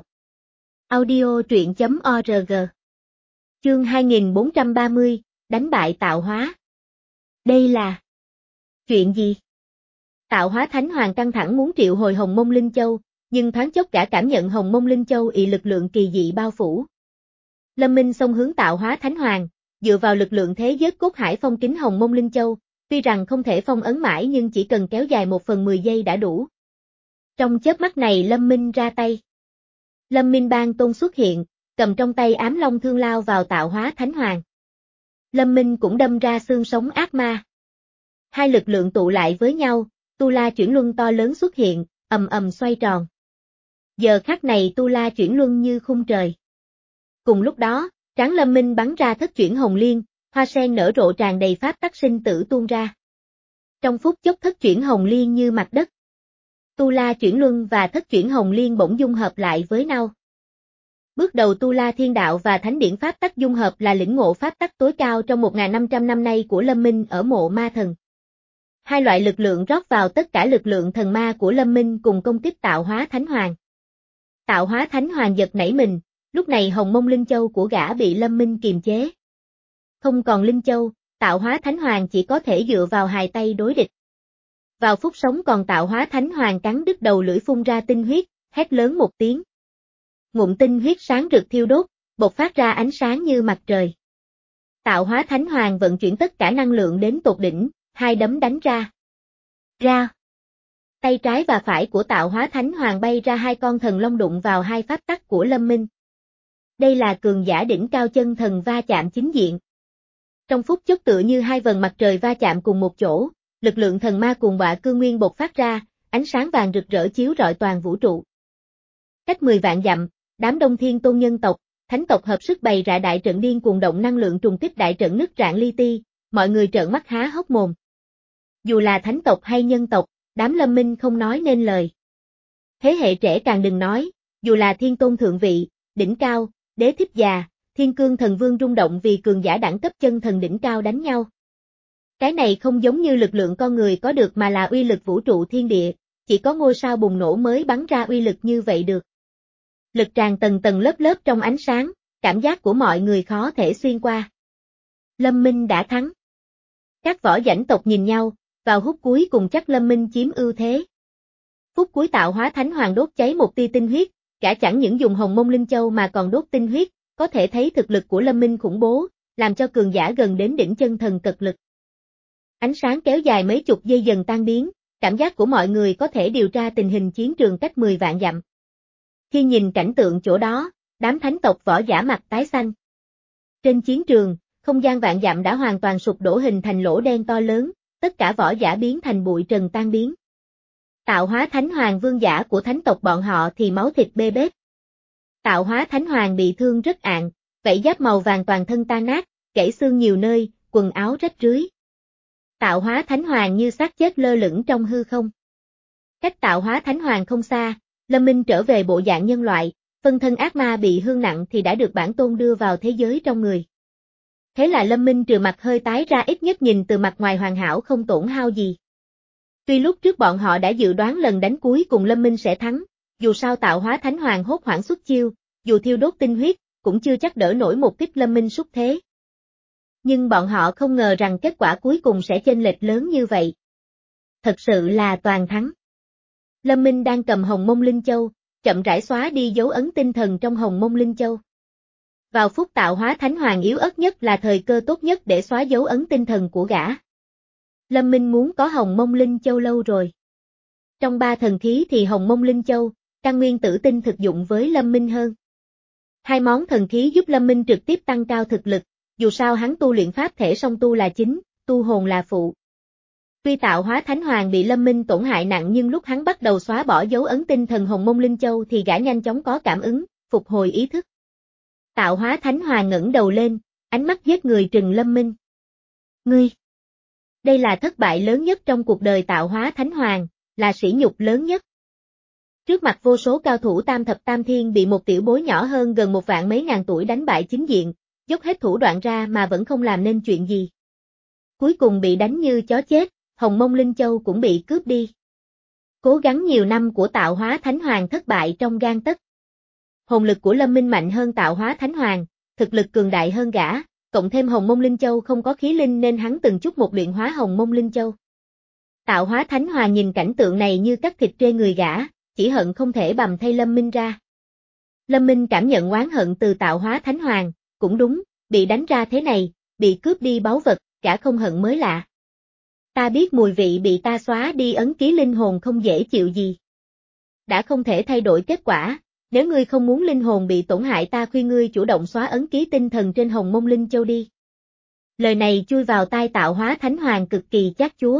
Audio truyện chấm org. Chương hai nghìn bốn trăm ba mươi, đánh bại Tạo Hóa. Đây là chuyện gì? Tạo Hóa Thánh Hoàng căng thẳng muốn triệu hồi Hồng Mông Linh Châu, nhưng thoáng chốc cả cảm nhận Hồng Mông Linh Châu ị lực lượng kỳ dị bao phủ. Lâm Minh xông hướng Tạo Hóa Thánh Hoàng, dựa vào lực lượng thế giới cốt hải phong kín Hồng Mông Linh Châu, tuy rằng không thể phong ấn mãi nhưng chỉ cần kéo dài một phần mười giây đã đủ. Trong chớp mắt này Lâm Minh ra tay. Lâm Minh Bang Tôn xuất hiện, cầm trong tay ám long thương lao vào Tạo Hóa Thánh Hoàng. Lâm Minh cũng đâm ra xương sống ác ma. Hai lực lượng tụ lại với nhau, Tu La Chuyển Luân to lớn xuất hiện, ầm ầm xoay tròn. Giờ khắc này Tu La Chuyển Luân như khung trời. Cùng lúc đó, trán Lâm Minh bắn ra thất chuyển hồng liên, hoa sen nở rộ tràn đầy pháp tắc sinh tử tuôn ra. Trong phút chốc thất chuyển hồng liên như mặt đất. Tu La Chuyển Luân và thất chuyển hồng liên bỗng dung hợp lại với nhau. Bước đầu Tu La Thiên Đạo và Thánh Điển Pháp Tắc dung hợp là lĩnh ngộ pháp tắc tối cao trong một nghìn năm trăm năm nay của Lâm Minh ở mộ ma thần. Hai loại lực lượng rót vào tất cả lực lượng thần ma của Lâm Minh cùng công kích Tạo Hóa Thánh Hoàng. Tạo Hóa Thánh Hoàng giật nảy mình, lúc này Hồng Mông Linh Châu của gã bị Lâm Minh kiềm chế. Không còn Linh Châu, Tạo Hóa Thánh Hoàng chỉ có thể dựa vào hai tay đối địch. Vào phút sống còn Tạo Hóa Thánh Hoàng cắn đứt đầu lưỡi phun ra tinh huyết, hét lớn một tiếng. Ngụm tinh huyết sáng rực thiêu đốt, bộc phát ra ánh sáng như mặt trời. Tạo Hóa Thánh Hoàng vận chuyển tất cả năng lượng đến tột đỉnh, hai đấm đánh ra. Ra. Tay trái và phải của Tạo Hóa Thánh Hoàng bay ra hai con thần long đụng vào hai pháp tắc của Lâm Minh. Đây là cường giả đỉnh cao chân thần va chạm chính diện. Trong phút chốc tựa như hai vầng mặt trời va chạm cùng một chỗ, lực lượng thần ma cuồng bạo cương nguyên bộc phát ra, ánh sáng vàng rực rỡ chiếu rọi toàn vũ trụ. Cách mười vạn dặm, đám Đông Thiên Tôn nhân tộc, thánh tộc hợp sức bày ra đại trận điên cuồng động năng lượng trùng kích đại trận nứt rạn li ti, mọi người trợn mắt há hốc mồm. Dù là thánh tộc hay nhân tộc, đám Lâm Minh không nói nên lời. Thế hệ trẻ càng đừng nói, dù là Thiên Tôn thượng vị, đỉnh cao, Đế Thích già, Thiên Cương Thần Vương rung động vì cường giả đẳng cấp chân thần đỉnh cao đánh nhau. Cái này không giống như lực lượng con người có được mà là uy lực vũ trụ thiên địa, chỉ có ngôi sao bùng nổ mới bắn ra uy lực như vậy được. Lực tràn tầng tầng lớp lớp trong ánh sáng, cảm giác của mọi người khó thể xuyên qua. Lâm Minh đã thắng. Các võ dãnh tộc nhìn nhau, vào hút cuối cùng chắc Lâm Minh chiếm ưu thế. Phút cuối Tạo Hóa Thánh Hoàng đốt cháy một tia tinh huyết, cả chẳng những dùng Hồng Mông Linh Châu mà còn đốt tinh huyết, có thể thấy thực lực của Lâm Minh khủng bố, làm cho cường giả gần đến đỉnh chân thần cật lực. Ánh sáng kéo dài mấy chục giây dần tan biến, cảm giác của mọi người có thể điều tra tình hình chiến trường cách mười vạn dặm. Khi nhìn cảnh tượng chỗ đó, đám thánh tộc võ giả mặt tái xanh. Trên chiến trường, không gian vạn dặm đã hoàn toàn sụp đổ hình thành lỗ đen to lớn, tất cả võ giả biến thành bụi trần tan biến. Tạo Hóa Thánh Hoàng vương giả của thánh tộc bọn họ thì máu thịt bê bết. Tạo Hóa Thánh Hoàng bị thương rất ạn, vảy giáp màu vàng toàn thân tan nát, gãy xương nhiều nơi, quần áo rách rưới. Tạo Hóa Thánh Hoàng như xác chết lơ lửng trong hư không. Cách Tạo Hóa Thánh Hoàng không xa, Lâm Minh trở về bộ dạng nhân loại, phân thân ác ma bị thương nặng thì đã được bản tôn đưa vào thế giới trong người. Thế là Lâm Minh trừ mặt hơi tái ra ít nhất nhìn từ mặt ngoài hoàn hảo không tổn hao gì. Tuy lúc trước bọn họ đã dự đoán lần đánh cuối cùng Lâm Minh sẽ thắng, dù sao Tạo Hóa Thánh Hoàng hốt hoảng xuất chiêu, dù thiêu đốt tinh huyết, cũng chưa chắc đỡ nổi một kích Lâm Minh xuất thế. Nhưng bọn họ không ngờ rằng kết quả cuối cùng sẽ chênh lệch lớn như vậy. Thật sự là toàn thắng. Lâm Minh đang cầm Hồng Mông Linh Châu, chậm rãi xóa đi dấu ấn tinh thần trong Hồng Mông Linh Châu. Vào phút Tạo Hóa Thánh Hoàng yếu ớt nhất là thời cơ tốt nhất để xóa dấu ấn tinh thần của gã. Lâm Minh muốn có Hồng Mông Linh Châu lâu rồi. Trong ba thần khí thì Hồng Mông Linh Châu, căn nguyên tử tinh thực dụng với Lâm Minh hơn. Hai món thần khí giúp Lâm Minh trực tiếp tăng cao thực lực, dù sao hắn tu luyện pháp thể song tu là chính, tu hồn là phụ. Tuy Tạo Hóa Thánh Hoàng bị Lâm Minh tổn hại nặng nhưng lúc hắn bắt đầu xóa bỏ dấu ấn tinh thần Hồng Mông Linh Châu thì gã nhanh chóng có cảm ứng, phục hồi ý thức. Tạo Hóa Thánh Hoàng ngẩng đầu lên, ánh mắt giết người trừng Lâm Minh. Ngươi! Đây là thất bại lớn nhất trong cuộc đời Tạo Hóa Thánh Hoàng, là sỉ nhục lớn nhất. Trước mặt vô số cao thủ tam thập tam thiên bị một tiểu bối nhỏ hơn gần một vạn mấy ngàn tuổi đánh bại chính diện, dốc hết thủ đoạn ra mà vẫn không làm nên chuyện gì. Cuối cùng bị đánh như chó chết, Hồng Mông Linh Châu cũng bị cướp đi. Cố gắng nhiều năm của Tạo Hóa Thánh Hoàng thất bại trong gang tấc. Hồn lực của Lâm Minh mạnh hơn Tạo Hóa Thánh Hoàng, thực lực cường đại hơn gã, cộng thêm Hồng Mông Linh Châu không có khí linh nên hắn từng chút một luyện hóa Hồng Mông Linh Châu. Tạo Hóa Thánh Hoàng nhìn cảnh tượng này như cắt thịt trên người gã, chỉ hận không thể bầm thay Lâm Minh ra. Lâm Minh cảm nhận oán hận từ Tạo Hóa Thánh Hoàng, cũng đúng, bị đánh ra thế này, bị cướp đi báu vật, gã không hận mới lạ. Ta biết mùi vị bị ta xóa đi ấn ký linh hồn không dễ chịu gì. Đã không thể thay đổi kết quả, nếu ngươi không muốn linh hồn bị tổn hại ta khuyên ngươi chủ động xóa ấn ký tinh thần trên Hồng Mông Linh Châu đi. Lời này chui vào tai Tạo Hóa Thánh Hoàng cực kỳ chát chúa.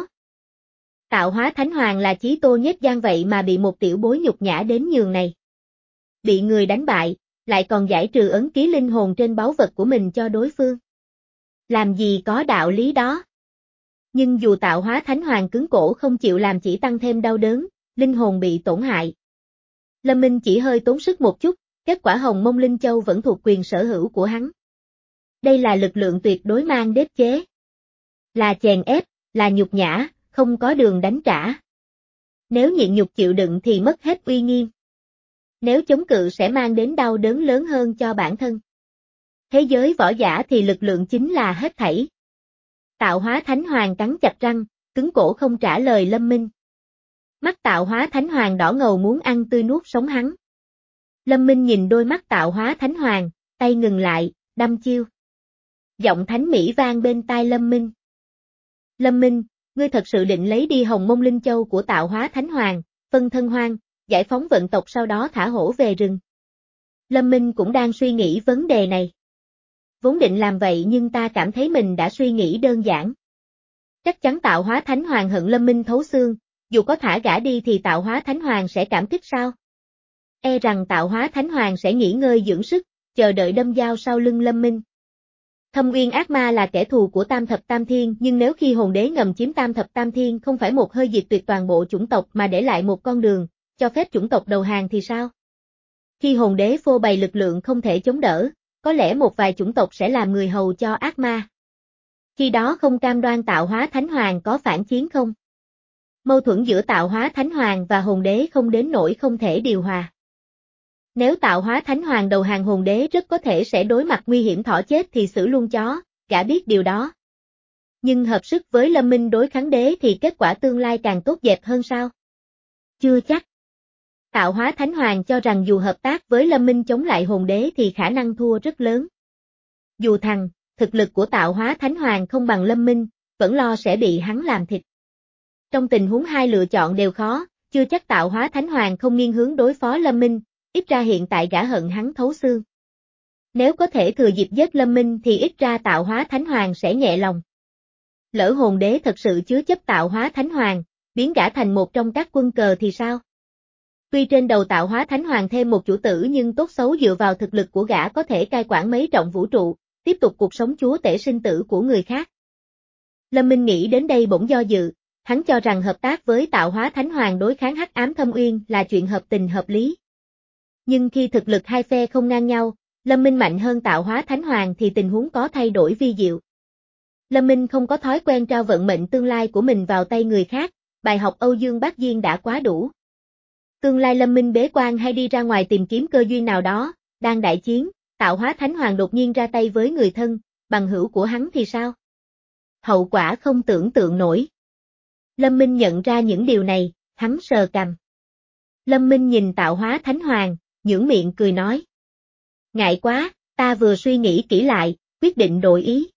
Tạo Hóa Thánh Hoàng là chí tô nhết gan vậy mà bị một tiểu bối nhục nhã đến nhường này. Bị người đánh bại, lại còn giải trừ ấn ký linh hồn trên báu vật của mình cho đối phương. Làm gì có đạo lý đó. Nhưng dù Tạo Hóa Thánh Hoàng cứng cổ không chịu làm chỉ tăng thêm đau đớn, linh hồn bị tổn hại. Lâm Minh chỉ hơi tốn sức một chút, kết quả Hồng Mông Linh Châu vẫn thuộc quyền sở hữu của hắn. Đây là lực lượng tuyệt đối mang đế chế. Là chèn ép, là nhục nhã, không có đường đánh trả. Nếu nhịn nhục chịu đựng thì mất hết uy nghiêm. Nếu chống cự sẽ mang đến đau đớn lớn hơn cho bản thân. Thế giới võ giả thì lực lượng chính là hết thảy. Tạo hóa Thánh Hoàng cắn chặt răng, cứng cổ không trả lời Lâm Minh. Mắt Tạo hóa Thánh Hoàng đỏ ngầu muốn ăn tươi nuốt sống hắn. Lâm Minh nhìn đôi mắt Tạo hóa Thánh Hoàng, tay ngừng lại, đăm chiêu. Giọng thánh mỹ vang bên tai Lâm Minh. Lâm Minh, ngươi thật sự định lấy đi Hồng Mông Linh Châu của Tạo hóa Thánh Hoàng, phân thân hoang, giải phóng vận tộc sau đó thả hổ về rừng. Lâm Minh cũng đang suy nghĩ vấn đề này. Vốn định làm vậy nhưng ta cảm thấy mình đã suy nghĩ đơn giản. Chắc chắn Tạo hóa Thánh Hoàng hận Lâm Minh thấu xương, dù có thả gã đi thì Tạo hóa Thánh Hoàng sẽ cảm kích sao? E rằng Tạo hóa Thánh Hoàng sẽ nghỉ ngơi dưỡng sức, chờ đợi đâm dao sau lưng Lâm Minh. Thâm Uyên ác ma là kẻ thù của Tam Thập Tam Thiên, nhưng nếu khi hồn đế ngầm chiếm Tam Thập Tam Thiên không phải một hơi diệt tuyệt toàn bộ chủng tộc mà để lại một con đường, cho phép chủng tộc đầu hàng thì sao? Khi hồn đế phô bày lực lượng không thể chống đỡ, có lẽ một vài chủng tộc sẽ làm người hầu cho ác ma. Khi đó không cam đoan Tạo hóa Thánh Hoàng có phản chiến không? Mâu thuẫn giữa Tạo hóa Thánh Hoàng và hồn đế không đến nỗi không thể điều hòa. Nếu Tạo hóa Thánh Hoàng đầu hàng hồn đế rất có thể sẽ đối mặt nguy hiểm thỏ chết thì xử luôn chó, gã biết điều đó. Nhưng hợp sức với Lâm Minh đối kháng đế thì kết quả tương lai càng tốt đẹp hơn sao? Chưa chắc. Tạo hóa Thánh Hoàng cho rằng dù hợp tác với Lâm Minh chống lại hồn đế thì khả năng thua rất lớn. Dù thằng, thực lực của Tạo hóa Thánh Hoàng không bằng Lâm Minh, vẫn lo sẽ bị hắn làm thịt. Trong tình huống hai lựa chọn đều khó, chưa chắc Tạo hóa Thánh Hoàng không nghiêng hướng đối phó Lâm Minh, ít ra hiện tại gã hận hắn thấu xương. Nếu có thể thừa dịp giết Lâm Minh thì ít ra Tạo hóa Thánh Hoàng sẽ nhẹ lòng. Lỡ hồn đế thật sự chứa chấp Tạo hóa Thánh Hoàng, biến gã thành một trong các quân cờ thì sao? Tuy trên đầu Tạo hóa Thánh Hoàng thêm một chủ tử nhưng tốt xấu dựa vào thực lực của gã có thể cai quản mấy trọng vũ trụ, tiếp tục cuộc sống chúa tể sinh tử của người khác. Lâm Minh nghĩ đến đây bỗng do dự, hắn cho rằng hợp tác với Tạo hóa Thánh Hoàng đối kháng Hắc Ám Thâm Uyên là chuyện hợp tình hợp lý. Nhưng khi thực lực hai phe không ngang nhau, Lâm Minh mạnh hơn Tạo hóa Thánh Hoàng thì tình huống có thay đổi vi diệu. Lâm Minh không có thói quen trao vận mệnh tương lai của mình vào tay người khác, bài học Âu Dương Bác Diên đã quá đủ. Tương lai Lâm Minh bế quan hay đi ra ngoài tìm kiếm cơ duyên nào đó, đang đại chiến, Tạo hóa Thánh Hoàng đột nhiên ra tay với người thân, bằng hữu của hắn thì sao? Hậu quả không tưởng tượng nổi. Lâm Minh nhận ra những điều này, hắn sờ cằm. Lâm Minh nhìn Tạo hóa Thánh Hoàng, nhưỡng miệng cười nói. Ngại quá, ta vừa suy nghĩ kỹ lại, quyết định đổi ý.